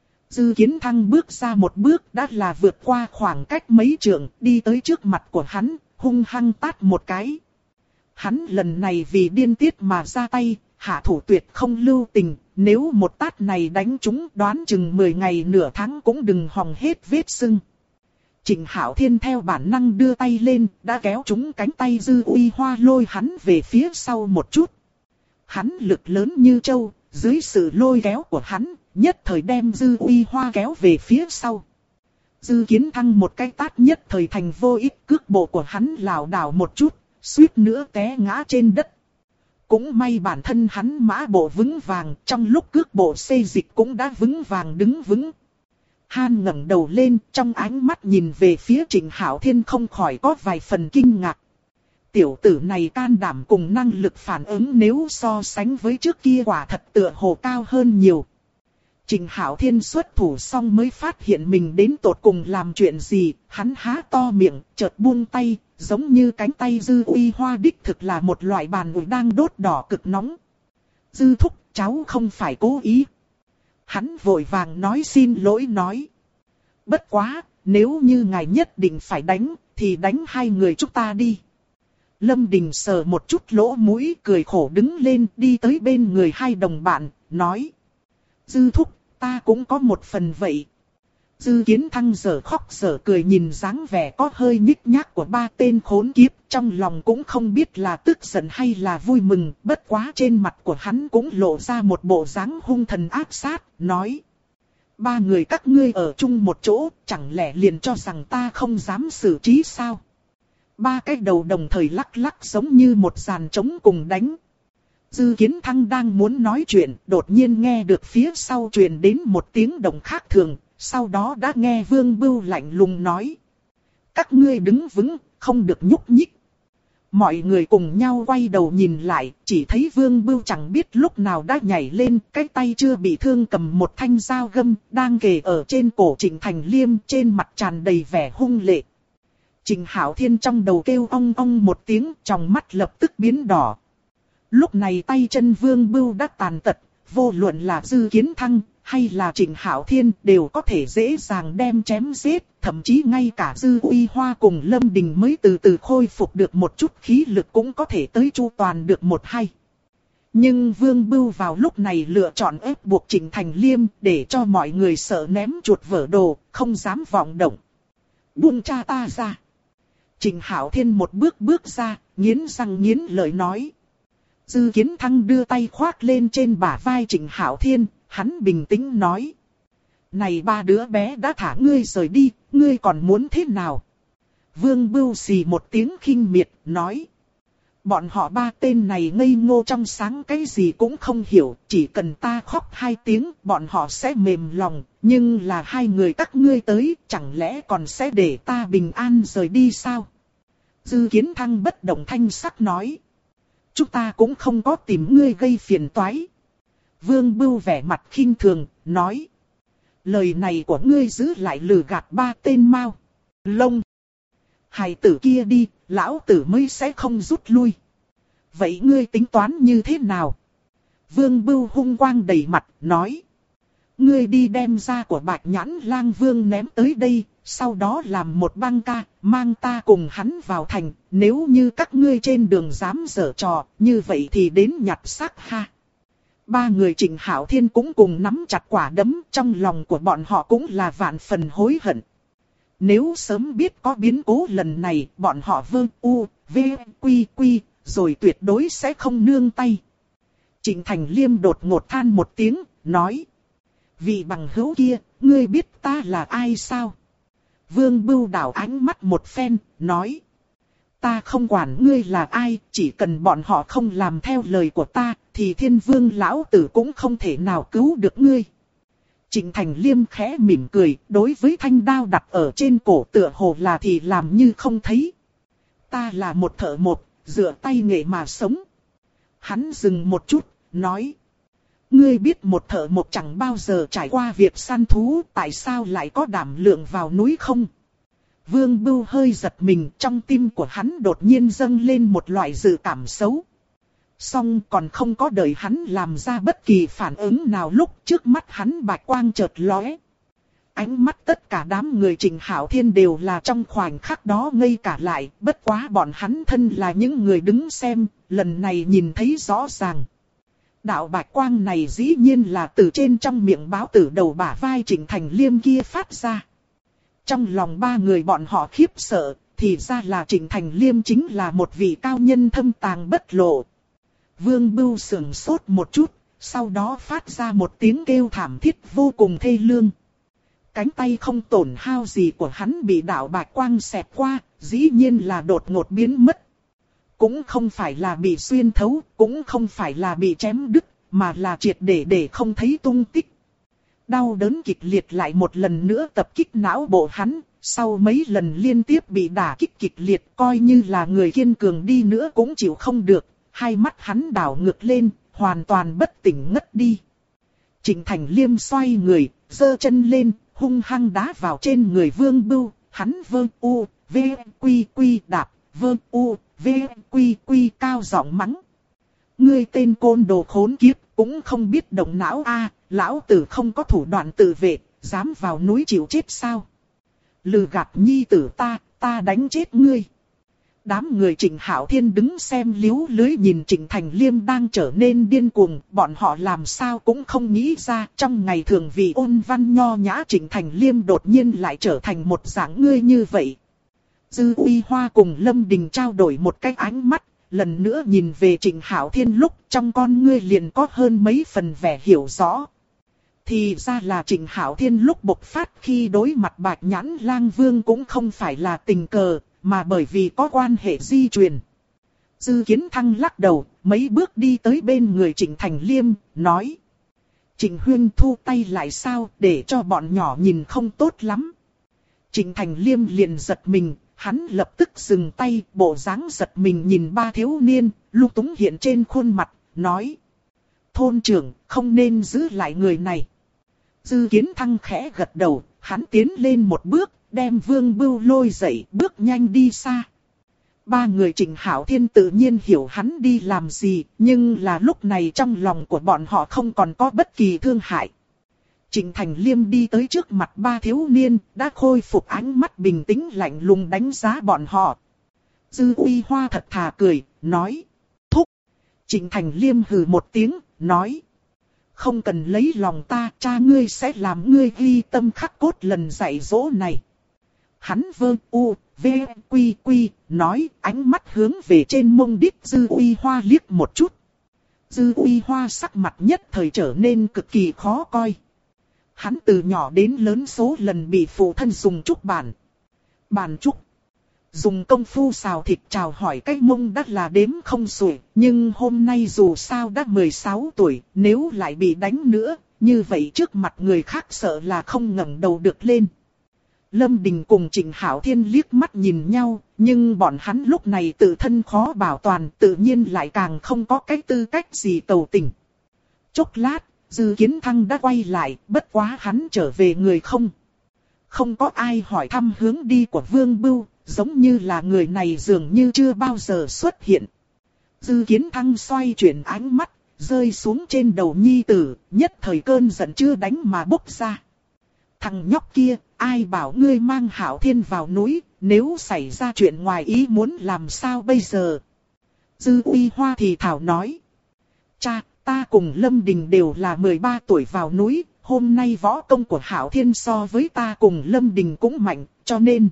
Dư Kiến Thăng bước ra một bước đã là vượt qua khoảng cách mấy trượng, đi tới trước mặt của hắn, hung hăng tát một cái. Hắn lần này vì điên tiết mà ra tay, hạ thủ tuyệt không lưu tình, nếu một tát này đánh chúng đoán chừng 10 ngày nửa tháng cũng đừng hòng hết vết sưng. Trịnh Hạo Thiên theo bản năng đưa tay lên, đã kéo trúng cánh tay Dư Uy Hoa lôi hắn về phía sau một chút. Hắn lực lớn như trâu, dưới sự lôi kéo của hắn, nhất thời đem Dư Uy Hoa kéo về phía sau. Dư Kiến Thăng một cái tát nhất thời thành vô ích, cước bộ của hắn lảo đảo một chút, suýt nữa té ngã trên đất. Cũng may bản thân hắn mã bộ vững vàng, trong lúc cước bộ xê dịch cũng đã vững vàng đứng vững. Han ngẩng đầu lên, trong ánh mắt nhìn về phía Trịnh Hạo Thiên không khỏi có vài phần kinh ngạc. Tiểu tử này can đảm cùng năng lực phản ứng nếu so sánh với trước kia quả thật tựa hồ cao hơn nhiều. Trịnh Hạo Thiên xuất thủ xong mới phát hiện mình đến tột cùng làm chuyện gì, hắn há to miệng, chợt buông tay, giống như cánh tay Dư Uy Hoa đích thực là một loại bàn ủi đang đốt đỏ cực nóng. Dư thúc, cháu không phải cố ý. Hắn vội vàng nói xin lỗi nói. Bất quá, nếu như ngài nhất định phải đánh, thì đánh hai người chúng ta đi. Lâm Đình sờ một chút lỗ mũi, cười khổ đứng lên, đi tới bên người hai đồng bạn, nói. Dư thúc, ta cũng có một phần vậy. Dư Kiến Thăng giờ khóc giờ cười nhìn dáng vẻ có hơi nhích nhác của ba tên khốn kiếp, trong lòng cũng không biết là tức giận hay là vui mừng, bất quá trên mặt của hắn cũng lộ ra một bộ dáng hung thần ác sát, nói. Ba người các ngươi ở chung một chỗ, chẳng lẽ liền cho rằng ta không dám xử trí sao? Ba cái đầu đồng thời lắc lắc giống như một dàn trống cùng đánh. Dư Kiến Thăng đang muốn nói chuyện, đột nhiên nghe được phía sau truyền đến một tiếng động khác thường, sau đó đã nghe Vương Bưu lạnh lùng nói. Các ngươi đứng vững, không được nhúc nhích. Mọi người cùng nhau quay đầu nhìn lại, chỉ thấy Vương Bưu chẳng biết lúc nào đã nhảy lên, cái tay chưa bị thương cầm một thanh dao găm, đang kề ở trên cổ Trịnh Thành Liêm, trên mặt tràn đầy vẻ hung lệ. Trịnh Hạo Thiên trong đầu kêu ong ong một tiếng, tròng mắt lập tức biến đỏ. Lúc này tay chân Vương Bưu đã tàn tật, vô luận là Dư Kiến Thăng hay là Trịnh Hạo Thiên đều có thể dễ dàng đem chém giết, thậm chí ngay cả Dư Uy Hoa cùng Lâm Đình mới từ từ khôi phục được một chút khí lực cũng có thể tới chu toàn được một hay. Nhưng Vương Bưu vào lúc này lựa chọn ép buộc Trịnh Thành Liêm để cho mọi người sợ ném chuột vỡ đồ, không dám vọng động. Buông cha ta ra. Trịnh Hạo Thiên một bước ra, nghiến răng nghiến lợi nói. Dư Kiến Thăng đưa tay khoác lên trên bả vai Trịnh Hạo Thiên, hắn bình tĩnh nói. Này ba đứa bé đã thả ngươi rời đi, ngươi còn muốn thế nào? Vương Bưu xì một tiếng khinh miệt, nói. Bọn họ ba tên này ngây ngô trong sáng cái gì cũng không hiểu, chỉ cần ta khóc 2 tiếng, bọn họ sẽ mềm lòng, nhưng là 2 người các ngươi tới, chẳng lẽ còn sẽ để ta bình an rời đi sao? Dư Kiến Thăng bất động thanh sắc nói. Chúng ta cũng không có tìm ngươi gây phiền toái. Vương Bưu vẻ mặt khinh thường, nói. Lời này của ngươi giữ lại lừa gạt ba tên Mao Lông. Hài tử kia đi, lão tử mới sẽ không rút lui. Vậy ngươi tính toán như thế nào? Vương Bưu hung quang đầy mặt, nói. Ngươi đi đem da của Bạch Nhãn Lang Vương ném tới đây, sau đó làm một băng ca, mang ta cùng hắn vào thành. Nếu như các ngươi trên đường dám giở trò, như vậy thì đến nhặt xác ha. Ba người Trịnh Hạo Thiên cũng cùng nắm chặt quả đấm, trong lòng của bọn họ cũng là vạn phần hối hận. Nếu sớm biết có biến cố lần này, bọn họ rồi tuyệt đối sẽ không nương tay. Trịnh Thành Liêm đột ngột than một tiếng, nói. Vị bằng hữu kia, ngươi biết ta là ai sao? Vương Bưu đảo ánh mắt một phen, nói. Ta không quản ngươi là ai, chỉ cần bọn họ không làm theo lời của ta, thì Thiên Vương lão tử cũng không thể nào cứu được ngươi. Trịnh Thành Liêm khẽ mỉm cười, đối với thanh đao đặt ở trên cổ tựa hồ là thì làm như không thấy. Ta là một thợ mộc, dựa tay nghề mà sống. Hắn dừng một chút, nói. Ngươi biết một thợ mộc chẳng bao giờ trải qua việc săn thú, tại sao lại có đảm lượng vào núi không? Vương Bưu hơi giật mình, trong tim của hắn đột nhiên dâng lên một loại dự cảm xấu. Song còn không có đợi hắn làm ra bất kỳ phản ứng nào lúc trước mắt hắn bạch quang chợt lóe. Ánh mắt tất cả đám người Trịnh Hạo Thiên đều là trong khoảnh khắc đó ngây cả lại, bất quá bọn hắn thân là những người đứng xem, lần này nhìn thấy rõ ràng. Đạo bạch quang này dĩ nhiên là từ trên trong miệng báo tử đầu bả vai Trịnh Thành Liêm kia phát ra. Trong lòng ba người bọn họ khiếp sợ, thì ra là Trịnh Thành Liêm chính là một vị cao nhân thâm tàng bất lộ. Vương Bưu sững sốt một chút, sau đó phát ra một tiếng kêu thảm thiết vô cùng thê lương. Cánh tay không tổn hao gì của hắn bị đạo bạch quang xẹt qua, dĩ nhiên là đột ngột biến mất. Cũng không phải là bị xuyên thấu, cũng không phải là bị chém đứt, mà là triệt để không thấy tung tích. Đau đớn kịch liệt lại một lần nữa tập kích não bộ hắn, sau mấy lần liên tiếp bị đả kích kịch liệt coi như là người kiên cường đi nữa cũng chịu không được, hai mắt hắn đảo ngược lên, hoàn toàn bất tỉnh ngất đi. Trịnh Thành Liêm xoay người, giơ chân lên, hung hăng đá vào trên người Vương Bưu, hắn đạp, cao giọng mắng. Ngươi tên côn đồ khốn kiếp, cũng không biết động não a, lão tử không có thủ đoạn tự vệ, dám vào núi chịu chết sao? Lừa gạt nhi tử ta đánh chết ngươi. đám người Trịnh Hạo Thiên đứng xem liếu lưới nhìn Trịnh Thành Liêm đang trở nên điên cuồng, bọn họ làm sao cũng không nghĩ ra trong ngày thường vì ôn văn nho nhã Trịnh Thành Liêm đột nhiên lại trở thành một dạng ngươi như vậy. Dư Uy Hoa cùng Lâm Đình trao đổi một cái ánh mắt, lần nữa nhìn về Trịnh Hạo Thiên lúc trong con ngươi liền có hơn mấy phần vẻ hiểu rõ. Thì ra là Trịnh Hạo Thiên lúc bộc phát khi đối mặt Bạch Nhãn Lang Vương cũng không phải là tình cờ, mà bởi vì có quan hệ di truyền. Dư Kiến Thăng lắc đầu, mấy bước đi tới bên người Trịnh Thành Liêm, nói. Trịnh Huyên thu tay lại sao, để cho bọn nhỏ nhìn không tốt lắm. Trịnh Thành Liêm liền giật mình, hắn lập tức dừng tay, bộ dáng giật mình nhìn ba thiếu niên, lung túng hiện trên khuôn mặt, nói. Thôn trưởng, không nên giữ lại người này. Dư Kiến Thăng khẽ gật đầu, hắn tiến lên một bước, đem Vương Bưu lôi dậy, bước nhanh đi xa. Ba người Trịnh Hạo Thiên tự nhiên hiểu hắn đi làm gì, nhưng là lúc này trong lòng của bọn họ không còn có bất kỳ thương hại. Trịnh Thành Liêm đi tới trước mặt ba thiếu niên, đã khôi phục ánh mắt bình tĩnh lạnh lùng đánh giá bọn họ. Dư Uy Hoa thật thà cười, nói. Thúc! Trịnh Thành Liêm hừ một tiếng, nói. Không cần lấy lòng ta, cha ngươi sẽ làm ngươi ghi tâm khắc cốt lần dạy dỗ này. Hắn vơ u, v, quy quy, nói, ánh mắt hướng về trên mông đít Dư Uy Hoa liếc một chút. Dư Uy Hoa sắc mặt nhất thời trở nên cực kỳ khó coi. Hắn từ nhỏ đến lớn số lần bị phụ thân dùng trúc bàn trúc. Dùng công phu xào thịt chào hỏi cái mông đã là đếm không xuể, nhưng hôm nay dù sao đã 16 tuổi, nếu lại bị đánh nữa, như vậy trước mặt người khác sợ là không ngẩng đầu được lên. Lâm Đình cùng Trịnh Hạo Thiên liếc mắt nhìn nhau, nhưng bọn hắn lúc này tự thân khó bảo toàn, tự nhiên lại càng không có cái tư cách gì cầu tình. Chốc lát, Dư Kiến Thăng đã quay lại, bất quá hắn trở về người không. Không có ai hỏi thăm hướng đi của Vương Bưu, giống như là người này dường như chưa bao giờ xuất hiện. Dư Kiến Thăng xoay chuyển ánh mắt, rơi xuống trên đầu nhi tử, nhất thời cơn giận chưa đánh mà bốc ra. Thằng nhóc kia, ai bảo ngươi mang Hạo Thiên vào núi, nếu xảy ra chuyện ngoài ý muốn làm sao bây giờ? Dư Uy Hoa thì thảo nói. Cha, ta cùng Lâm Đình đều là 13 tuổi vào núi, hôm nay võ công của Hạo Thiên so với ta cùng Lâm Đình cũng mạnh, cho nên.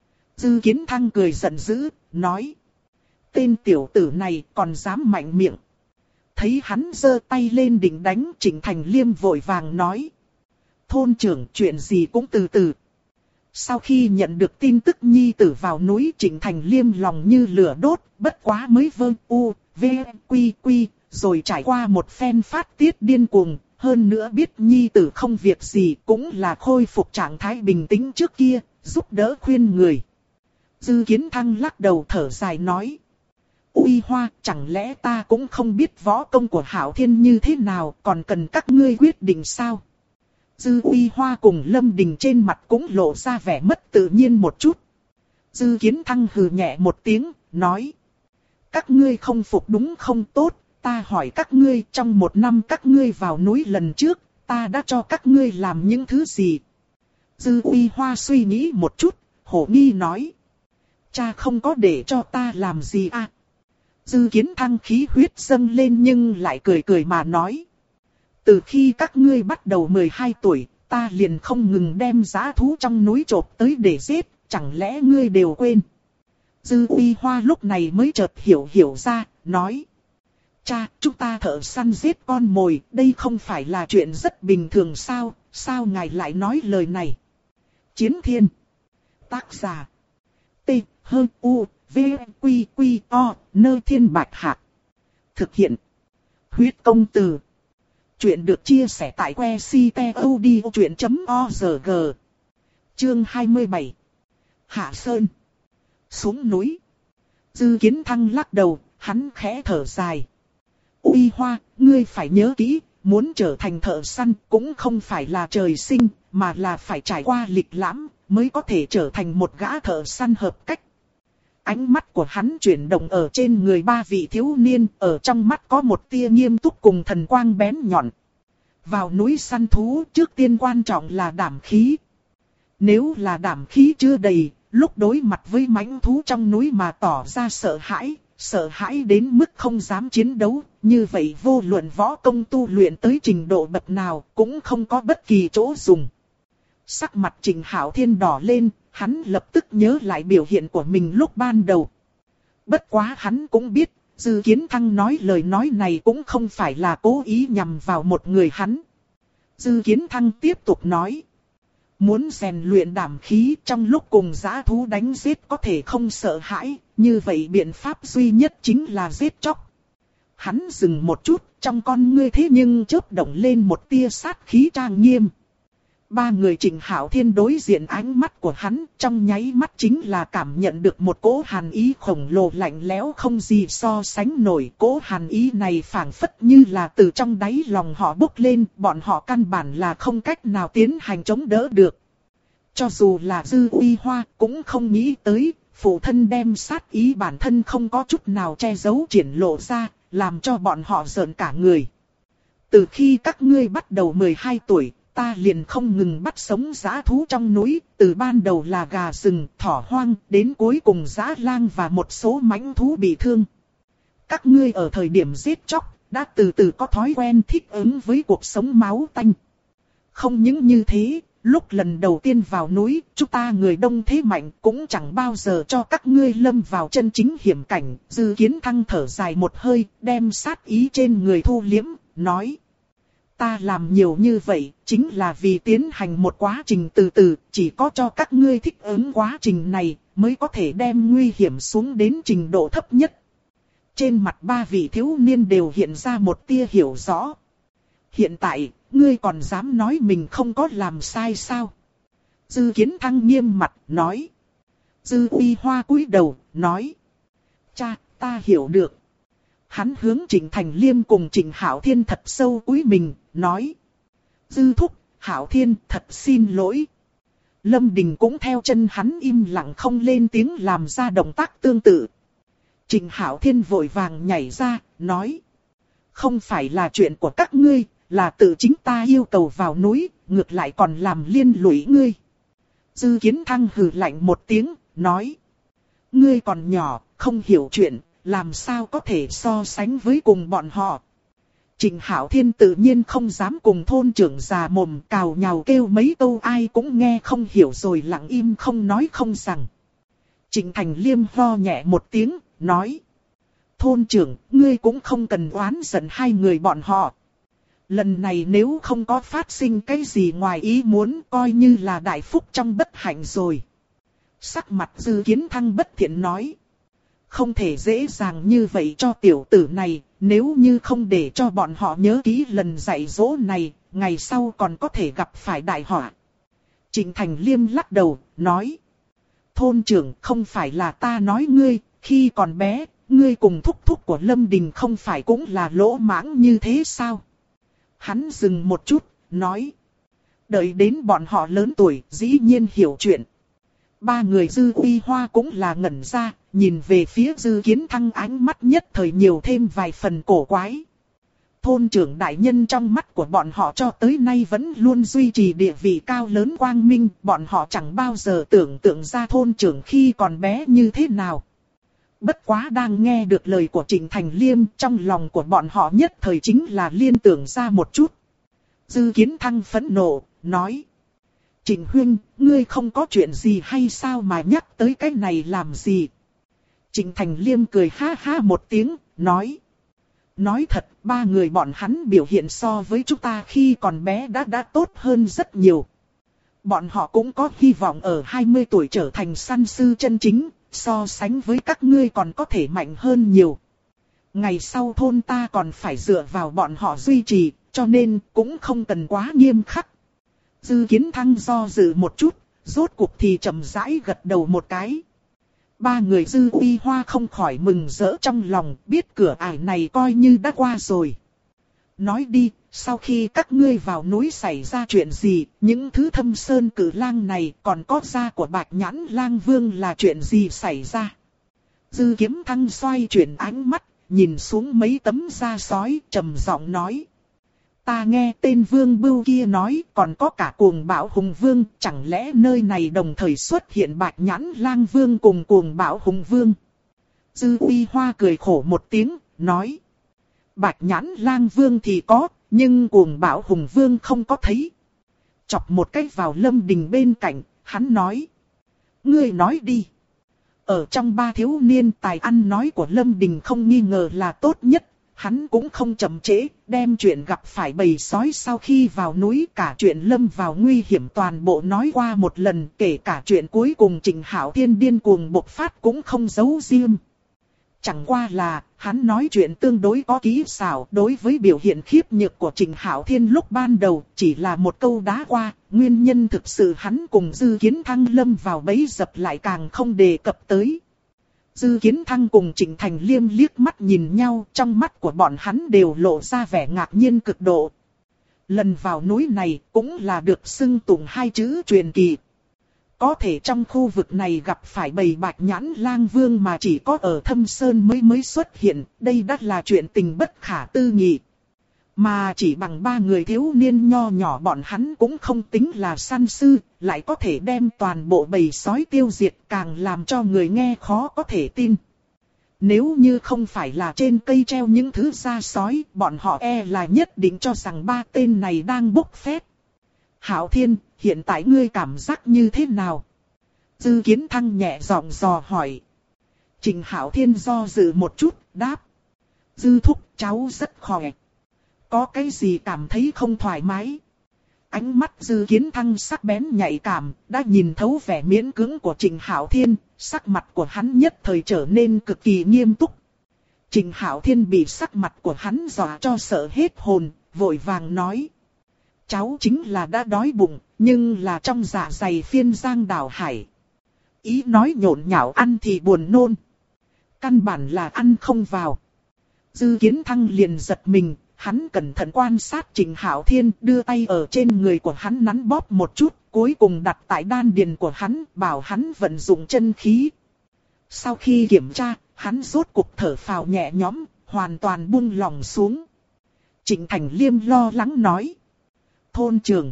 Dư Kiến Thăng cười giận dữ, nói. Tên tiểu tử này còn dám mạnh miệng. Thấy hắn giơ tay lên định đánh, Trịnh Thành Liêm vội vàng nói. Thôn trưởng, chuyện gì cũng từ từ. Sau khi nhận được tin tức nhi tử vào núi, Trịnh Thành Liêm lòng như lửa đốt, bất quá mới vơ u, v, quy quy, rồi trải qua một phen phát tiết điên cuồng, hơn nữa biết nhi tử không việc gì, cũng là khôi phục trạng thái bình tĩnh trước kia, giúp đỡ khuyên người. Dư Kiến Thăng lắc đầu thở dài nói. Uy Hoa, chẳng lẽ ta cũng không biết võ công của Hạo Thiên như thế nào, còn cần các ngươi quyết định sao? Dư Uy Hoa cùng Lâm Đình trên mặt cũng lộ ra vẻ mất tự nhiên một chút. Dư Kiến Thăng hừ nhẹ một tiếng, nói. Các ngươi không phục đúng không tốt, ta hỏi các ngươi trong một năm các ngươi vào núi lần trước, ta đã cho các ngươi làm những thứ gì? Dư Uy Hoa suy nghĩ một chút, hổ nghi nói. Cha không có để cho ta làm gì à? Dư Kiến Thăng khí huyết dâng lên nhưng lại cười cười mà nói. Từ khi các ngươi bắt đầu 12 tuổi, ta liền không ngừng đem dã thú trong núi chộp tới để giết, chẳng lẽ ngươi đều quên? Dư Uy Hoa lúc này mới chợt hiểu ra, nói. Cha, chúng ta thợ săn giết con mồi, đây không phải là chuyện rất bình thường sao, sao ngài lại nói lời này? Chiến Thiên. Tác giả. T, H, U, V, Quy, Quy, O, Nơ Thiên Bạch Hạc. Thực hiện. Huyết công từ. Chuyện được chia sẻ tại que ctod.org. Chương 27. Hạ Sơn. Xuống núi. Dư Kiến Thăng lắc đầu, hắn khẽ thở dài. Uy Hoa, ngươi phải nhớ kỹ, muốn trở thành thợ săn cũng không phải là trời sinh, mà là phải trải qua lịch lãm, mới có thể trở thành một gã thợ săn hợp cách. Ánh mắt của hắn chuyển động ở trên người ba vị thiếu niên, ở trong mắt có một tia nghiêm túc cùng thần quang bén nhọn. Vào núi săn thú, trước tiên quan trọng là đảm khí. Nếu là đảm khí chưa đầy, lúc đối mặt với mãnh thú trong núi mà tỏ ra sợ hãi đến mức không dám chiến đấu, như vậy vô luận võ công tu luyện tới trình độ bậc nào cũng không có bất kỳ chỗ dùng. Sắc mặt Trình Hạo Thiên đỏ lên, hắn lập tức nhớ lại biểu hiện của mình lúc ban đầu. Bất quá hắn cũng biết, Dư Kiến Thăng nói lời nói này cũng không phải là cố ý nhằm vào một người hắn. Dư Kiến Thăng tiếp tục nói. Muốn rèn luyện đảm khí trong lúc cùng dã thú đánh giết có thể không sợ hãi, như vậy biện pháp duy nhất chính là giết chóc. Hắn dừng một chút, trong con ngươi thế nhưng chớp động lên một tia sát khí trang nghiêm. Ba người Trình Hạo Thiên đối diện ánh mắt của hắn, trong nháy mắt chính là cảm nhận được một cỗ hàn ý khổng lồ lạnh lẽo không gì so sánh nổi. Cỗ hàn ý này phảng phất như là từ trong đáy lòng họ bốc lên, bọn họ căn bản là không cách nào tiến hành chống đỡ được. Cho dù là Dư Uy Hoa cũng không nghĩ tới, phụ thân đem sát ý bản thân không có chút nào che giấu triển lộ ra, làm cho bọn họ rợn cả người. Từ khi các ngươi bắt đầu 12 tuổi, ta liền không ngừng bắt sống dã thú trong núi, từ ban đầu là gà rừng, thỏ hoang, đến cuối cùng dã lang và một số mãnh thú bị thương. Các ngươi ở thời điểm giết chóc, đã từ từ có thói quen thích ứng với cuộc sống máu tanh. Không những như thế, lúc lần đầu tiên vào núi, chúng ta người đông thế mạnh cũng chẳng bao giờ cho các ngươi lâm vào chân chính hiểm cảnh. Dư Kiến Thăng thở dài một hơi, đem sát ý trên người thu liễm, nói. Ta làm nhiều như vậy, chính là vì tiến hành một quá trình từ từ, chỉ có cho các ngươi thích ứng quá trình này, mới có thể đem nguy hiểm xuống đến trình độ thấp nhất. Trên mặt ba vị thiếu niên đều hiện ra một tia hiểu rõ. Hiện tại, ngươi còn dám nói mình không có làm sai sao? Dư Kiến Thăng nghiêm mặt, nói. Dư Uy Hoa cúi đầu, nói. Cha, ta hiểu được. Hắn hướng Trịnh Thành Liêm cùng Trịnh Hạo Thiên thật sâu cúi mình, nói. Dư thúc, Hạo Thiên, thật xin lỗi. Lâm Đình cũng theo chân hắn im lặng không lên tiếng làm ra động tác tương tự. Trịnh Hạo Thiên vội vàng nhảy ra, nói. Không phải là chuyện của các ngươi, là tự chính ta yêu cầu vào núi, ngược lại còn làm liên lụy ngươi. Dư Kiến Thăng hừ lạnh một tiếng, nói. Ngươi còn nhỏ, không hiểu chuyện, làm sao có thể so sánh với cùng bọn họ. Trịnh Hạo Thiên tự nhiên không dám cùng thôn trưởng già mồm cào nhào kêu mấy câu ai cũng nghe không hiểu rồi lặng im không nói không rằng. Trịnh Thành Liêm ho nhẹ một tiếng, nói. Thôn trưởng, ngươi cũng không cần oán giận hai người bọn họ. Lần này nếu không có phát sinh cái gì ngoài ý muốn coi như là đại phúc trong bất hạnh rồi. Sắc mặt Dư Kiến Thăng bất thiện nói. Không thể dễ dàng như vậy cho tiểu tử này, nếu như không để cho bọn họ nhớ kỹ lần dạy dỗ này, ngày sau còn có thể gặp phải đại họa. Trịnh Thành Liêm lắc đầu, nói. Thôn trưởng, không phải là ta nói ngươi, khi còn bé, ngươi cùng thúc thúc của Lâm Đình không phải cũng là lỗ mãng như thế sao? Hắn dừng một chút, nói. Đợi đến bọn họ lớn tuổi, dĩ nhiên hiểu chuyện. Ba người Dư Uy Hoa cũng là ngẩn ra, nhìn về phía Dư Kiến Thăng ánh mắt nhất thời nhiều thêm vài phần cổ quái. Thôn trưởng đại nhân trong mắt của bọn họ cho tới nay vẫn luôn duy trì địa vị cao lớn quang minh, bọn họ chẳng bao giờ tưởng tượng ra thôn trưởng khi còn bé như thế nào. Bất quá đang nghe được lời của Trịnh Thành Liêm, trong lòng của bọn họ nhất thời chính là liên tưởng ra một chút. Dư Kiến Thăng phẫn nộ, nói. Trịnh huynh, ngươi không có chuyện gì hay sao mà nhắc tới cái này làm gì? Trịnh Thành Liêm cười ha ha một tiếng, nói. Nói thật, ba người bọn hắn biểu hiện so với chúng ta khi còn bé đã tốt hơn rất nhiều. Bọn họ cũng có hy vọng ở 20 tuổi trở thành săn sư chân chính, so sánh với các ngươi còn có thể mạnh hơn nhiều. Ngày sau thôn ta còn phải dựa vào bọn họ duy trì, cho nên cũng không cần quá nghiêm khắc. Dư Kiến Thăng do dự một chút, rốt cuộc thì chậm rãi gật đầu một cái. Ba người Dư Uy Hoa không khỏi mừng rỡ trong lòng, biết cửa ải này coi như đã qua rồi. Nói đi, sau khi các ngươi vào núi xảy ra chuyện gì, những thứ Thâm Sơn Cử Lang này còn có da của Bạch Nhãn Lang Vương là chuyện gì xảy ra? Dư Kiếm Thăng xoay chuyển ánh mắt, nhìn xuống mấy tấm da sói, trầm giọng nói. Ta nghe tên Vương Bưu kia nói còn có cả Cuồng Bạo Hùng Vương, chẳng lẽ nơi này đồng thời xuất hiện Bạch Nhãn Lang Vương cùng Cuồng Bạo Hùng Vương? Dư Uy Hoa cười khổ một tiếng, nói. Bạch Nhãn Lang Vương thì có, nhưng Cuồng Bạo Hùng Vương không có thấy. Chọc một cách vào Lâm Đình bên cạnh, hắn nói. Ngươi nói đi. Ở trong ba thiếu niên tài ăn nói của Lâm Đình không nghi ngờ là tốt nhất. Hắn cũng không chậm trễ, đem chuyện gặp phải bầy sói sau khi vào núi, cả chuyện lâm vào nguy hiểm toàn bộ nói qua một lần, kể cả chuyện cuối cùng Trịnh Hạo Thiên điên cuồng bộc phát cũng không giấu riêng. Chẳng qua là, hắn nói chuyện tương đối có kỹ xảo, đối với biểu hiện khiếp nhược của Trịnh Hạo Thiên lúc ban đầu, chỉ là một câu đá qua, nguyên nhân thực sự hắn cùng Dư Kiến Thăng lâm vào bẫy dập lại càng không đề cập tới. Dư Kiến Thăng cùng Trịnh Thành Liêm liếc mắt nhìn nhau, trong mắt của bọn hắn đều lộ ra vẻ ngạc nhiên cực độ. Lần vào núi này cũng là được xưng tụng hai chữ truyền kỳ. Có thể trong khu vực này gặp phải bầy Bạch Nhãn Lang Vương mà chỉ có ở Thâm Sơn mới xuất hiện, đây đã là chuyện tình bất khả tư nghị. Mà chỉ bằng ba người thiếu niên nho nhỏ bọn hắn cũng không tính là săn sư, lại có thể đem toàn bộ bầy sói tiêu diệt, càng làm cho người nghe khó có thể tin. Nếu như không phải là trên cây treo những thứ da sói, bọn họ là nhất định cho rằng ba tên này đang bốc phét. Hạo Thiên, hiện tại ngươi cảm giác như thế nào? Dư Kiến Thăng nhẹ giọng dò hỏi. Trịnh Hạo Thiên do dự một chút, đáp. Dư thúc, cháu rất khỏe. Có cái gì cảm thấy không thoải mái? Ánh mắt Dư Kiến Thăng sắc bén nhạy cảm, đã nhìn thấu vẻ miễn cưỡng của Trịnh Hạo Thiên, sắc mặt của hắn nhất thời trở nên cực kỳ nghiêm túc. Trịnh Hạo Thiên bị sắc mặt của hắn dọa cho sợ hết hồn, vội vàng nói. Cháu chính là đã đói bụng, nhưng là trong dạ dày phiên giang đảo hải. Ý nói nhộn nhạo ăn thì buồn nôn. Căn bản là ăn không vào. Dư Kiến Thăng liền giật mình. Hắn cẩn thận quan sát Trịnh Hạo Thiên, đưa tay ở trên người của hắn nắn bóp một chút, cuối cùng đặt tại đan điền của hắn, bảo hắn vận dụng chân khí. Sau khi kiểm tra, hắn rốt cuộc thở phào nhẹ nhõm, hoàn toàn buông lòng xuống. Trịnh Thành Liêm lo lắng nói. Thôn trưởng.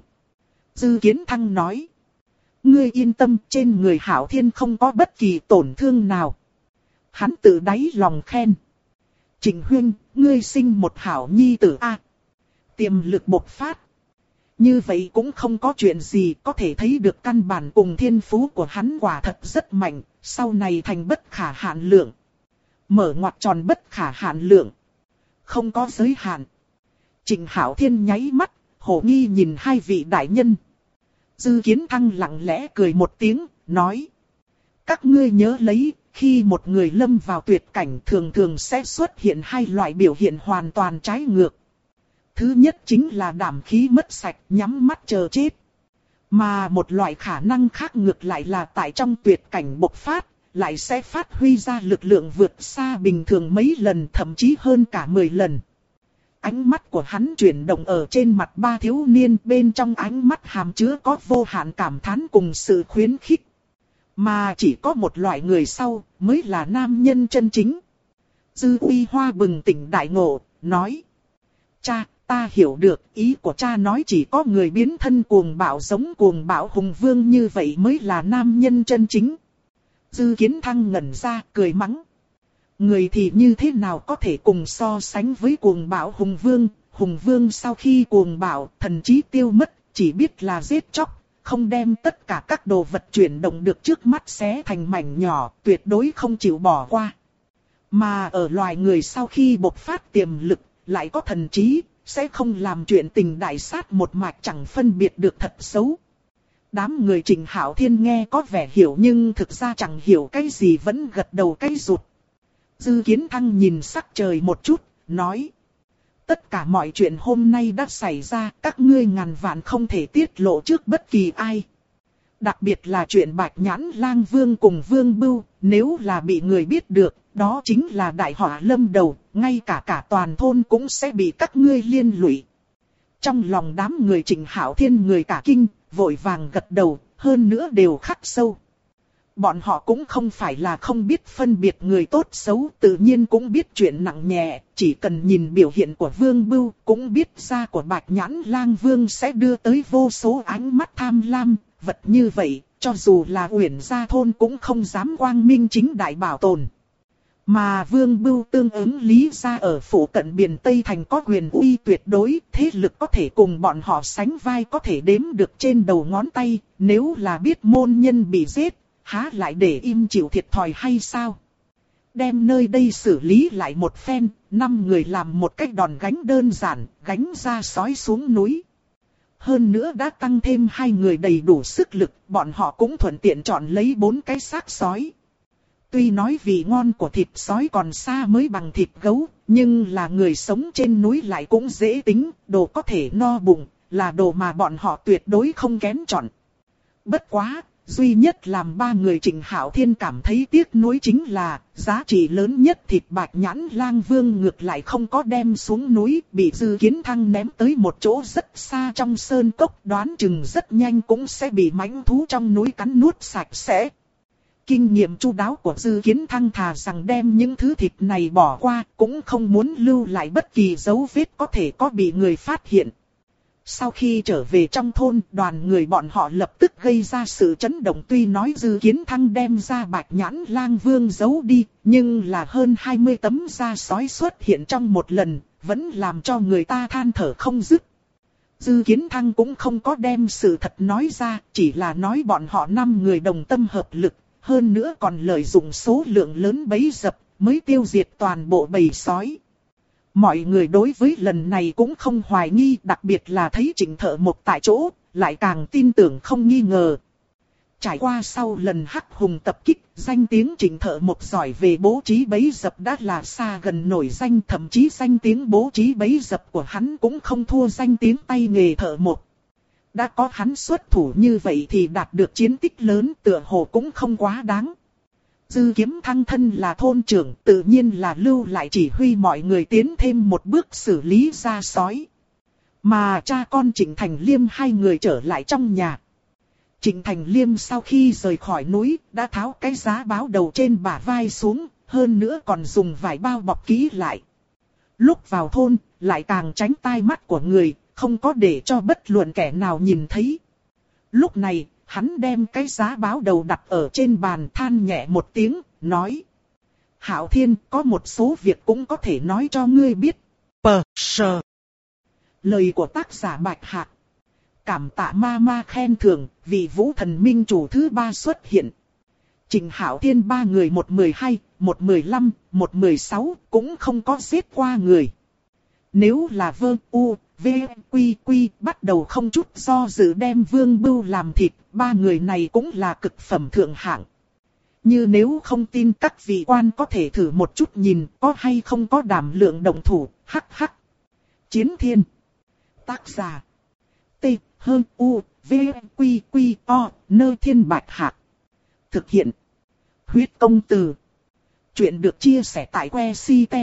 Dư Kiến Thăng nói. Ngươi yên tâm, trên người Hạo Thiên không có bất kỳ tổn thương nào. Hắn tự đáy lòng khen. Trịnh huynh, ngươi sinh một hảo nhi tử a, tiềm lực bộc phát. Như vậy cũng không có chuyện gì, có thể thấy được căn bản cùng thiên phú của hắn quả thật rất mạnh, sau này thành bất khả hạn lượng. Mở ngoặc tròn bất khả hạn lượng. Không có giới hạn. Trịnh Hạo Thiên nháy mắt, hổ nghi nhìn hai vị đại nhân. Dư Kiến Thăng lặng lẽ cười một tiếng, nói. Các ngươi nhớ lấy. Khi một người lâm vào tuyệt cảnh thường thường sẽ xuất hiện hai loại biểu hiện hoàn toàn trái ngược. Thứ nhất chính là đảm khí mất sạch, nhắm mắt chờ chết. Mà một loại khả năng khác ngược lại là tại trong tuyệt cảnh bộc phát, lại sẽ phát huy ra lực lượng vượt xa bình thường mấy lần, thậm chí hơn cả 10 lần. Ánh mắt của hắn chuyển động ở trên mặt ba thiếu niên, bên trong ánh mắt hàm chứa có vô hạn cảm thán cùng sự khuyến khích. Mà chỉ có một loại người sau, mới là nam nhân chân chính. Dư Uy Hoa bừng tỉnh đại ngộ, nói. Cha, ta hiểu được, ý của cha nói chỉ có người biến thân cuồng bạo giống Cuồng Bạo Hùng Vương như vậy mới là nam nhân chân chính. Dư Kiến Thăng ngẩn ra, cười mắng. Người thì như thế nào có thể cùng so sánh với Cuồng Bạo Hùng Vương? Hùng Vương sau khi cuồng bạo, thần trí tiêu mất, chỉ biết là giết chóc. Không đem tất cả các đồ vật chuyển động được trước mắt xé thành mảnh nhỏ, tuyệt đối không chịu bỏ qua. Mà ở loài người sau khi bộc phát tiềm lực, lại có thần trí, sẽ không làm chuyện tình đại sát một mạch chẳng phân biệt được thật xấu. Đám người Trịnh Hạo Thiên nghe có vẻ hiểu nhưng thực ra chẳng hiểu cái gì vẫn gật đầu cái rụt. Dư Kiến Thăng nhìn sắc trời một chút, nói. Tất cả mọi chuyện hôm nay đã xảy ra, các ngươi ngàn vạn không thể tiết lộ trước bất kỳ ai. Đặc biệt là chuyện Bạch Nhãn Lang Vương cùng Vương Bưu, nếu là bị người biết được, đó chính là đại họa lâm đầu, ngay cả toàn thôn cũng sẽ bị các ngươi liên lụy. Trong lòng đám người Trịnh Hạo Thiên người cả kinh, vội vàng gật đầu, hơn nữa đều khắc sâu. bọn họ cũng không phải là không biết phân biệt người tốt xấu, tự nhiên cũng biết chuyện nặng nhẹ, chỉ cần nhìn biểu hiện của Vương Bưu, cũng biết da của Bạch Nhãn Lang Vương sẽ đưa tới vô số ánh mắt tham lam, vật như vậy, cho dù là Uyển Gia thôn cũng không dám quang minh chính đại bảo tồn. Mà Vương Bưu tương ứng Lý gia ở phủ cận Biển Tây Thành có quyền uy tuyệt đối, thế lực có thể cùng bọn họ sánh vai có thể đếm được trên đầu ngón tay, nếu là biết môn nhân bị giết, há lại để im chịu thiệt thòi hay sao? Đem nơi đây xử lý lại một phen, 5 người làm một cách đòn gánh đơn giản, gánh ra sói xuống núi. Hơn nữa đã tăng thêm 2 người đầy đủ sức lực, bọn họ cũng thuận tiện chọn lấy 4 cái xác sói. Tuy nói vị ngon của thịt sói còn xa mới bằng thịt gấu, nhưng là người sống trên núi lại cũng dễ tính, đồ có thể no bụng, là đồ mà bọn họ tuyệt đối không kén chọn. Bất quá, duy nhất làm 3 người Trịnh Hạo Thiên cảm thấy tiếc nuối chính là, giá trị lớn nhất thịt Bạch Nhãn Lang Vương ngược lại không có đem xuống núi, bị Dư Kiến Thăng ném tới một chỗ rất xa trong sơn cốc, đoán chừng rất nhanh cũng sẽ bị mãnh thú trong núi cắn nuốt sạch sẽ. Kinh nghiệm chu đáo của Dư Kiến Thăng thà rằng đem những thứ thịt này bỏ qua, cũng không muốn lưu lại bất kỳ dấu vết có thể có bị người phát hiện. Sau khi trở về trong thôn, đoàn người bọn họ lập tức gây ra sự chấn động, tuy nói Dư Kiến Thăng đem ra Bạch Nhãn Lang Vương giấu đi, nhưng là hơn 20 tấm da sói xuất hiện trong một lần, vẫn làm cho người ta than thở không dứt. Dư Kiến Thăng cũng không có đem sự thật nói ra, chỉ là nói bọn họ 5 người đồng tâm hợp lực, hơn nữa còn lợi dụng số lượng lớn bẫy dập, mới tiêu diệt toàn bộ bầy sói. Mọi người đối với lần này cũng không hoài nghi, đặc biệt là thấy Trịnh Thợ Mộc tại chỗ, lại càng tin tưởng không nghi ngờ. Trải qua sau lần Hắc Hùng tập kích, danh tiếng Trịnh Thợ Mộc giỏi về bố trí bẫy dập đã là xa gần nổi danh, thậm chí danh tiếng bố trí bẫy dập của hắn cũng không thua danh tiếng tay nghề Thợ Mộc. Đã có hắn xuất thủ như vậy thì đạt được chiến tích lớn, tựa hồ cũng không quá đáng. Dư Kiếm Thăng thân là thôn trưởng, tự nhiên là lưu lại chỉ huy mọi người tiến thêm một bước xử lý ra sói. Mà cha con Trịnh Thành Liêm 2 người trở lại trong nhà. Trịnh Thành Liêm sau khi rời khỏi núi, đã tháo cái giá báo đầu trên bả vai xuống, hơn nữa còn dùng vải bao bọc kỹ lại. Lúc vào thôn, lại càng tránh tai mắt của người, không có để cho bất luận kẻ nào nhìn thấy. Lúc này, hắn đem cái giá báo đầu đặt ở trên bàn, than nhẹ một tiếng, nói: Hạo Thiên, có một số việc cũng có thể nói cho ngươi biết. Sờ. Lời của tác giả Bạch Hạc. Cảm tạ ma ma khen thưởng, vì Vũ Thần Minh chủ thứ 3 xuất hiện. Trịnh Hạo Thiên 3 người, một 12, một 15, một 16, cũng không có giết qua người. Nếu là Vương U, V, Quy Quy bắt đầu không chút do dự đem Vương Bưu làm thịt, 3 người này cũng là cực phẩm thượng hạng. Như nếu không tin các vị quan có thể thử một chút nhìn có hay không có đảm lượng động thủ, hắc hắc. Chiến Thiên. Tác giả. T, H, U, V, Quy Quy, O, Nơ Thiên Bạch Hạc. Thực hiện. Huyết Công Từ. Chuyện được chia sẻ tại que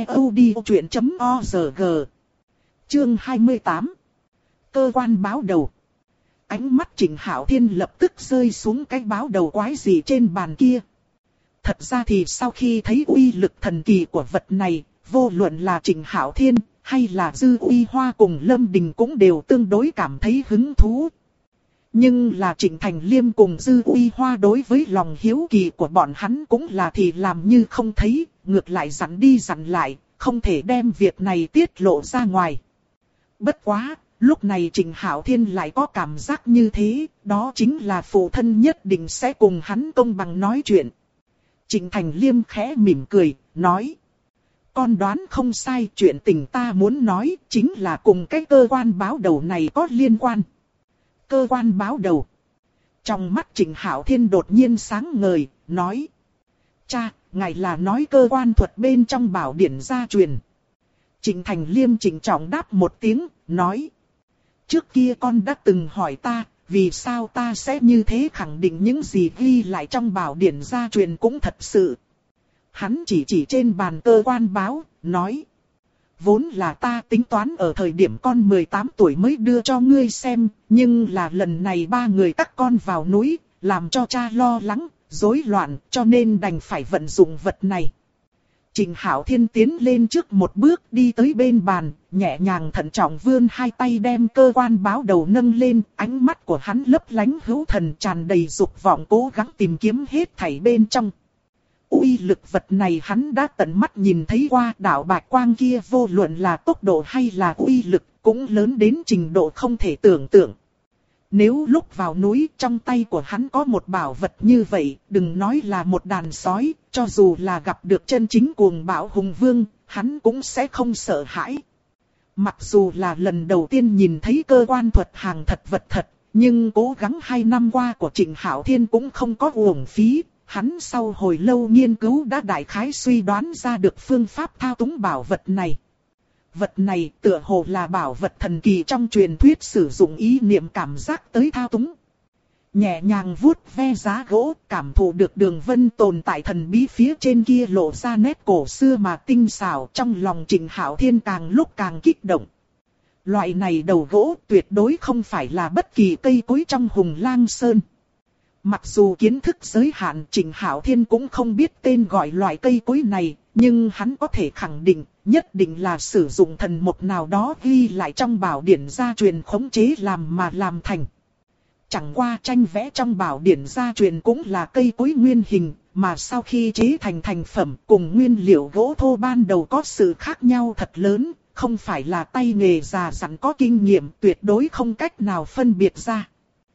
ctod.org. Chương 28. Cơ quan báo đầu. Ánh mắt Trịnh Hạo Thiên lập tức rơi xuống cái báo đầu quái gì trên bàn kia. Thật ra thì sau khi thấy uy lực thần kỳ của vật này, vô luận là Trịnh Hạo Thiên hay là Dư Uy Hoa cùng Lâm Đình cũng đều tương đối cảm thấy hứng thú. Nhưng là Trịnh Thành Liêm cùng Dư Uy Hoa đối với lòng hiếu kỳ của bọn hắn cũng là thì làm như không thấy, ngược lại dặn đi dặn lại, không thể đem việc này tiết lộ ra ngoài. Bất quá, lúc này Trịnh Hạo Thiên lại có cảm giác như thế, đó chính là phụ thân nhất định sẽ cùng hắn công bằng nói chuyện. Trịnh Thành Liêm khẽ mỉm cười, nói: Con đoán không sai, chuyện tình ta muốn nói chính là cùng cái cơ quan báo đầu này có liên quan. Cơ quan báo đầu. Trong mắt Trịnh Hạo Thiên đột nhiên sáng ngời, nói: Cha, ngài là nói cơ quan thuật bên trong bảo điển gia truyền. Trịnh Thành Liêm trịnh trọng đáp một tiếng, nói: Trước kia con đã từng hỏi ta, vì sao ta sẽ như thế khẳng định những gì ghi lại trong bảo điển gia truyền cũng thật sự. Hắn chỉ trên bàn cơ quan báo, nói: Vốn là ta tính toán ở thời điểm con 18 tuổi mới đưa cho ngươi xem, nhưng là lần này 3 người các con vào núi, làm cho cha lo lắng, rối loạn, cho nên đành phải vận dụng vật này. Trình Hạo Thiên tiến lên trước một bước đi tới bên bàn, nhẹ nhàng thận trọng vươn hai tay đem cơ quan báo đầu nâng lên, ánh mắt của hắn lấp lánh hữu thần tràn đầy dục vọng cố gắng tìm kiếm hết thảy bên trong. Uy lực vật này hắn đã tận mắt nhìn thấy qua, đạo bạch quang kia vô luận là tốc độ hay là uy lực cũng lớn đến trình độ không thể tưởng tượng. Nếu lúc vào núi trong tay của hắn có một bảo vật như vậy, đừng nói là một đàn sói, cho dù là gặp được chân chính cuồng bạo hùng vương, hắn cũng sẽ không sợ hãi. Mặc dù là lần đầu tiên nhìn thấy cơ quan thuật hàng thật vật thật, nhưng cố gắng 2 năm qua của Trình Hạo Thiên cũng không có uổng phí. Hắn sau hồi lâu nghiên cứu đã đại khái suy đoán ra được phương pháp thao túng bảo vật này. Vật này tựa hồ là bảo vật thần kỳ trong truyền thuyết sử dụng ý niệm cảm giác tới thao túng. Nhẹ nhàng vuốt ve giá gỗ, cảm thụ được đường vân tồn tại thần bí phía trên kia lộ ra nét cổ xưa mà tinh xảo, trong lòng Trình Hạo Thiên càng lúc càng kích động. Loại này đầu gỗ tuyệt đối không phải là bất kỳ cây cối trong Hùng Lang Sơn. Mặc dù kiến thức giới hạn, Trình Hạo Thiên cũng không biết tên gọi loại cây cối này, nhưng hắn có thể khẳng định, nhất định là sử dụng thần mục nào đó ghi lại trong bảo điển gia truyền khống chế làm mà làm thành. Chẳng qua tranh vẽ trong bảo điển gia truyền cũng là cây cối nguyên hình, mà sau khi chế thành thành phẩm cùng nguyên liệu gỗ thô ban đầu có sự khác nhau thật lớn, không phải là tay nghề già dặn có kinh nghiệm tuyệt đối không cách nào phân biệt ra.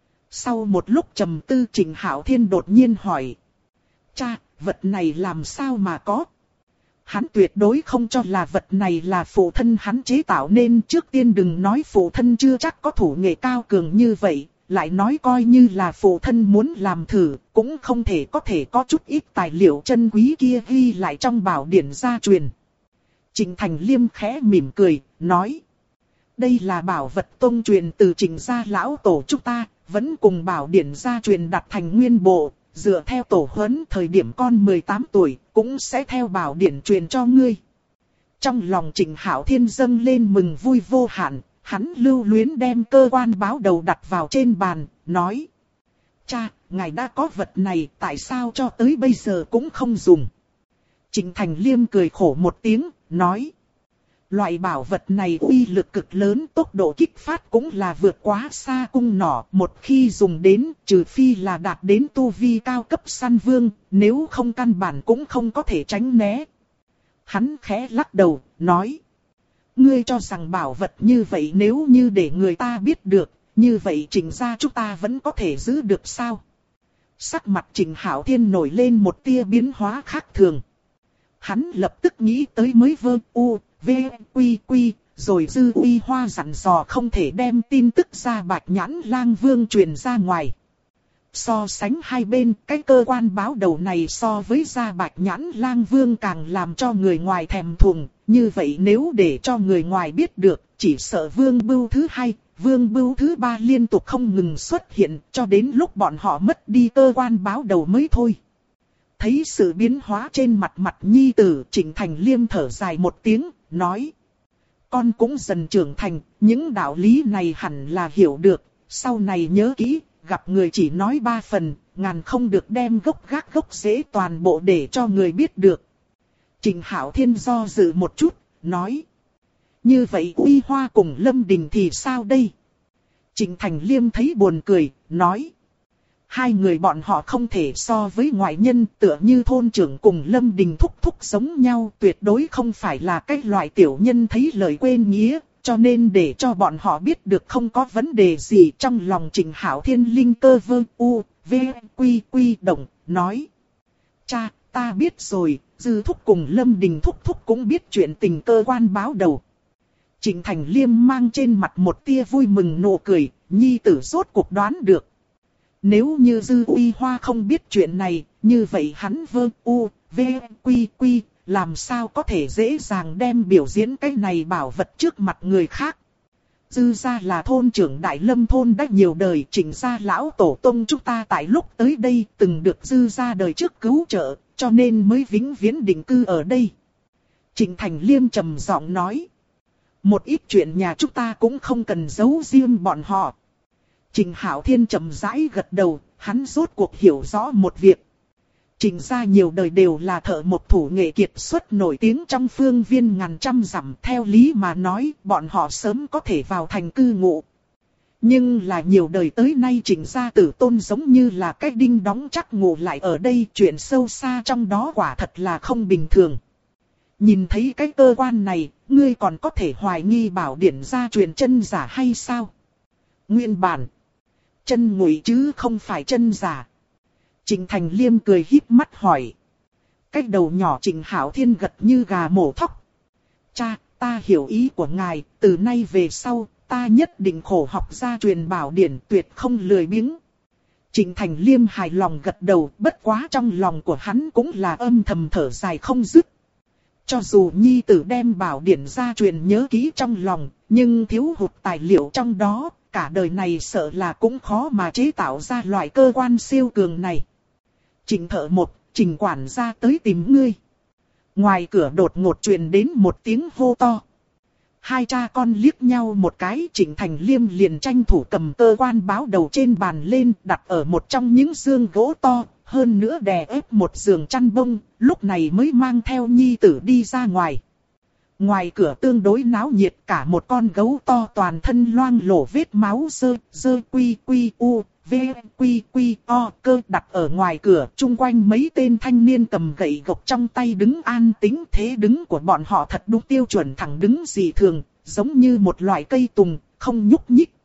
Sau một lúc trầm tư Trình Hạo Thiên đột nhiên hỏi. Cha, vật này làm sao mà có? Hắn tuyệt đối không cho là vật này là phụ thân hắn chế tạo nên trước tiên đừng nói phụ thân chưa chắc có thủ nghệ cao cường như vậy, lại nói coi như là phụ thân muốn làm thử, cũng không thể có chút ít tài liệu chân quý kia ghi lại trong bảo điển gia truyền. Trình Thành Liêm khẽ mỉm cười, nói. Đây là bảo vật tông truyền từ Trình gia lão tổ chúng ta, vẫn cùng bảo điển gia truyền đặt thành nguyên bộ, dựa theo tổ huấn thời điểm con 18 tuổi, cũng sẽ theo bảo điển truyền cho ngươi. Trong lòng Trình Hạo Thiên dâng lên mừng vui vô hạn, hắn lưu luyến đem cơ quan báo đầu đặt vào trên bàn, nói. Cha, ngài đã có vật này, tại sao cho tới bây giờ cũng không dùng? Trình Thành Liêm cười khổ một tiếng, nói. Loại bảo vật này uy lực cực lớn, tốc độ kích phát cũng là vượt quá xa cung nỏ. Một khi dùng đến, trừ phi là đạt đến tu vi cao cấp săn vương, nếu không căn bản cũng không có thể tránh né. Hắn khẽ lắc đầu, nói. Ngươi cho rằng bảo vật như vậy nếu như để người ta biết được, như vậy Trình gia chúng ta vẫn có thể giữ được sao? Sắc mặt Trình Hạo Thiên nổi lên một tia biến hóa khác thường. Hắn lập tức nghĩ tới mới rồi Dư Uy Hoa dặn dò không thể đem tin tức ra Bạch Nhãn Lang Vương truyền ra ngoài. So sánh hai bên, cái cơ quan báo đầu này so với gia Bạch Nhãn Lang Vương càng làm cho người ngoài thèm thuồng. Như vậy nếu để cho người ngoài biết được, chỉ sợ Vương Bưu thứ 2, Vương Bưu thứ 3 liên tục không ngừng xuất hiện, cho đến lúc bọn họ mất đi cơ quan báo đầu mới thôi. Thấy sự biến hóa trên mặt nhi tử, Trình Thành Liêm thở dài một tiếng, nói. Con cũng dần trưởng thành, những đạo lý này hẳn là hiểu được, sau này nhớ kỹ, gặp người chỉ nói 3 phần, ngàn không được đem gốc gác gốc rễ toàn bộ để cho người biết được. Trình Hạo Thiên do dự một chút, nói. Như vậy Uy Hoa cùng Lâm Đình thì sao đây? Trình Thành Liêm thấy buồn cười, nói. Hai người bọn họ không thể so với ngoại nhân, tựa như thôn trưởng cùng Lâm Đình thúc thúc giống nhau, tuyệt đối không phải là cái loại tiểu nhân thấy lời quên nghĩa, cho nên để cho bọn họ biết được không có vấn đề gì. Trong lòng Trình Hạo Thiên linh cơ động, nói. Cha, ta biết rồi, Dư thúc cùng Lâm Đình thúc thúc cũng biết chuyện tình cơ quan báo đầu. Trình Thành Liêm mang trên mặt một tia vui mừng nụ cười, nhi tử rốt cuộc đoán được. Nếu như Dư Uy Hoa không biết chuyện này, như vậy hắn làm sao có thể dễ dàng đem biểu diễn cái này bảo vật trước mặt người khác. Dư gia là thôn trưởng Đại Lâm thôn đã nhiều đời, Trình gia lão tổ tông chúng ta tại lúc tới đây từng được Dư gia đời trước cứu trợ, cho nên mới vĩnh viễn định cư ở đây. Trình Thành Liêm trầm giọng nói. Một ít chuyện nhà chúng ta cũng không cần giấu riêng bọn họ. Trình Hạo Thiên chậm rãi gật đầu, hắn rốt cuộc hiểu rõ một việc. Trịnh gia nhiều đời đều là thợ một thủ nghệ kiệt xuất nổi tiếng trong phương viên ngàn trăm dặm, theo lý mà nói bọn họ sớm có thể vào thành cư ngụ. Nhưng là nhiều đời tới nay Trịnh gia tử tôn giống như là cái đinh đóng chắc ngủ lại ở đây, chuyện sâu xa trong đó quả thật là không bình thường. Nhìn thấy cái cơ quan này, ngươi còn có thể hoài nghi Bảo Điển gia truyền chân giả hay sao? Nguyên bản, chân ngụy chứ không phải chân giả. Trịnh Thành Liêm cười híp mắt hỏi. Cái đầu nhỏ Trịnh Hạo Thiên gật như gà mổ thóc. Cha, ta hiểu ý của ngài, từ nay về sau, ta nhất định khổ học gia truyền Bảo Điển, tuyệt không lười biếng. Trịnh Thành Liêm hài lòng gật đầu, bất quá trong lòng của hắn cũng là âm thầm thở dài không dứt. Cho dù nhi tử đem Bảo Điển gia truyền nhớ kỹ trong lòng, nhưng thiếu hụt tài liệu trong đó, cả đời này sợ là cũng khó mà chế tạo ra loại cơ quan siêu cường này. Trịnh Thợ Một, Trịnh quản gia tới tìm ngươi. Ngoài cửa đột ngột truyền đến một tiếng hô to. Hai cha con liếc nhau một cái, Trịnh Thành Liêm liền tranh thủ cầm cơ quan báo đầu trên bàn lên, đặt ở một trong những giường gỗ to, hơn nữa đè ép một giường chăn bông, lúc này mới mang theo nhi tử đi ra ngoài. Ngoài cửa tương đối náo nhiệt, cả một con gấu to toàn thân loang lổ vết máu dơ quy quy u, v quy quy o cơ đặt ở ngoài cửa, chung quanh mấy tên thanh niên cầm gậy gộc trong tay đứng an tĩnh, thế đứng của bọn họ thật đúng tiêu chuẩn thẳng đứng dị thường, giống như một loại cây tùng, không nhúc nhích.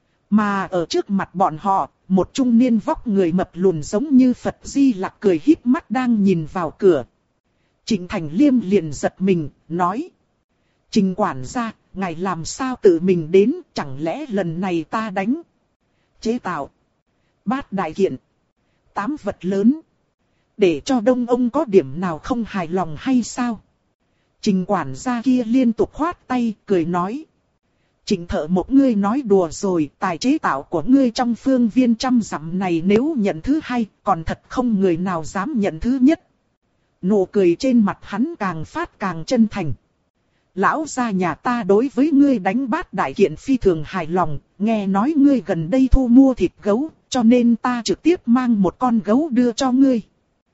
Mà ở trước mặt bọn họ, một trung niên vóc người mập lùn giống như Phật Di Lặc cười híp mắt đang nhìn vào cửa. Trịnh Thành Liêm liền giật mình, nói. Trịnh quản gia, ngài làm sao tự mình đến, chẳng lẽ lần này ta đánh? Chế tạo. Bát đại kiện. 8 vật lớn. Để cho Đông ông có điểm nào không hài lòng hay sao? Trịnh quản gia kia liên tục khoát tay, cười nói. Trịnh Thợ Một, ngươi nói đùa rồi, tài chế tạo của ngươi trong phương viên trăm dặm này nếu nhận thứ hai, còn thật không người nào dám nhận thứ nhất. Nụ cười trên mặt hắn càng phát càng chân thành. Lão gia nhà ta đối với ngươi đánh bát đại kiện phi thường hài lòng, nghe nói ngươi gần đây thu mua thịt gấu, cho nên ta trực tiếp mang một con gấu đưa cho ngươi.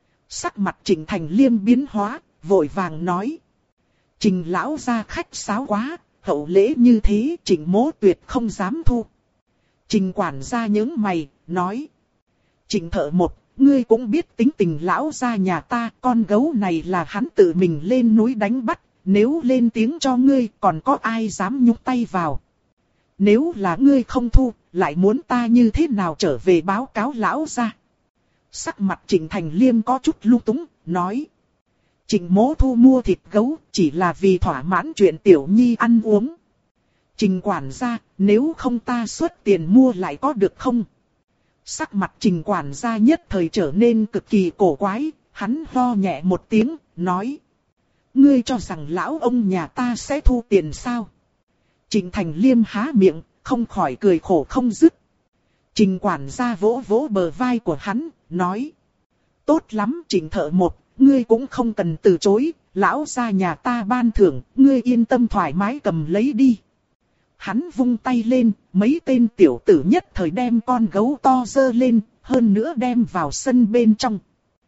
Sắc mặt Trịnh Thành Liêm biến hóa, vội vàng nói. Trịnh lão gia khách sáo quá, hậu lễ như thế Trịnh mỗ tuyệt không dám thu. Trịnh quản gia nhướng mày, nói. Trịnh Thợ Một, ngươi cũng biết tính tình lão gia nhà ta, con gấu này là hắn tự mình lên núi đánh bắt. Nếu lên tiếng cho ngươi còn có ai dám nhúc tay vào. Nếu là ngươi không thu, lại muốn ta như thế nào trở về báo cáo lão gia. Sắc mặt Trịnh Thành Liêm có chút lung túng, nói. Trịnh mỗ thu mua thịt gấu chỉ là vì thỏa mãn chuyện tiểu nhi ăn uống. Trịnh quản gia, nếu không ta xuất tiền mua lại có được không? Sắc mặt Trịnh quản gia nhất thời trở nên cực kỳ cổ quái, hắn ho nhẹ một tiếng, nói. Ngươi cho rằng lão ông nhà ta sẽ thu tiền sao? Trịnh Thành Liêm há miệng, không khỏi cười khổ không dứt. Trịnh quản gia vỗ vỗ bờ vai của hắn, nói. Tốt lắm Trịnh Thợ Một, ngươi cũng không cần từ chối, lão gia nhà ta ban thưởng, ngươi yên tâm thoải mái cầm lấy đi. Hắn vung tay lên, mấy tên tiểu tử nhất thời đem con gấu to dơ lên, hơn nữa đem vào sân bên trong.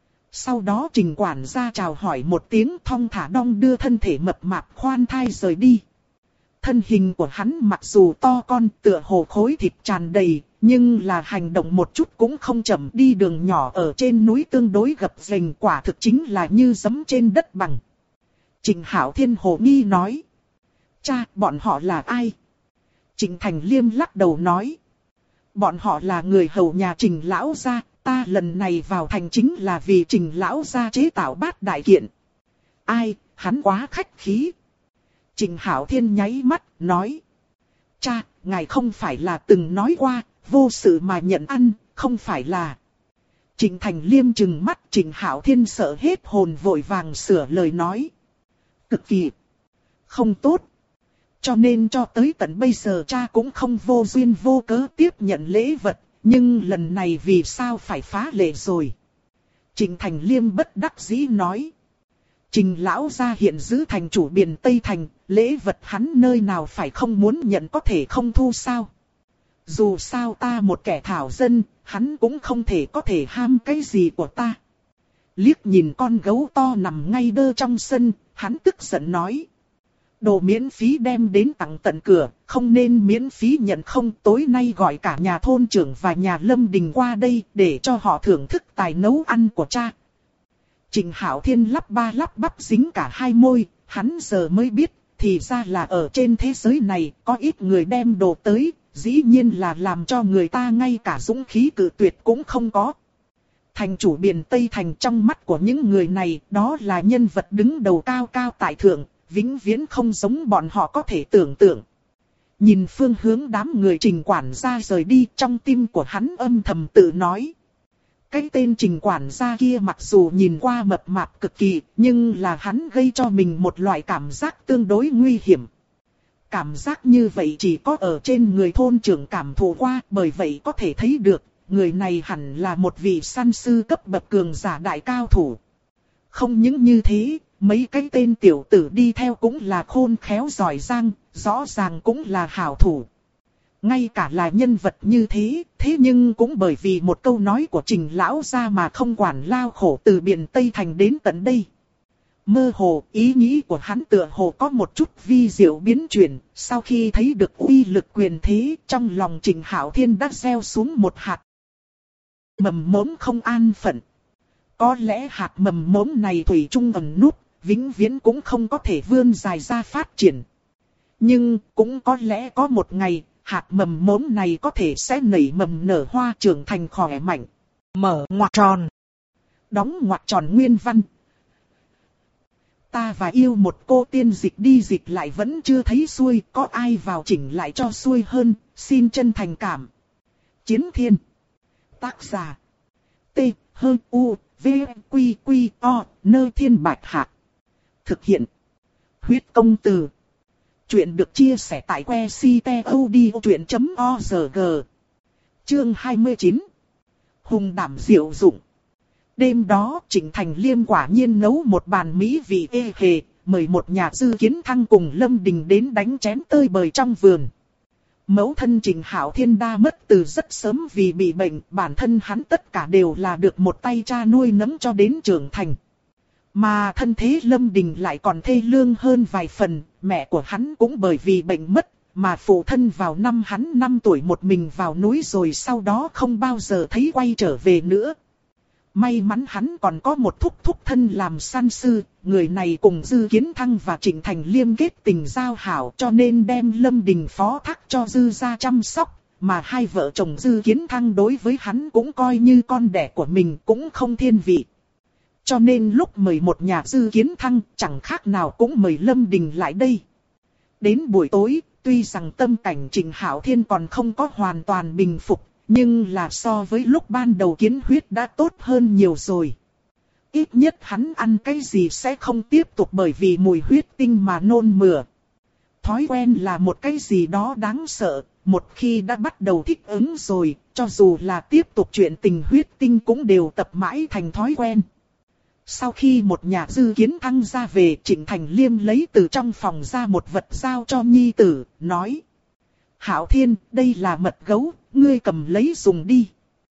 Sau đó Trịnh quản gia chào hỏi một tiếng thong thả đong đưa thân thể mập mạp khoan thai rời đi. Thân hình của hắn mặc dù to con tựa hồ khối thịt tràn đầy, nhưng là hành động một chút cũng không chậm, đi đường nhỏ ở trên núi tương đối gập ghềnh, quả thực chính là như giẫm trên đất bằng. Trịnh Hạo Thiên hồ nghi nói. Cha, bọn họ là ai? Trịnh Thành Liêm lắc đầu nói. Bọn họ là người hầu nhà Trịnh lão gia. Ta lần này vào thành chính là vì Trịnh lão gia chế tạo bát đại kiện. Ai, hắn quá khách khí. Trịnh Hạo Thiên nháy mắt, nói. Cha, ngài không phải là từng nói qua, vô sự mà nhận ăn, không phải là. Trịnh Thành Liêm trừng mắt, Trịnh Hạo Thiên sợ hết hồn vội vàng sửa lời nói. Cực kỳ không tốt. Cho nên cho tới tận bây giờ cha cũng không vô duyên vô cớ tiếp nhận lễ vật. Nhưng lần này vì sao phải phá lệ rồi? Trịnh Thành Liêm bất đắc dĩ nói. Trịnh lão gia hiện giữ thành chủ Biện Tây Thành, lễ vật hắn nơi nào phải không muốn nhận có thể không thu sao? Dù sao ta một kẻ thảo dân, hắn cũng không thể có thể ham cái gì của ta. liếc nhìn con gấu to nằm ngay đơ trong sân, hắn tức giận nói. Đồ miễn phí đem đến tặng tận cửa, không nên miễn phí nhận không. Tối nay gọi cả nhà thôn trưởng và nhà Lâm Đình qua đây để cho họ thưởng thức tài nấu ăn của cha. Trịnh Hạo Thiên lắp ba lắp bắp dính cả hai môi, hắn giờ mới biết, thì ra là ở trên thế giới này có ít người đem đồ tới, dĩ nhiên là làm cho người ta ngay cả dũng khí cự tuyệt cũng không có. Thành chủ Biển Tây Thành trong mắt của những người này, đó là nhân vật đứng đầu cao cao tại thượng, vĩnh viễn không giống bọn họ có thể tưởng tượng. Nhìn phương hướng đám người Trình quản gia rời đi, trong tim của hắn âm thầm tự nói. Cái tên Trình quản gia kia mặc dù nhìn qua mập mạp cực kỳ, nhưng là hắn gây cho mình một loại cảm giác tương đối nguy hiểm. Cảm giác như vậy chỉ có ở trên người thôn trưởng cảm thụ qua, bởi vậy có thể thấy được, người này hẳn là một vị săn sư cấp bậc cường giả đại cao thủ. Không những như thế, mấy cái tên tiểu tử đi theo cũng là khôn khéo giỏi giang, rõ ràng cũng là hảo thủ. Ngay cả là nhân vật như thế, thế nhưng cũng bởi vì một câu nói của Trình lão gia mà không quản lao khổ từ Biển Tây Thành đến tận đây. Mơ hồ, ý nghĩ của hắn tựa hồ có một chút vi diệu biến chuyển, sau khi thấy được uy lực quyền thế, trong lòng Trình Hạo Thiên đã gieo xuống một hạt mầm mống không an phận. Có lẽ hạt mầm mống này thủy chung ẩn nút, vĩnh viễn cũng không có thể vươn dài ra phát triển. Nhưng cũng có lẽ có một ngày, hạt mầm mống này có thể sẽ nảy mầm nở hoa trưởng thành khỏe mạnh. Mở ngoặc tròn. Đóng ngoặc tròn nguyên văn. Ta và yêu một cô tiên dịch đi dịch lại vẫn chưa thấy xuôi, có ai vào chỉnh lại cho xuôi hơn, xin chân thành cảm. Chiến Thiên. Tác giả. T, H, U, V, Quy, Quy, O, Nơ Thiên Bạch Hạc. Thực hiện. Huyết công từ. Chuyện được chia sẻ tại website.odchuyện.org. Chương 29. Hùng đảm diệu dụng. Đêm đó Trịnh Thành Liêm quả nhiên nấu một bàn mỹ vị ê hề, mời một nhà dư kiến thăng cùng Lâm Đình đến đánh chén tơi bời trong vườn. Mẫu thân Trịnh Hạo Thiên đa mất từ rất sớm vì bị bệnh, bản thân hắn tất cả đều là được một tay cha nuôi nấng cho đến trưởng thành. Mà thân thế Lâm Đình lại còn thê lương hơn vài phần, mẹ của hắn cũng bởi vì bệnh mất, mà phụ thân vào năm hắn 5 tuổi một mình vào núi rồi sau đó không bao giờ thấy quay trở về nữa. May mắn hắn còn có một thúc thân làm săn sư, người này cùng Dư Kiến Thăng và Trịnh Thành Liêm kết tình giao hảo cho nên đem Lâm Đình phó thác cho Dư gia chăm sóc, mà hai vợ chồng Dư Kiến Thăng đối với hắn cũng coi như con đẻ của mình cũng không thiên vị. Cho nên lúc mời một nhà Dư Kiến Thăng chẳng khác nào cũng mời Lâm Đình lại đây. Đến buổi tối, tuy rằng tâm cảnh Trịnh Hạo Thiên còn không có hoàn toàn bình phục, nhưng là so với lúc ban đầu kiến huyết đã tốt hơn nhiều rồi. Ít nhất hắn ăn cái gì sẽ không tiếp tục bởi vì mùi huyết tinh mà nôn mửa. Thói quen là một cái gì đó đáng sợ, một khi đã bắt đầu thích ứng rồi, cho dù là tiếp tục chuyện tình huyết tinh cũng đều tập mãi thành thói quen. Sau khi một nhà Dư Kiến Thăng ra về, Trịnh Thành Liêm lấy từ trong phòng ra một vật giao cho nhi tử, nói. Hạo Thiên, đây là mật gấu, ngươi cầm lấy dùng đi.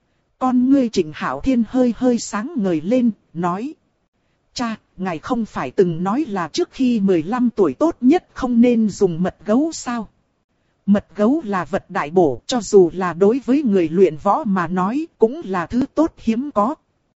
Con ngươi Trịnh Hạo Thiên hơi sáng ngời lên, nói. Cha, ngài không phải từng nói là trước khi 15 tuổi tốt nhất không nên dùng mật gấu sao? Mật gấu là vật đại bổ, cho dù là đối với người luyện võ mà nói, cũng là thứ tốt hiếm có.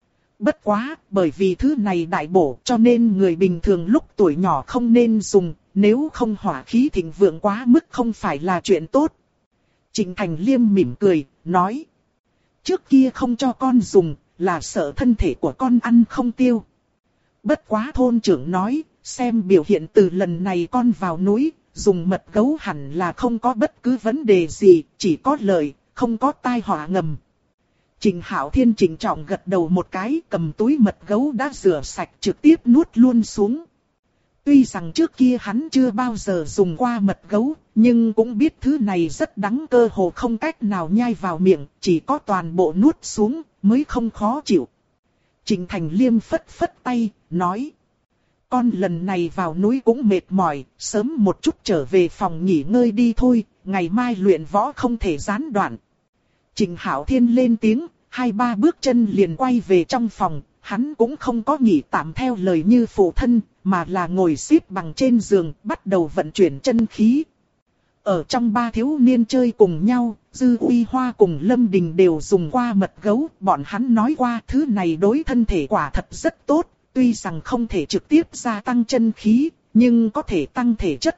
Bất quá, bởi vì thứ này đại bổ cho nên người bình thường lúc tuổi nhỏ không nên dùng, nếu không hỏa khí thịnh vượng quá mức không phải là chuyện tốt. Trịnh Thành Liêm mỉm cười, nói. Trước kia không cho con dùng, là sợ thân thể của con ăn không tiêu. Bất quá thôn trưởng nói, xem biểu hiện từ lần này con vào núi, dùng mật gấu hẳn là không có bất cứ vấn đề gì, chỉ có lợi, không có tai họa ngầm. Trịnh Hạo Thiên trịnh trọng gật đầu một cái, cầm túi mật gấu đã rửa sạch trực tiếp nuốt luôn xuống. Tuy rằng trước kia hắn chưa bao giờ dùng qua mật gấu, nhưng cũng biết thứ này rất đắng, cơ hồ không cách nào nhai vào miệng, chỉ có toàn bộ nuốt xuống mới không khó chịu. Trịnh Thành Liêm phất phất tay, nói. Con lần này vào núi cũng mệt mỏi, sớm một chút trở về phòng nghỉ ngơi đi thôi, ngày mai luyện võ không thể gián đoạn. Trịnh Hạo Thiên lên tiếng, 2-3 bước chân liền quay về trong phòng, hắn cũng không có nghỉ tạm theo lời như phụ thân, mà là ngồi xếp bằng trên giường, bắt đầu vận chuyển chân khí. Ở trong ba thiếu niên chơi cùng nhau, Dư Uy Hoa cùng Lâm Đình đều dùng qua mật gấu, bọn hắn nói qua thứ này đối thân thể quả thật rất tốt, tuy rằng không thể trực tiếp gia tăng chân khí, nhưng có thể tăng thể chất.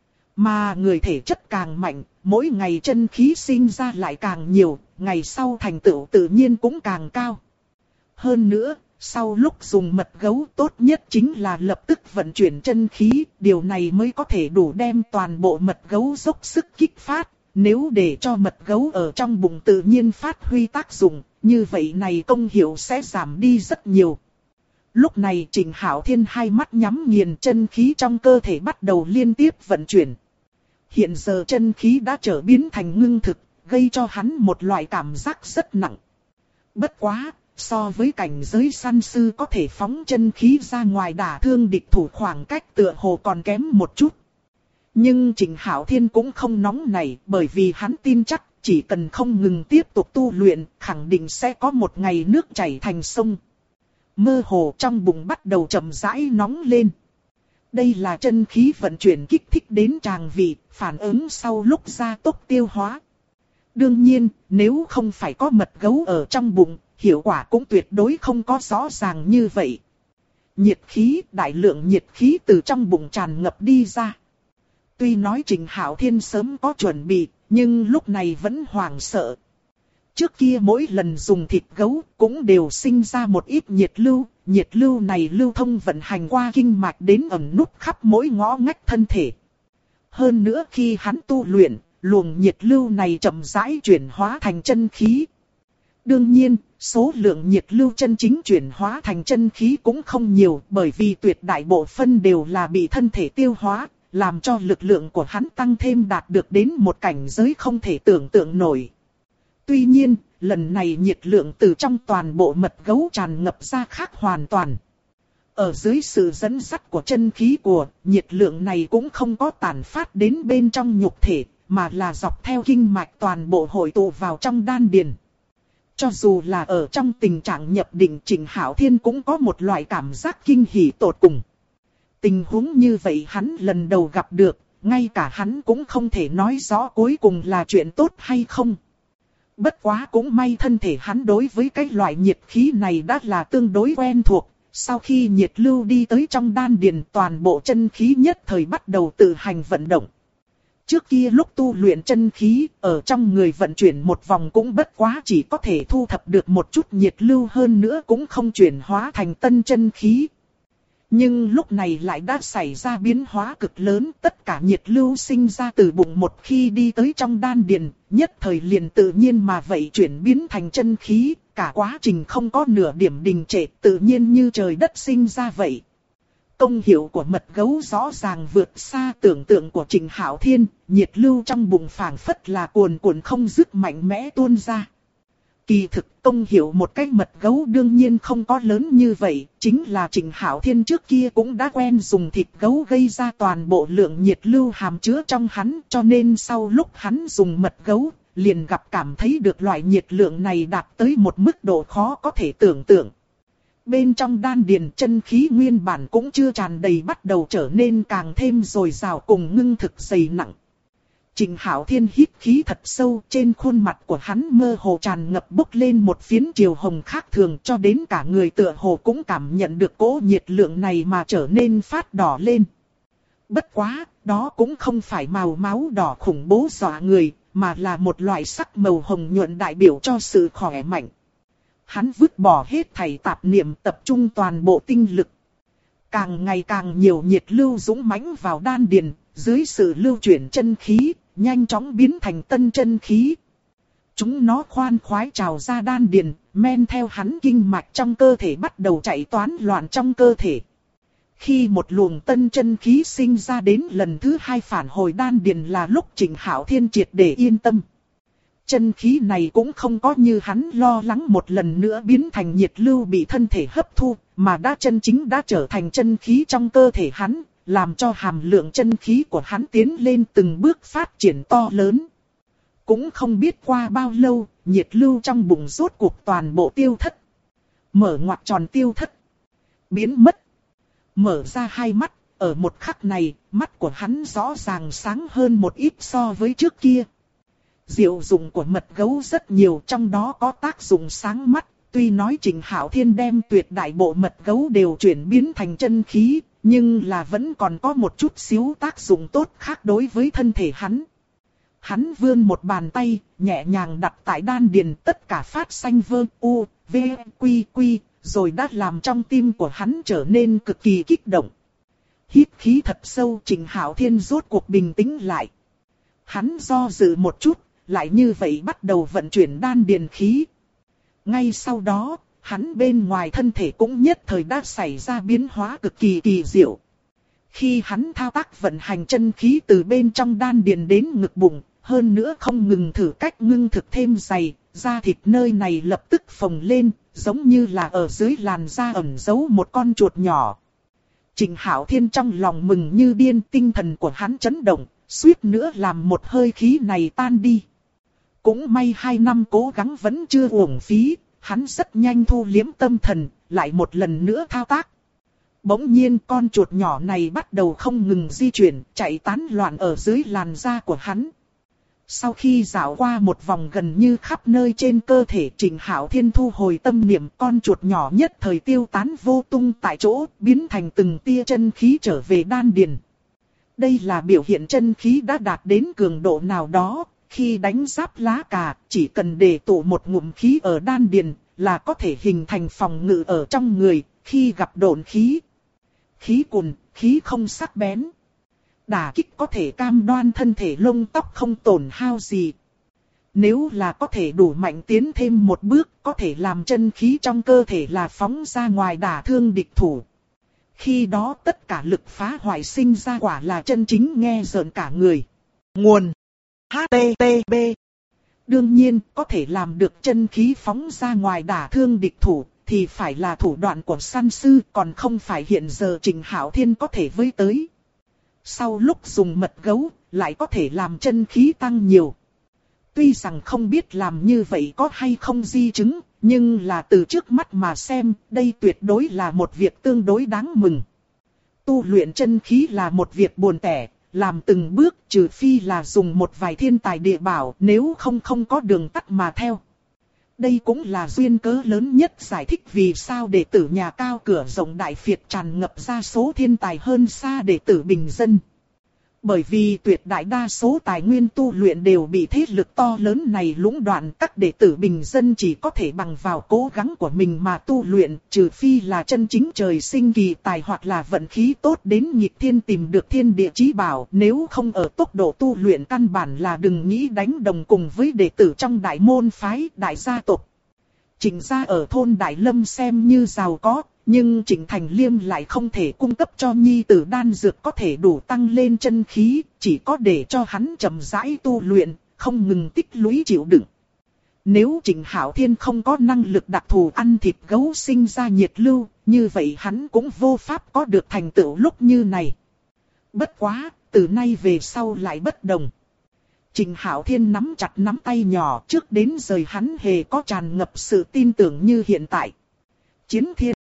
Mà người thể chất càng mạnh, mỗi ngày chân khí sinh ra lại càng nhiều, ngày sau thành tựu tự nhiên cũng càng cao. Hơn nữa, sau lúc dùng mật gấu tốt nhất chính là lập tức vận chuyển chân khí, điều này mới có thể đủ đem toàn bộ mật gấu dốc sức kích phát. Nếu để cho mật gấu ở trong bụng tự nhiên phát huy tác dụng, như vậy này công hiệu sẽ giảm đi rất nhiều. Lúc này Trình Hạo Thiên hai mắt nhắm nghiền, chân khí trong cơ thể bắt đầu liên tiếp vận chuyển. Hiện giờ chân khí đã trở biến thành ngưng thực, gây cho hắn một loại cảm giác rất nặng. Bất quá, so với cảnh giới săn sư có thể phóng chân khí ra ngoài đả thương địch thủ khoảng cách tựa hồ còn kém một chút. Nhưng Trình Hạo Thiên cũng không nóng nảy, bởi vì hắn tin chắc chỉ cần không ngừng tiếp tục tu luyện, khẳng định sẽ có một ngày nước chảy thành sông. Mơ hồ trong bụng bắt đầu chậm rãi nóng lên. Đây là chân khí vận chuyển kích thích đến tràng vị, phản ứng sau lúc gia tốc tiêu hóa. Đương nhiên, nếu không phải có mật gấu ở trong bụng, hiệu quả cũng tuyệt đối không có rõ ràng như vậy. Nhiệt khí, đại lượng nhiệt khí từ trong bụng tràn ngập đi ra. Tuy nói Trình Hạo Thiên sớm có chuẩn bị, nhưng lúc này vẫn hoảng sợ. Trước kia mỗi lần dùng thịt gấu cũng đều sinh ra một ít nhiệt lưu này lưu thông vận hành qua kinh mạch đến ẩn nút khắp mỗi ngõ ngách thân thể. Hơn nữa khi hắn tu luyện, luồng nhiệt lưu này chậm rãi chuyển hóa thành chân khí. Đương nhiên, số lượng nhiệt lưu chân chính chuyển hóa thành chân khí cũng không nhiều, bởi vì tuyệt đại bộ phân đều là bị thân thể tiêu hóa, làm cho lực lượng của hắn tăng thêm đạt được đến một cảnh giới không thể tưởng tượng nổi. Tuy nhiên, lần này nhiệt lượng từ trong toàn bộ mật gấu tràn ngập ra khác hoàn toàn. Ở dưới sự dẫn dắt của chân khí của, nhiệt lượng này cũng không có tản phát đến bên trong nhục thể, mà là dọc theo kinh mạch toàn bộ hội tụ vào trong đan điền. Cho dù là ở trong tình trạng nhập định, Trình Hạo Thiên cũng có một loại cảm giác kinh hỉ tột cùng. Tình huống như vậy hắn lần đầu gặp được, ngay cả hắn cũng không thể nói rõ cuối cùng là chuyện tốt hay không. Bất quá cũng may thân thể hắn đối với cái loại nhiệt khí này đã là tương đối quen thuộc. Sau khi nhiệt lưu đi tới trong đan điền, toàn bộ chân khí nhất thời bắt đầu tự hành vận động. Trước kia lúc tu luyện chân khí, ở trong người vận chuyển một vòng cũng bất quá chỉ có thể thu thập được một chút nhiệt lưu, hơn nữa cũng không chuyển hóa thành tân chân khí. Nhưng lúc này lại đã xảy ra biến hóa cực lớn, tất cả nhiệt lưu sinh ra từ bụng một khi đi tới trong đan điền, nhất thời liền tự nhiên mà vậy chuyển biến thành chân khí, cả quá trình không có nửa điểm đình trệ, tự nhiên như trời đất sinh ra vậy. Công hiệu của mật gấu rõ ràng vượt xa tưởng tượng của Trình Hạo Thiên, nhiệt lưu trong bụng phảng phất là cuồn cuộn không dứt mạnh mẽ tuôn ra. Kỳ thực công hiệu một cái mật gấu đương nhiên không có lớn như vậy, chính là Trình Hạo Thiên trước kia cũng đã quen dùng thịt gấu gây ra toàn bộ lượng nhiệt lưu hàm chứa trong hắn, cho nên sau lúc hắn dùng mật gấu, liền gặp cảm thấy được loại nhiệt lượng này đạt tới một mức độ khó có thể tưởng tượng. Bên trong đan điền chân khí nguyên bản cũng chưa tràn đầy bắt đầu trở nên càng thêm dồi dào cùng ngưng thực dày nặng. Trình Hạo Thiên hít khí thật sâu, trên khuôn mặt của hắn mơ hồ tràn ngập bốc lên một phiến chiều hồng khác thường, cho đến cả người tựa hồ cũng cảm nhận được cỗ nhiệt lượng này mà trở nên phát đỏ lên. Bất quá, đó cũng không phải màu máu đỏ khủng bố dọa người, mà là một loại sắc màu hồng nhuận đại biểu cho sự khỏe mạnh. Hắn vứt bỏ hết thảy tạp niệm, tập trung toàn bộ tinh lực. Càng ngày càng nhiều nhiệt lưu dũng mãnh vào đan điền, dưới sự lưu chuyển chân khí, nhanh chóng biến thành tân chân khí. Chúng nó khoan khoái trào ra đan điền, men theo hắn kinh mạch trong cơ thể bắt đầu chạy toán loạn trong cơ thể. Khi một luồng tân chân khí sinh ra đến lần thứ hai phản hồi đan điền là lúc Trình Hạo Thiên triệt để yên tâm. Chân khí này cũng không có như hắn lo lắng một lần nữa biến thành nhiệt lưu bị thân thể hấp thu, mà đã chân chính đã trở thành chân khí trong cơ thể hắn, làm cho hàm lượng chân khí của hắn tiến lên từng bước phát triển to lớn. Cũng không biết qua bao lâu, nhiệt lưu trong bụng rốt cuộc toàn bộ tiêu thất. Mở ngoặc tròn tiêu thất. Biến mất. Mở ra hai mắt, ở một khắc này, mắt của hắn rõ ràng sáng hơn một ít so với trước kia. Diệu dụng của mật gấu rất nhiều, trong đó có tác dụng sáng mắt. Tuy nói Trình Hạo Thiên đem tuyệt đại bộ mật gấu đều chuyển biến thành chân khí, nhưng là vẫn còn có một chút xíu tác dụng tốt khác đối với thân thể hắn. Hắn vươn một bàn tay, nhẹ nhàng đặt tại đan điền, tất cả phát xanh vơ u, v, quy quy, rồi đã làm trong tim của hắn trở nên cực kỳ kích động. Hít khí thật sâu, Trình Hạo Thiên rốt cuộc bình tĩnh lại. Hắn do dự một chút, lại như vậy bắt đầu vận chuyển đan điền khí. Ngay sau đó, hắn bên ngoài thân thể cũng nhất thời đã xảy ra biến hóa cực kỳ kỳ diệu. Khi hắn thao tác vận hành chân khí từ bên trong đan điền đến ngực bụng, hơn nữa không ngừng thử cách ngưng thực thêm dày, da thịt nơi này lập tức phồng lên, giống như là ở dưới làn da ẩn giấu một con chuột nhỏ. Trình Hạo Thiên trong lòng mừng như điên, tinh thần của hắn chấn động, suýt nữa làm một hơi khí này tan đi. Cũng may 2 năm cố gắng vẫn chưa uổng phí, hắn rất nhanh thu liếm tâm thần, lại một lần nữa thao tác. Bỗng nhiên con chuột nhỏ này bắt đầu không ngừng di chuyển, chạy tán loạn ở dưới làn da của hắn. Sau khi dạo qua một vòng gần như khắp nơi trên cơ thể, Trình Hạo Thiên thu hồi tâm niệm, con chuột nhỏ nhất thời tiêu tán vô tung tại chỗ, biến thành từng tia chân khí trở về đan điền. Đây là biểu hiện chân khí đã đạt đến cường độ nào đó, khi đánh giáp lá cà, chỉ cần để tụ một ngụm khí ở đan điền, là có thể hình thành phòng ngự ở trong người, khi gặp độn khí. Khí cùn, khí không sắc bén. Đả kích có thể cam đoan thân thể lông tóc không tổn hao gì. Nếu là có thể đủ mạnh tiến thêm một bước, có thể làm chân khí trong cơ thể là phóng ra ngoài đả thương địch thủ. Khi đó tất cả lực phá hoại sinh ra quả là chân chính nghe rợn cả người. Nguồn HTTP. Đương nhiên, có thể làm được chân khí phóng ra ngoài đả thương địch thủ, thì phải là thủ đoạn của săn sư, còn không phải hiện giờ Trình Hạo Thiên có thể với tới. Sau lúc dùng mật gấu, lại có thể làm chân khí tăng nhiều. Tuy rằng không biết làm như vậy có hay không di chứng, nhưng là từ trước mắt mà xem, đây tuyệt đối là một việc tương đối đáng mừng. Tu luyện chân khí là một việc buồn tẻ, làm từng bước trừ phi là dùng một vài thiên tài địa bảo, nếu không có đường tắt mà theo. Đây cũng là duyên cớ lớn nhất giải thích vì sao đệ tử nhà cao cửa rộng đại phiệt tràn ngập ra số thiên tài hơn xa đệ tử bình dân. Bởi vì tuyệt đại đa số tài nguyên tu luyện đều bị thế lực to lớn này lũng đoạn, các đệ tử bình dân chỉ có thể bằng vào cố gắng của mình mà tu luyện, trừ phi là chân chính trời sinh kỳ tài hoặc là vận khí tốt đến nghịch thiên tìm được thiên địa chí bảo, nếu không ở tốc độ tu luyện căn bản là đừng nghĩ đánh đồng cùng với đệ tử trong đại môn phái, đại gia tộc. Trình gia ở thôn Đại Lâm xem như giàu có, nhưng Trình Thành Liêm lại không thể cung cấp cho nhi tử đan dược có thể đủ tăng lên chân khí, chỉ có để cho hắn chậm rãi tu luyện, không ngừng tích lũy chịu đựng. Nếu Trình Hạo Thiên không có năng lực đặc thù ăn thịt gấu sinh ra nhiệt lưu, như vậy hắn cũng vô pháp có được thành tựu lúc như này. Bất quá, từ nay về sau lại bất đồng. Trình Hạo Thiên nắm chặt nắm tay nhỏ, trước đến giờ hắn hề có tràn ngập sự tin tưởng như hiện tại. Chiến thiên.